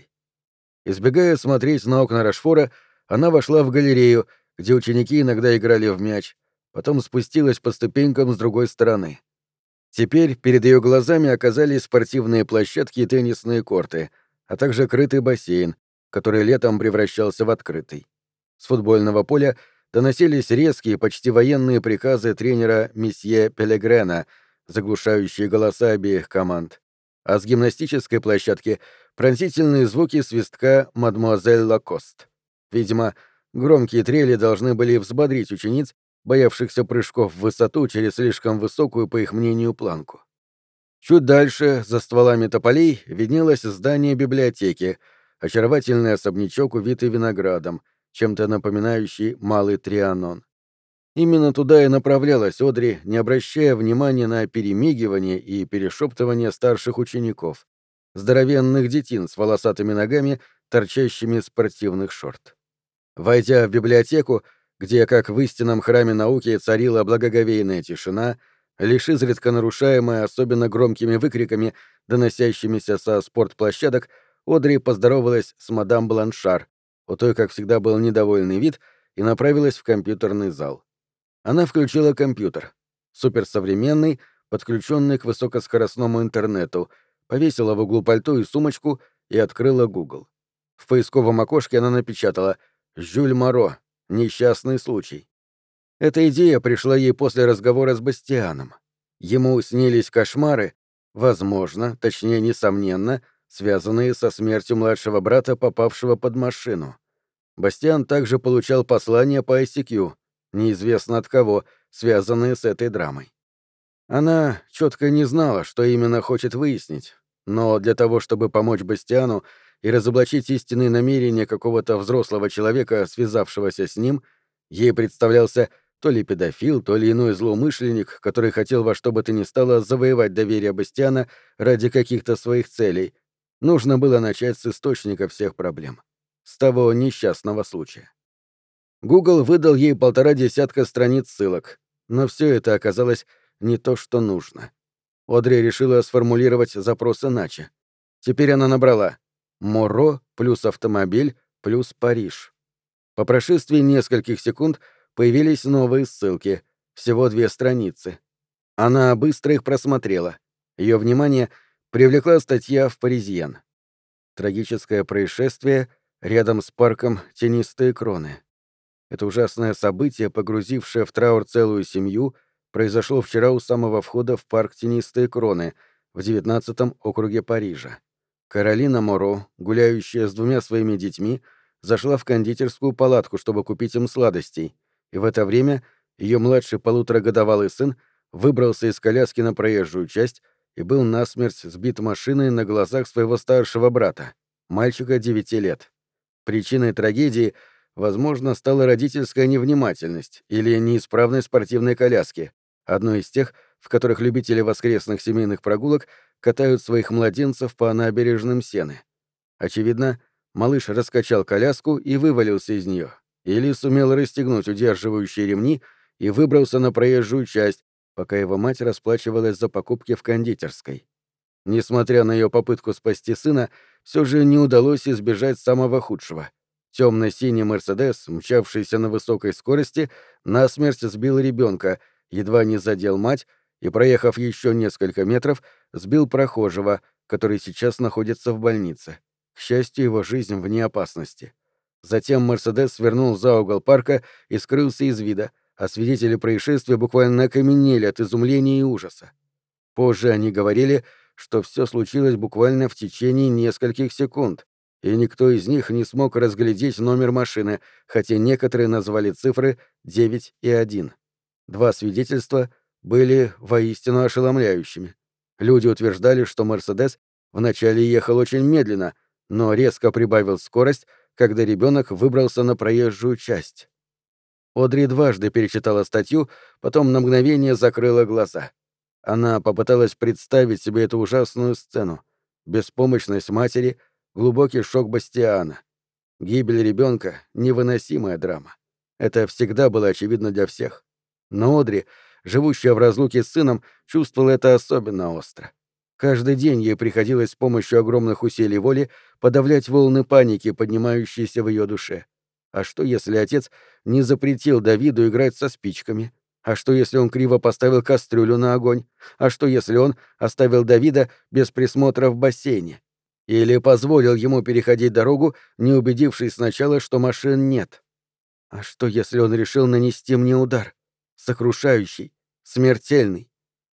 A: Избегая смотреть на окна Рошфора, она вошла в галерею, где ученики иногда играли в мяч, потом спустилась по ступенькам с другой стороны. Теперь перед ее глазами оказались спортивные площадки и теннисные корты, а также крытый бассейн, который летом превращался в открытый. С футбольного поля доносились резкие, почти военные приказы тренера месье Пелегрена, заглушающие голоса обеих команд. А с гимнастической площадки — пронзительные звуки свистка мадемуазель Лакост. Видимо, громкие трели должны были взбодрить учениц, боявшихся прыжков в высоту через слишком высокую, по их мнению, планку. Чуть дальше, за стволами тополей, виднелось здание библиотеки, очаровательный особнячок, увитый виноградом, чем-то напоминающий Малый Трианон. Именно туда и направлялась Одри, не обращая внимания на перемигивание и перешептывание старших учеников, здоровенных детин с волосатыми ногами, торчащими из спортивных шорт. Войдя в библиотеку, где, как в истинном храме науки, царила благоговейная тишина, лишь изредка нарушаемая особенно громкими выкриками, доносящимися со спортплощадок, Одри поздоровалась с мадам Бланшар, у той, как всегда, был недовольный вид, и направилась в компьютерный зал. Она включила компьютер, суперсовременный, подключенный к высокоскоростному интернету, повесила в углу пальто и сумочку и открыла Google. В поисковом окошке она напечатала «Жюль Моро. Несчастный случай». Эта идея пришла ей после разговора с Бастианом. Ему снились кошмары, возможно, точнее, несомненно, связанные со смертью младшего брата, попавшего под машину. Бастиан также получал послания по ай си кью, неизвестно от кого, связанные с этой драмой. Она четко не знала, что именно хочет выяснить, но для того, чтобы помочь Бастиану и разоблачить истинные намерения какого-то взрослого человека, связавшегося с ним, Ей представлялся то ли педофил, то ли иной злоумышленник, который хотел во что бы то ни стало завоевать доверие Бастиана ради каких-то своих целей. Нужно было начать с источника всех проблем. С того несчастного случая. Google выдал ей полтора десятка страниц ссылок, но все это оказалось не то, что нужно. Одри решила сформулировать запрос иначе. Теперь она набрала «Моро плюс автомобиль плюс Париж». По прошествии нескольких секунд появились новые ссылки, всего две страницы. Она быстро их просмотрела. Ее внимание привлекла статья в «Паризьен». Трагическое происшествие рядом с парком «Тенистые кроны». Это ужасное событие, погрузившее в траур целую семью, произошло вчера у самого входа в парк «Тенистые кроны» в девятнадцатом округе Парижа. Каролина Моро, гуляющая с двумя своими детьми, зашла в кондитерскую палатку, чтобы купить им сладостей, и в это время ее младший полуторагодовалый сын выбрался из коляски на проезжую часть и был насмерть сбит машиной на глазах своего старшего брата, мальчика девяти лет. Причиной трагедии, возможно, стала родительская невнимательность или неисправность спортивной коляски, одной из тех, в которых любители воскресных семейных прогулок катают своих младенцев по набережным Сены. Очевидно, малыш раскачал коляску и вывалился из нее, или сумел расстегнуть удерживающие ремни и выбрался на проезжую часть, пока его мать расплачивалась за покупки в кондитерской. Несмотря на ее попытку спасти сына, все же не удалось избежать самого худшего. Темно-синий «Мерседес», мчавшийся на высокой скорости, насмерть сбил ребенка, едва не задел мать и, проехав еще несколько метров, сбил прохожего, который сейчас находится в больнице. К счастью, его жизнь вне опасности. Затем «Мерседес» свернул за угол парка и скрылся из вида, а свидетели происшествия буквально окаменели от изумления и ужаса. Позже они говорили, что все случилось буквально в течение нескольких секунд, и никто из них не смог разглядеть номер машины, хотя некоторые назвали цифры девять и один. Два свидетельства были воистину ошеломляющими. Люди утверждали, что «Мерседес» вначале ехал очень медленно, но резко прибавил скорость, когда ребенок выбрался на проезжую часть. Одри дважды перечитала статью, потом на мгновение закрыла глаза. Она попыталась представить себе эту ужасную сцену. Беспомощность матери, глубокий шок Бастиана. Гибель ребенка — невыносимая драма. Это всегда было очевидно для всех. Но Одри, живущая в разлуке с сыном, чувствовала это особенно остро. Каждый день ей приходилось с помощью огромных усилий воли подавлять волны паники, поднимающиеся в ее душе. А что, если отец не запретил Давиду играть со спичками? А что, если он криво поставил кастрюлю на огонь? А что, если он оставил Давида без присмотра в бассейне? Или позволил ему переходить дорогу, не убедившись сначала, что машин нет? А что, если он решил нанести мне удар? Сокрушающий, смертельный?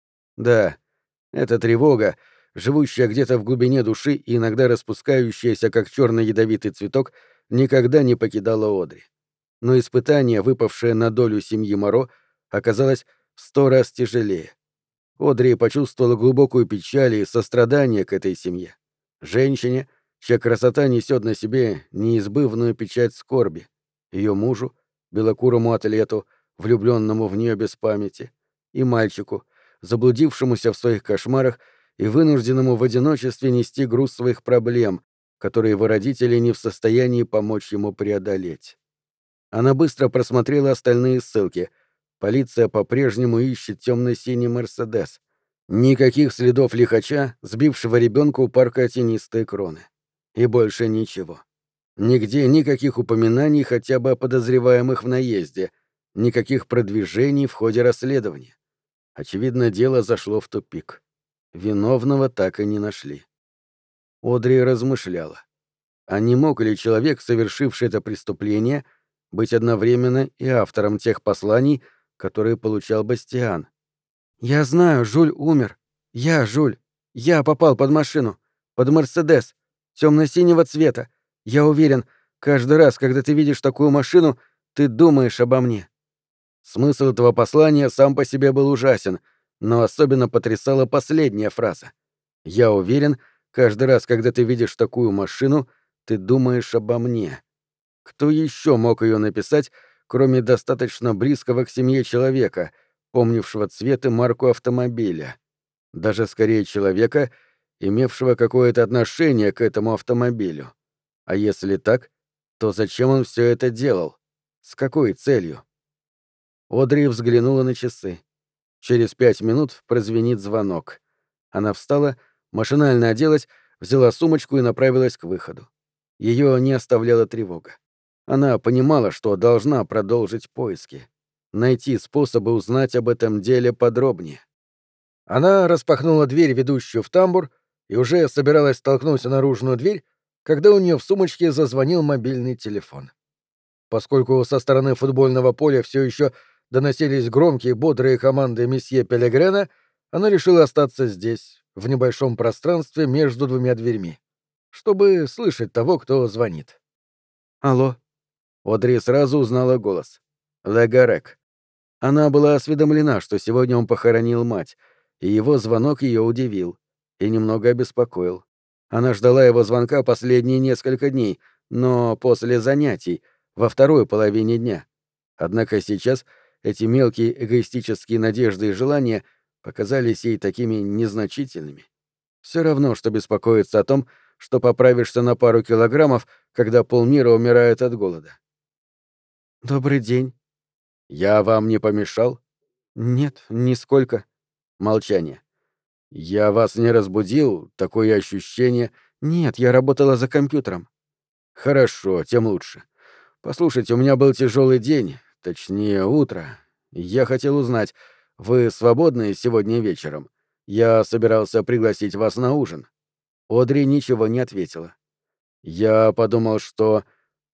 A: Да, эта тревога, живущая где-то в глубине души и иногда распускающаяся, как черный ядовитый цветок, никогда не покидала Одри. Но испытание, выпавшее на долю семьи Моро, оказалось в сто раз тяжелее. Одри почувствовала глубокую печаль и сострадание к этой семье. Женщине, чья красота несет на себе неизбывную печать скорби. Ее мужу, белокурому атлету, влюбленному в нее без памяти, и мальчику, заблудившемуся в своих кошмарах и вынужденному в одиночестве нести груз своих проблем, которые его родители не в состоянии помочь ему преодолеть. Она быстро просмотрела остальные ссылки. Полиция по-прежнему ищет темно-синий «Мерседес». Никаких следов лихача, сбившего ребенка у парка «Тенистые кроны». И больше ничего. Нигде никаких упоминаний хотя бы о подозреваемых в наезде, никаких продвижений в ходе расследования. Очевидно, дело зашло в тупик. Виновного так и не нашли. Одри размышляла. А не мог ли человек, совершивший это преступление, быть одновременно и автором тех посланий, которые получал Бастиан? «Я знаю, Жюль умер. Я, Жюль. Я попал под машину. Под Мерседес. Темно-синего цвета. Я уверен, каждый раз, когда ты видишь такую машину, ты думаешь обо мне». Смысл этого послания сам по себе был ужасен, но особенно потрясала последняя фраза. «Я уверен, каждый раз, когда ты видишь такую машину, ты думаешь обо мне». Кто еще мог ее написать, кроме достаточно близкого к семье человека, помнившего цвет и марку автомобиля. Даже скорее человека, имевшего какое-то отношение к этому автомобилю. А если так, то зачем он все это делал? С какой целью? Одри взглянула на часы. Через пять минут прозвенит звонок. Она встала, машинально оделась, взяла сумочку и направилась к выходу. Ее не оставляла тревога. Она понимала, что должна продолжить поиски. Найти способы узнать об этом деле подробнее. Она распахнула дверь, ведущую в тамбур, и уже собиралась толкнуть наружную дверь, когда у нее в сумочке зазвонил мобильный телефон. Поскольку со стороны футбольного поля все еще доносились громкие, бодрые команды месье Пелегрена, она решила остаться здесь, в небольшом пространстве между двумя дверьми, чтобы слышать того, кто звонит. «Алло». Одри сразу узнала голос. Легарек. Она была осведомлена, что сегодня он похоронил мать, и его звонок ее удивил и немного обеспокоил. Она ждала его звонка последние несколько дней, но после занятий, во второй половине дня. Однако сейчас эти мелкие эгоистические надежды и желания показались ей такими незначительными. Все равно, что беспокоиться о том, что поправишься на пару килограммов, когда полмира умирает от голода. «Добрый день». «Я вам не помешал?» «Нет, нисколько». Молчание. «Я вас не разбудил? Такое ощущение...» «Нет, я работала за компьютером». «Хорошо, тем лучше. Послушайте, у меня был тяжелый день, точнее, утро. Я хотел узнать, вы свободны сегодня вечером? Я собирался пригласить вас на ужин». Одри ничего не ответила. «Я подумал, что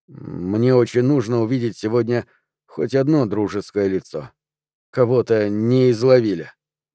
A: мне очень нужно увидеть сегодня хоть одно дружеское лицо. Кого-то не изловили».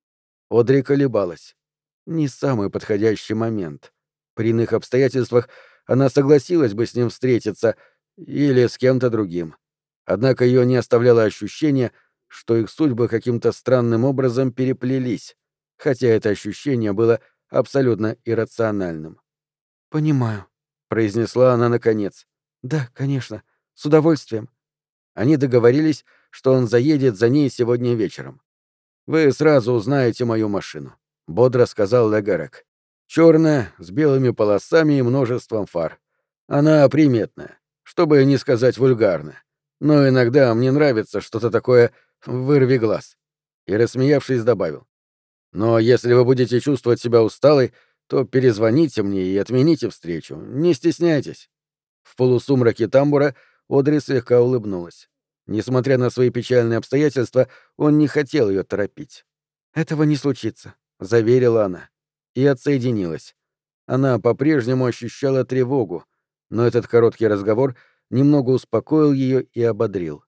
A: Одри колебалась. Не самый подходящий момент. При иных обстоятельствах она согласилась бы с ним встретиться или с кем-то другим. Однако ее не оставляло ощущение, что их судьбы каким-то странным образом переплелись, хотя это ощущение было абсолютно иррациональным. «Понимаю», — произнесла она наконец. «Да, конечно, с удовольствием». Они договорились, что он заедет за ней сегодня вечером. «Вы сразу узнаете мою машину», — бодро сказал Легарек. «Черная, с белыми полосами и множеством фар. Она приметная, чтобы не сказать вульгарная. Но иногда мне нравится что-то такое «вырви глаз». И, рассмеявшись, добавил. «Но если вы будете чувствовать себя усталой, то перезвоните мне и отмените встречу. Не стесняйтесь». В полусумраке тамбура Одри слегка улыбнулась. Несмотря на свои печальные обстоятельства, он не хотел ее торопить. «Этого не случится», — заверила она. И отсоединилась. Она по-прежнему ощущала тревогу, но этот короткий разговор немного успокоил ее и ободрил.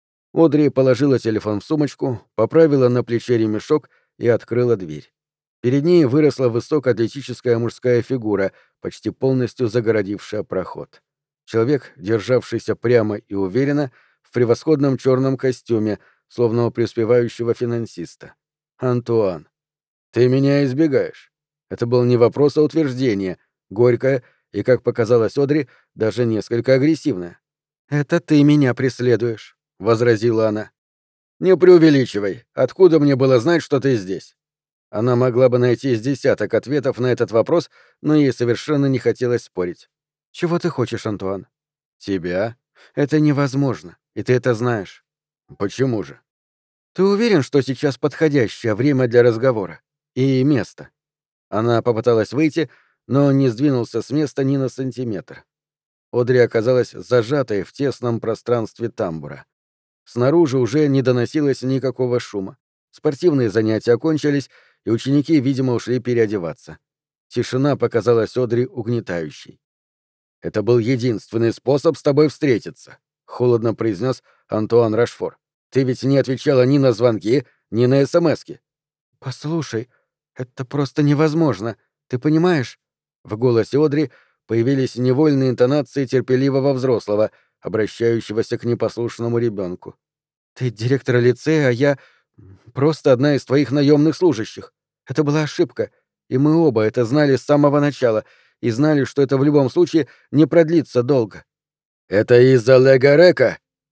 A: Одри положила телефон в сумочку, поправила на плече ремешок и открыла дверь. Перед ней выросла высокоатлетическая мужская фигура, почти полностью загородившая проход. Человек, державшийся прямо и уверенно, в превосходном черном костюме, словно у преуспевающего финансиста. Антуан. «Ты меня избегаешь». Это был не вопрос, а утверждение, горькое и, как показалось Одри, даже несколько агрессивное. «Это ты меня преследуешь», — возразила она. «Не преувеличивай. Откуда мне было знать, что ты здесь?» Она могла бы найти с десяток ответов на этот вопрос, но ей совершенно не хотелось спорить. «Чего ты хочешь, Антуан?» «Тебя?» «Это невозможно, и ты это знаешь». «Почему же?» «Ты уверен, что сейчас подходящее время для разговора? И место?» Она попыталась выйти, но он не сдвинулся с места ни на сантиметр. Одри оказалась зажатой в тесном пространстве тамбура. Снаружи уже не доносилось никакого шума. Спортивные занятия окончились, и ученики, видимо, ушли переодеваться. Тишина показалась Одри угнетающей. «Это был единственный способ с тобой встретиться», — холодно произнес Антуан Рашфор. «Ты ведь не отвечала ни на звонки, ни на эсэмэски». «Послушай, это просто невозможно, ты понимаешь?» В голосе Одри появились невольные интонации терпеливого взрослого, обращающегося к непослушному ребенку. «Ты директор лицея, а я просто одна из твоих наемных служащих. Это была ошибка, и мы оба это знали с самого начала и знали, что это в любом случае не продлится долго». «Это из-за Легарека?»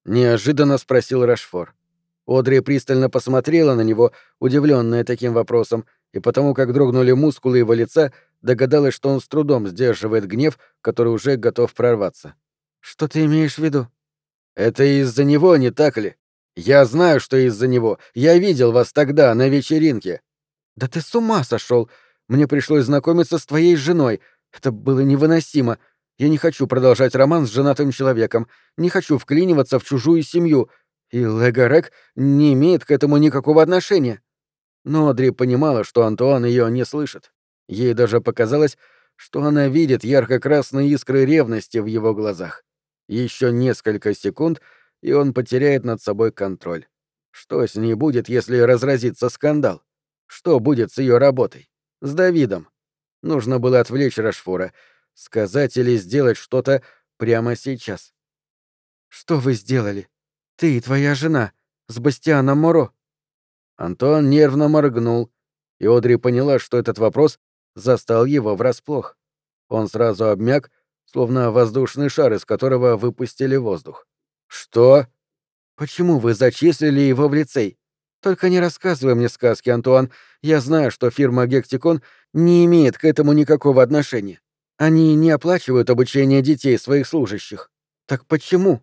B: неожиданно спросил Рашфор. Одри пристально посмотрела на него, удивленная таким вопросом, и потому как дрогнули мускулы его лица, догадалась, что он с трудом сдерживает гнев, который уже готов прорваться. «Что ты имеешь в виду?» «Это из-за него, не так ли? Я знаю, что из-за него. Я видел вас тогда, на вечеринке». «Да ты с ума сошел! Мне пришлось знакомиться с твоей женой. Это было невыносимо. Я не хочу продолжать роман с женатым человеком. Не хочу вклиниваться в чужую семью. И Легарек не имеет к этому никакого отношения». Но Одри понимала, что Антуан ее не слышит. Ей даже показалось, что она видит ярко-красные искры ревности в его глазах. Еще несколько секунд, и он потеряет над собой контроль. Что с ней будет, если разразится скандал? Что будет с ее работой? С Давидом? Нужно было отвлечь Рашфора, сказать или сделать что-то прямо сейчас. «Что вы сделали? Ты и твоя жена, с Бастианом Моро?» Антуан нервно моргнул, и Одри поняла, что этот вопрос застал его врасплох. Он сразу обмяк, словно воздушный шар, из которого выпустили воздух. «Что?» «Почему вы зачислили его в лицей? Только не рассказывай мне сказки, Антуан. Я знаю, что фирма Гектикон не имеет к этому никакого отношения. Они не оплачивают обучение детей своих служащих. Так почему?»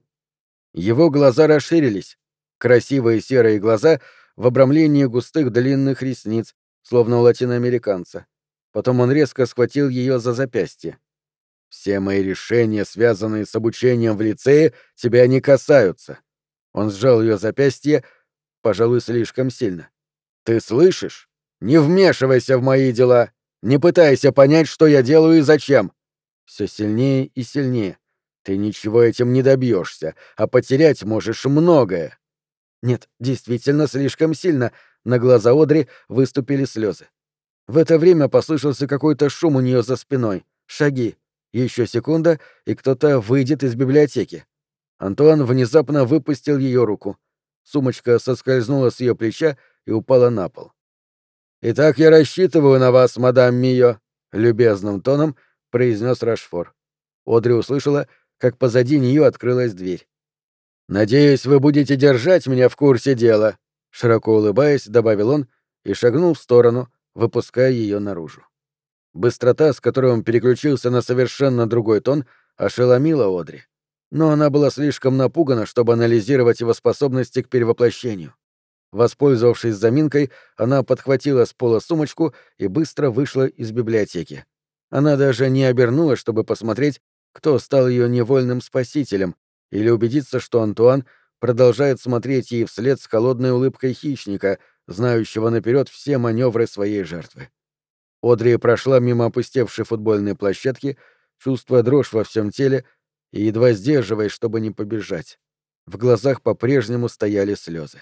B: Его глаза расширились. Красивые серые глаза в обрамлении густых длинных ресниц, словно у латиноамериканца. Потом он резко схватил ее за запястье. «Все мои решения, связанные с обучением в лицее, тебя не касаются». Он сжал ее запястье, пожалуй, слишком сильно. «Ты слышишь? Не вмешивайся в мои дела! Не пытайся понять, что я делаю и зачем!» Все сильнее и сильнее. «Ты ничего этим не добьешься, а потерять можешь многое». Нет, действительно слишком сильно. На глаза Одри выступили слезы. В это время послышался какой-то шум у нее за спиной. Шаги. Еще секунда, и кто-то выйдет из библиотеки. Антуан внезапно выпустил ее руку. Сумочка соскользнула с ее плеча и упала на пол. «Итак, я рассчитываю на вас, мадам Мио», — любезным тоном произнес Рашфор. Одри услышала, как позади нее открылась дверь. «Надеюсь, вы будете держать меня в курсе дела», — широко улыбаясь, добавил он и шагнул в сторону, выпуская ее наружу. Быстрота, с которой он переключился на совершенно другой тон, ошеломила Одри. Но она была слишком напугана, чтобы анализировать его способности к перевоплощению. Воспользовавшись заминкой, она подхватила с пола сумочку и быстро вышла из библиотеки. Она даже не обернулась, чтобы посмотреть, кто стал ее невольным спасителем, или убедиться, что Антуан продолжает смотреть ей вслед с холодной улыбкой хищника, знающего наперед все маневры своей жертвы. Одри прошла мимо опустевшей футбольной площадки, чувствуя дрожь во всем теле и едва сдерживаясь, чтобы не побежать. В глазах по-прежнему стояли слезы.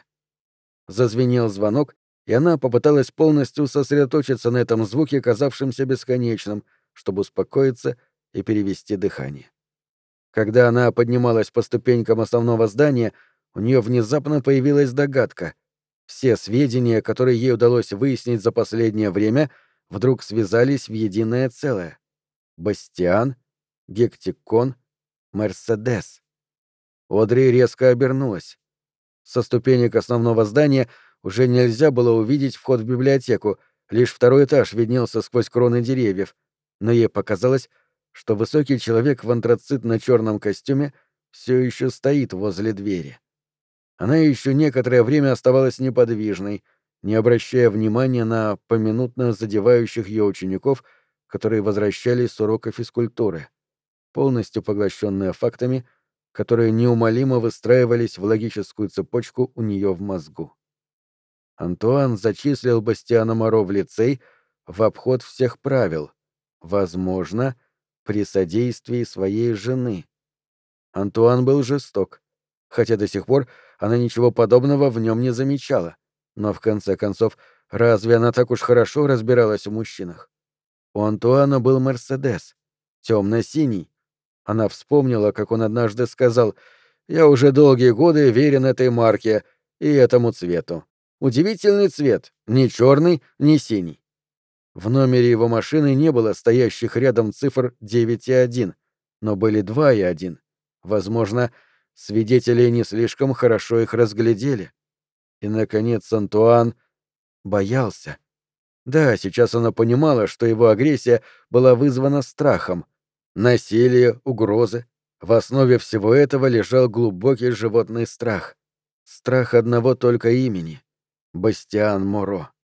B: Зазвенел звонок, и она попыталась полностью сосредоточиться на этом звуке, казавшемся бесконечным, чтобы успокоиться и перевести дыхание. Когда она поднималась по ступенькам основного здания, у нее внезапно появилась догадка. Все сведения, которые ей удалось выяснить за последнее время, вдруг связались в единое целое. Бастиан, Гектикон, Мерседес. Одри резко обернулась. Со ступенек основного здания уже нельзя было увидеть вход в библиотеку, лишь второй этаж виднелся сквозь кроны деревьев, но ей показалось, что высокий человек в антрацитно-черном костюме все еще стоит возле двери. Она еще некоторое время оставалась неподвижной, не обращая внимания на поминутно задевающих ее учеников, которые возвращались с урока физкультуры, полностью поглощенная фактами, которые неумолимо выстраивались в логическую цепочку у нее в мозгу. Антуан зачислил Бастиана Моро в лицей в обход всех правил, возможно, при содействии своей жены. Антуан был жесток, хотя до сих пор она ничего подобного в нем не замечала, но в конце концов, разве она так уж хорошо разбиралась в мужчинах? У Антуана был Мерседес, темно-синий. Она вспомнила, как он однажды сказал: «Я уже долгие годы верен этой марке и этому цвету. Удивительный цвет, ни черный, ни синий». В номере его машины не было стоящих рядом цифр девять и один, но были два и один. Возможно, свидетели не слишком хорошо их разглядели. И, наконец, Антуан боялся. Да, сейчас она понимала, что его агрессия была вызвана страхом. Насилие, угрозы. В основе всего этого лежал глубокий животный страх. Страх одного только имени — Бастиан Моро.